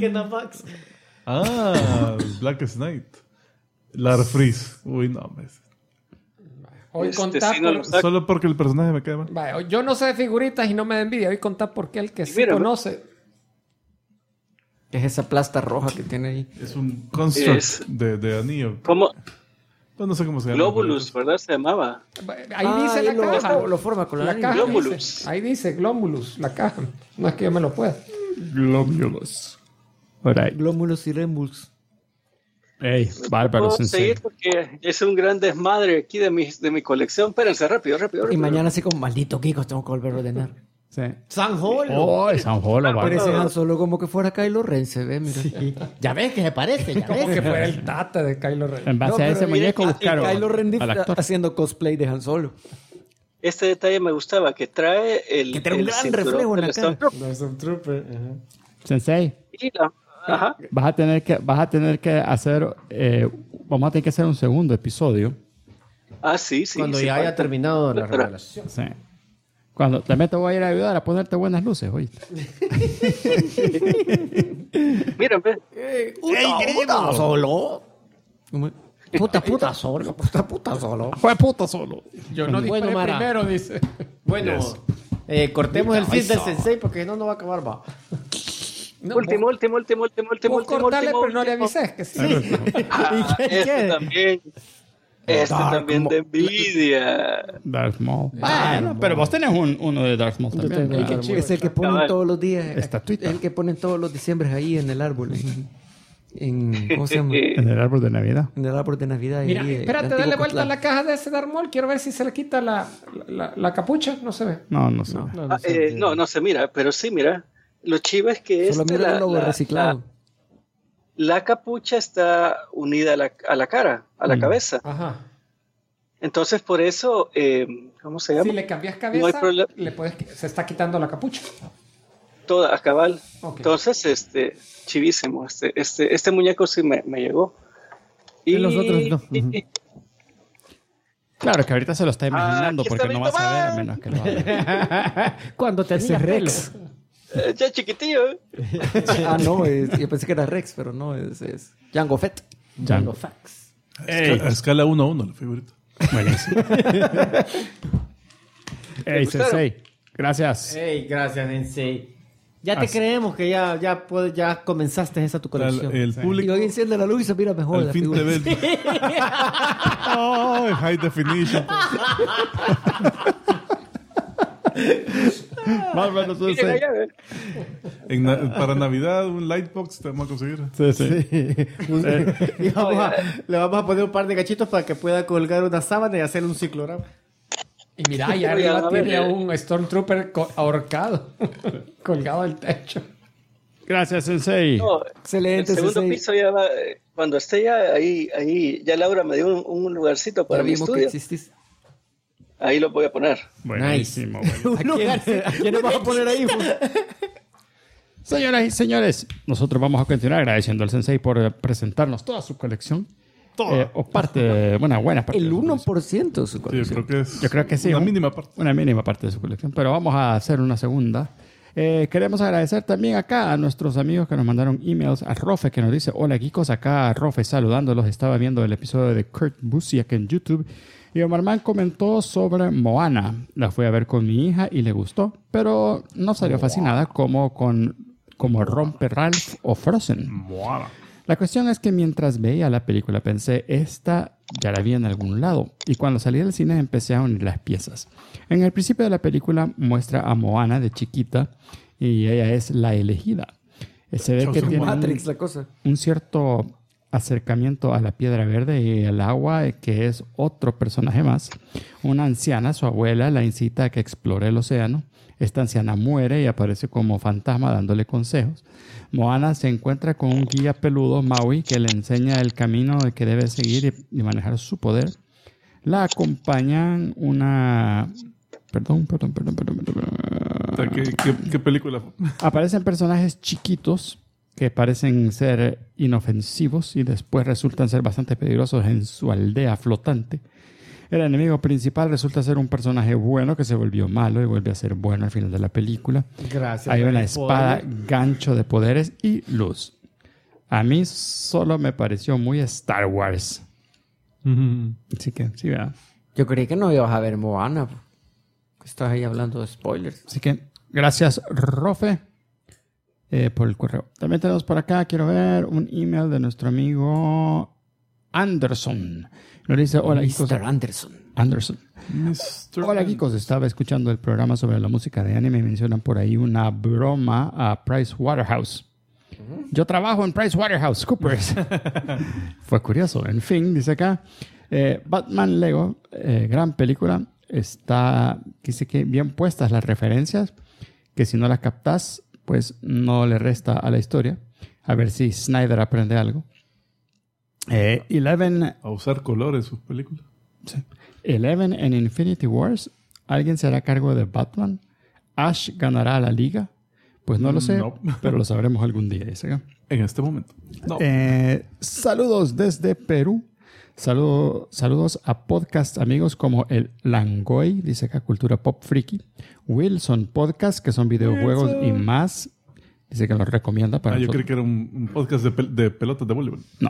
Ah, Black Knight. Lar Freeze. Uy, no. Hoy Este contá sí no por- lo saco. Solo porque el personaje me cae mal. Vaya, yo no sé de figuritas y no me da envidia. Hoy contá porque el que sí mira, conoce. Es esa plasta roja que tiene ahí. Es un construct Es- de anillo. ¿Cómo Pues no sé cómo se llama. Globulus, ¿verdad? Se llamaba. Ahí dice la caja. Lo forma con La caja Globulus. dice. Ahí dice Globulus, la caja. No es que yo me lo pueda. Globulus. Alright. Glómulos y rémulos. Ey, bárbaro, Puedo Sensei. seguir porque es un gran desmadre aquí de mi colección. Espérense, rápido. Y mañana así como, maldito Kiko, tengo que volver a ordenar. Sí. San Holo. Oh, es San Holo, Pero bárbaro. ese Han Solo como que fuera Kylo Ren, se ve, mira. Ya ves que se parece, ya Como ves. que fuera el tata de Kylo Ren. En base a ese muñeco buscaron Kylo Ren al actor. haciendo cosplay de Han Solo. Este detalle me gustaba, que trae el Que trae un gran cinturón reflejo en la del cara. Stormtrooper. Los Stormtrooper. Sensei, Y ajá. vas a tener que hacer... vamos a tener que hacer un segundo episodio. Sí. Cuando sí, ya haya falta. terminado la Pero- revelación. Sí. Cuando también te voy a ir a ayudar a ponerte buenas luces, oye. Miren, ve. Puta solo. ¿Cómo? Puta solo. Puta solo. Fue puta solo. Yo no Bueno, disparé Mara. primero, dice. Bueno, cortemos el feed del sensei porque si no, no va a acabar, va. No, Último. vos cortale, pero no le avises que sí. Este también. Este también de envidia. Darth Maul. Bueno, pero vos tenés uno de Darth Maul también. tengo ¿verdad? chido. Es el que ponen Cabal. todos los días. Estatuita. El que ponen todos los diciembres ahí en el árbol. ¿Cómo se llama? En el árbol de Navidad. En el árbol de Navidad. Mira, ahí, espérate, el dale antiguo vuelta a Cotlán. la caja de ese Darth Maul. Quiero ver si se le quita la capucha. No se ve. No sé. No se mira, pero sí, mira. Lo chivo es que Solo mira el logo reciclado. la capucha está unida a la cara, a la cabeza. Ajá. Entonces, por eso, ¿cómo se llama? Si le cambias No hay cabeza, problema. se está quitando la capucha. Toda a cabal. Ok. Entonces, chivísimo. Este muñeco sí me llegó. Y los otros no. Claro que ahorita se lo está imaginando aquí porque está no mi vas a ver a mamá. menos que lo haga. Cuando tenía Rex. Ya chiquitillo. No, yo pensé que era Rex, pero no, es Jango Fett. Django. Fax. A escala 1 a 1, la figurita. Buenísimo. Ey, gustaron? Sensei. Gracias. Hey, gracias, Sensei. Ya te creemos que ya comenzaste esa tu colección. El Y público hoy enciende la luz y se mira mejor. al la fin figura. te ve. Oh, high definition. Bárbaro, Miren Sensei. allá, ve. Para Navidad, un lightbox te vamos a conseguir. Sí. Y le vamos a poner un par de gachitos para que pueda colgar una sábana y hacer un ciclorama. Y mira, ahí Oigan, arriba a ver, tiene a un Stormtrooper ahorcado, colgado del techo. Gracias, Sensei. No, Excelente, el segundo Sensei. piso ya va, cuando esté ya ahí, ya Laura me dio un lugarcito para Ya mi vimos que estudio. existís. Ahí lo voy a poner. Buenísimo. buenísimo. ¿A quién le vas a poner ahí? Señoras y señores, nosotros vamos a continuar agradeciendo al Sensei por presentarnos toda su colección. O parte, buena parte. El de su colección. 1% de su Sí, colección. Yo creo que sí. Una mínima parte. Una mínima parte de su colección. Pero vamos a hacer una segunda. Queremos agradecer también acá a nuestros amigos que nos mandaron emails. A Rofe que nos dice: hola Kikos, acá Rofe saludándolos. Estaba viendo el episodio de Kurt Busiek en YouTube. Y Omar Man comentó sobre Moana. La fui a ver con mi hija y le gustó. Pero no salió fascinada como Rompe Ralph o Frozen. La cuestión es que mientras veía la película pensé, esta ya la vi en algún lado. Y cuando salí del cine empecé a unir las piezas. En el principio de la película muestra a Moana de chiquita y ella es la elegida. Se ve que tiene Matrix, la cosa. un cierto acercamiento a la piedra verde y al agua, que es otro personaje más. Una anciana, su abuela, la incita a que explore el océano. Esta anciana muere y aparece como fantasma dándole consejos. Moana se encuentra con un guía peludo, Maui, que le enseña el camino que debe seguir y manejar su poder. La acompañan una... Perdón. ¿Qué película fue? Aparecen personajes chiquitos que parecen ser inofensivos y después resultan ser bastante peligrosos en su aldea flotante. El enemigo principal resulta ser un personaje bueno que se volvió malo y vuelve a ser bueno al final de la película. Gracias. Hay una por espada, informe. gancho de poderes y luz. A mí solo me pareció muy Star Wars. Así que, sí, ¿verdad? Yo creí que no ibas a ver Moana. Estás ahí hablando de spoilers. Así que, gracias, Rofe, por el correo. También tenemos por acá, quiero ver, un email de nuestro amigo Anderson. Nos dice, hola, Geekos. Mr. Anderson. Hola, Geekos. Estaba escuchando el programa sobre la música de anime y mencionan por ahí una broma a Price Waterhouse. Yo trabajo en Price Waterhouse Coopers. Fue curioso. En fin, dice acá, Batman Lego, gran película. Dice que bien puestas las referencias, que si no las captas, pues no le resta a la historia. A ver si Snyder aprende algo. Eleven... A usar color en sus películas. Sí. Eleven en Infinity Wars. ¿Alguien se hará cargo de Batman? ¿Ash ganará a la liga? Pues no lo sé, No. pero lo sabremos algún día. Dice acá. En este momento. No. Saludos desde Perú. Saludos a podcast amigos como el Langoy, dice acá, Cultura Pop Friki. Wilson Podcast, que son videojuegos y más. Dice que los recomienda para yo nosotros. creí que era un podcast de pelotas de voleibol. No.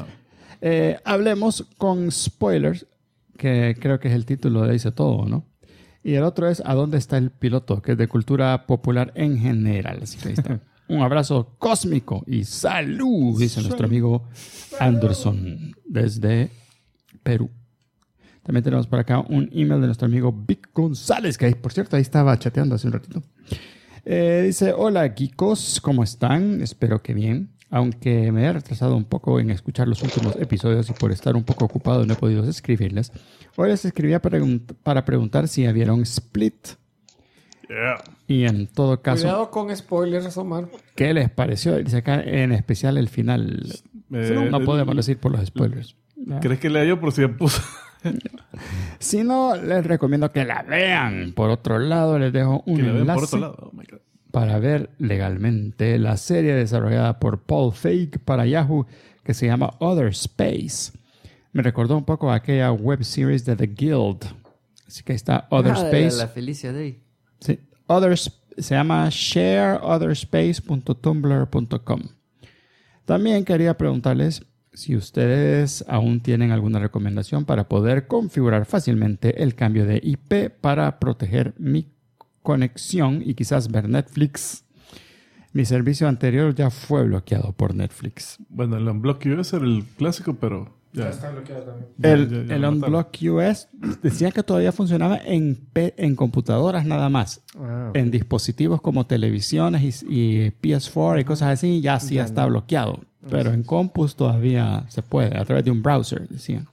Hablemos con spoilers, que creo que es el título de Dice Todo, ¿no? Y el otro es ¿A dónde está el piloto? Que es de cultura popular en general. Así que ahí está. Un abrazo cósmico y salud, dice nuestro amigo Anderson desde Perú. También tenemos por acá un email de nuestro amigo Vic González, que por cierto ahí estaba chateando hace un ratito. Dice, hola geekos, ¿cómo están? Espero que bien. Aunque me he retrasado un poco en escuchar los últimos episodios y por estar un poco ocupado no he podido escribirles. Hoy les escribía para preguntar si vieron Split. Yeah. Y en todo caso, Cuidado con spoilers, Omar. ¿qué les pareció? Dice acá en especial el final. No podemos decir por los spoilers. ¿Crees que lea yo por si ya puso? Si no, les recomiendo que la vean. Por otro lado, les dejo un Que la vean enlace por otro lado. Oh my God. para ver legalmente la serie desarrollada por Paul Feig para Yahoo que se llama Other Space. Me recordó un poco a aquella web series de The Guild. Así que ahí está Other Space. La Felicia Day. Sí. Se llama shareotherspace.tumblr.com. También quería preguntarles si ustedes aún tienen alguna recomendación para poder configurar fácilmente el cambio de IP para proteger mi conexión y quizás ver Netflix. Mi servicio anterior ya fue bloqueado por Netflix. Bueno, el Unblock US era el clásico, pero ya está bloqueado también. ya El lo Unblock US decía que todavía funcionaba en computadoras nada más. En dispositivos como televisiones y PS4 y cosas así ya está bloqueado. Pero en compus todavía se puede a través de un browser, decían.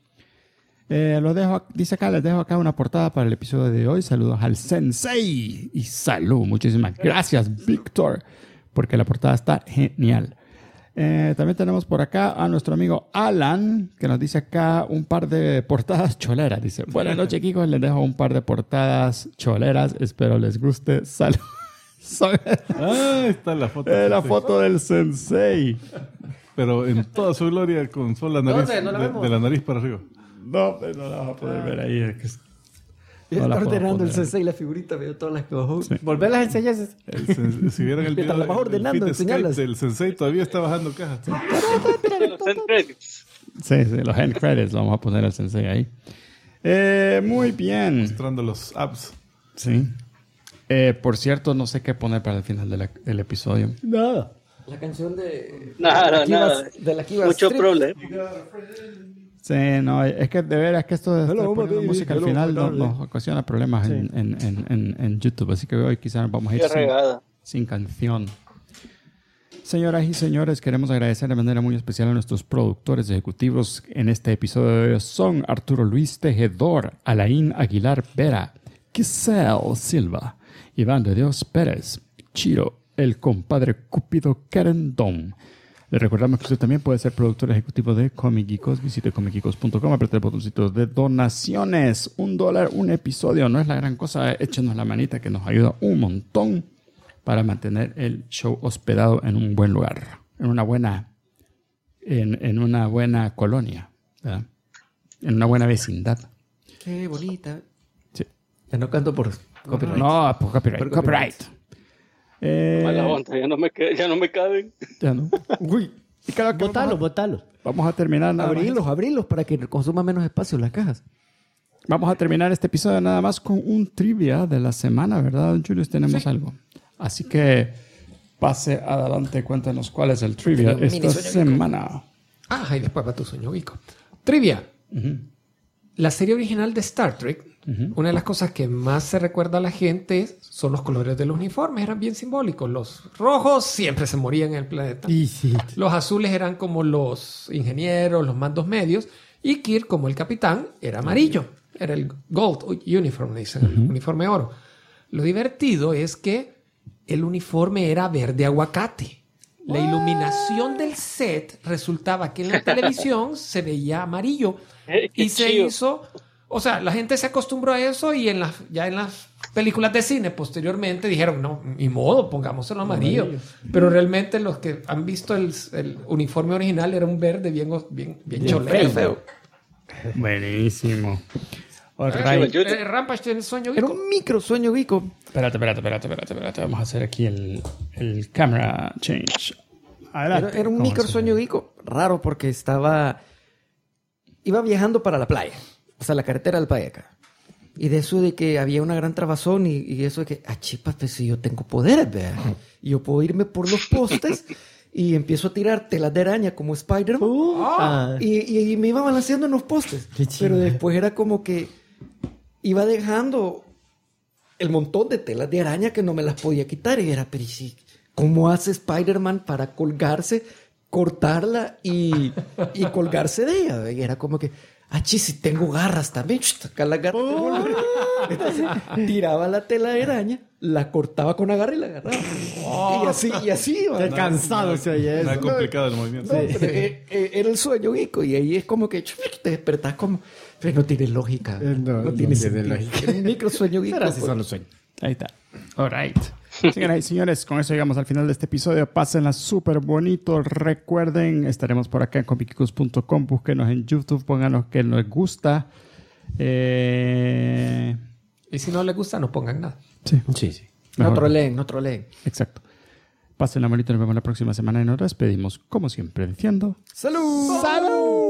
Dice acá, les dejo acá una portada para el episodio de hoy. Saludos al Sensei y salud. Muchísimas gracias, Víctor, porque la portada está genial. También tenemos por acá a nuestro amigo Alan, que nos dice acá un par de portadas choleras. Dice, buenas noches, chicos, les dejo un par de portadas choleras. Espero les guste. Salud. ahí está la foto. La foto del Sensei. Pero en toda su gloria con solo la nariz, ¿Dónde? No la vemos. Ah, de la nariz para arriba. No, no la vas a poder ver ahí. Es que Está la puedo ordenando el poner. sensei la figurita, veo todas las que bajó. Sí. Volverlas a enseñar. Si vieran el Mientras video la vas ordenando, del feed de enseñalas. Skype del Sensei, todavía está bajando cajas. Los end credits. Sí, los end credits. Vamos a poner al Sensei ahí. Muy bien. Mostrando los apps. Sí. Por cierto, no sé qué poner para el final del episodio. Nada. La canción de... Nada, nada. De la Kiva Mucho Strip. problema. Sí, no, es que de veras que esto de estar Hello, poniendo baby. música al Hello, final my darling. nos ocasiona problemas en YouTube. Así que hoy quizás vamos a ir Qué regada. sin canción. Señoras y señores, queremos agradecer de manera muy especial a nuestros productores ejecutivos en este episodio de hoy. Son Arturo Luis Tejedor, Alain Aguilar Vera, Giselle Silva, Iván de Dios Pérez, Chiro, el compadre Cúpido Querendón. Le recordamos que usted también puede ser productor ejecutivo de Comic Geekos. Visite comicgeekos.com, apriete el botoncito de donaciones. $1 un episodio, no es la gran cosa. Échenos la manita que nos ayuda un montón para mantener el show hospedado en un buen lugar, en una buena colonia, ¿verdad? En una buena vecindad. Qué bonita. Sí. Ya no canto por copyright. No, por copyright. Por copyright. Mala onda, ya no me caben. Ya no. Uy. Y claro que Botalo. vamos a terminar nada más. Abrirlos para que consuma menos espacio las cajas. Vamos a terminar este episodio nada más con un trivia de la semana, ¿verdad, don Julius? Tenemos algo. Así que pase adelante, cuéntanos cuál es el trivia esta semana. Ah, y después va tu sueño geeko. Trivia. La serie original de Star Trek, una de las cosas que más se recuerda a la gente son los colores de los uniformes. Eran bien simbólicos. Los rojos siempre se morían en el planeta. Los azules eran como los ingenieros, los mandos medios. Y Kirk, como el capitán, era amarillo. Era el Gold Uniform, dicen, el uniforme oro. Lo divertido es que el uniforme era verde aguacate. La iluminación del set resultaba que en la televisión se veía amarillo. Y se hizo... O sea, la gente se acostumbró a eso y ya en las películas de cine posteriormente dijeron, no, ni modo, pongámoselo amarillo. Pero realmente los que han visto el uniforme original era un verde bien cholero. Feo. Buenísimo. Rampage tiene sueño Era geeko. un micro sueño geeko. Espérate. Vamos a hacer aquí el camera change. Adelante. Era un Vamos micro a hacer- sueño geeko raro porque iba viajando para la playa, o sea, la carretera del playa acá. Y de eso de que había una gran trabazón y eso de que, chipas, pues si yo tengo poderes, vea. Y yo puedo irme por los postes y empiezo a tirar telas de araña como Spider-Man. Y me iba balanceando en los postes. Pero después era como que iba dejando el montón de telas de araña que no me las podía quitar. Y era, pero ¿y si, cómo hace Spider-Man para colgarse, cortarla y colgarse de ella? Y era como que, si tengo garras también. Acá las garras. Entonces, tiraba la tela de araña, la cortaba con agarre y la agarraba. Y así. Qué cansado se oye Nada eso. complicado el movimiento. No, pero, era el sueño geeko y ahí es como que te despertás como... Pero no tiene lógica. No tiene sentido. Era un micro sueño geeko. Pero así son los sueños. Ahí está. All right. Señoras y señores, con eso llegamos al final de este episodio. Pásenla súper bonito. Recuerden, estaremos por acá en comicicus.com. Búsquenos en YouTube, pónganos que les gusta. Y si no les gusta, no pongan nada. Sí. No Mejor. troleen. Exacto. Pásenla bonito. Nos vemos la próxima semana y nos despedimos, como siempre, diciendo... ¡Salud! ¡Salud!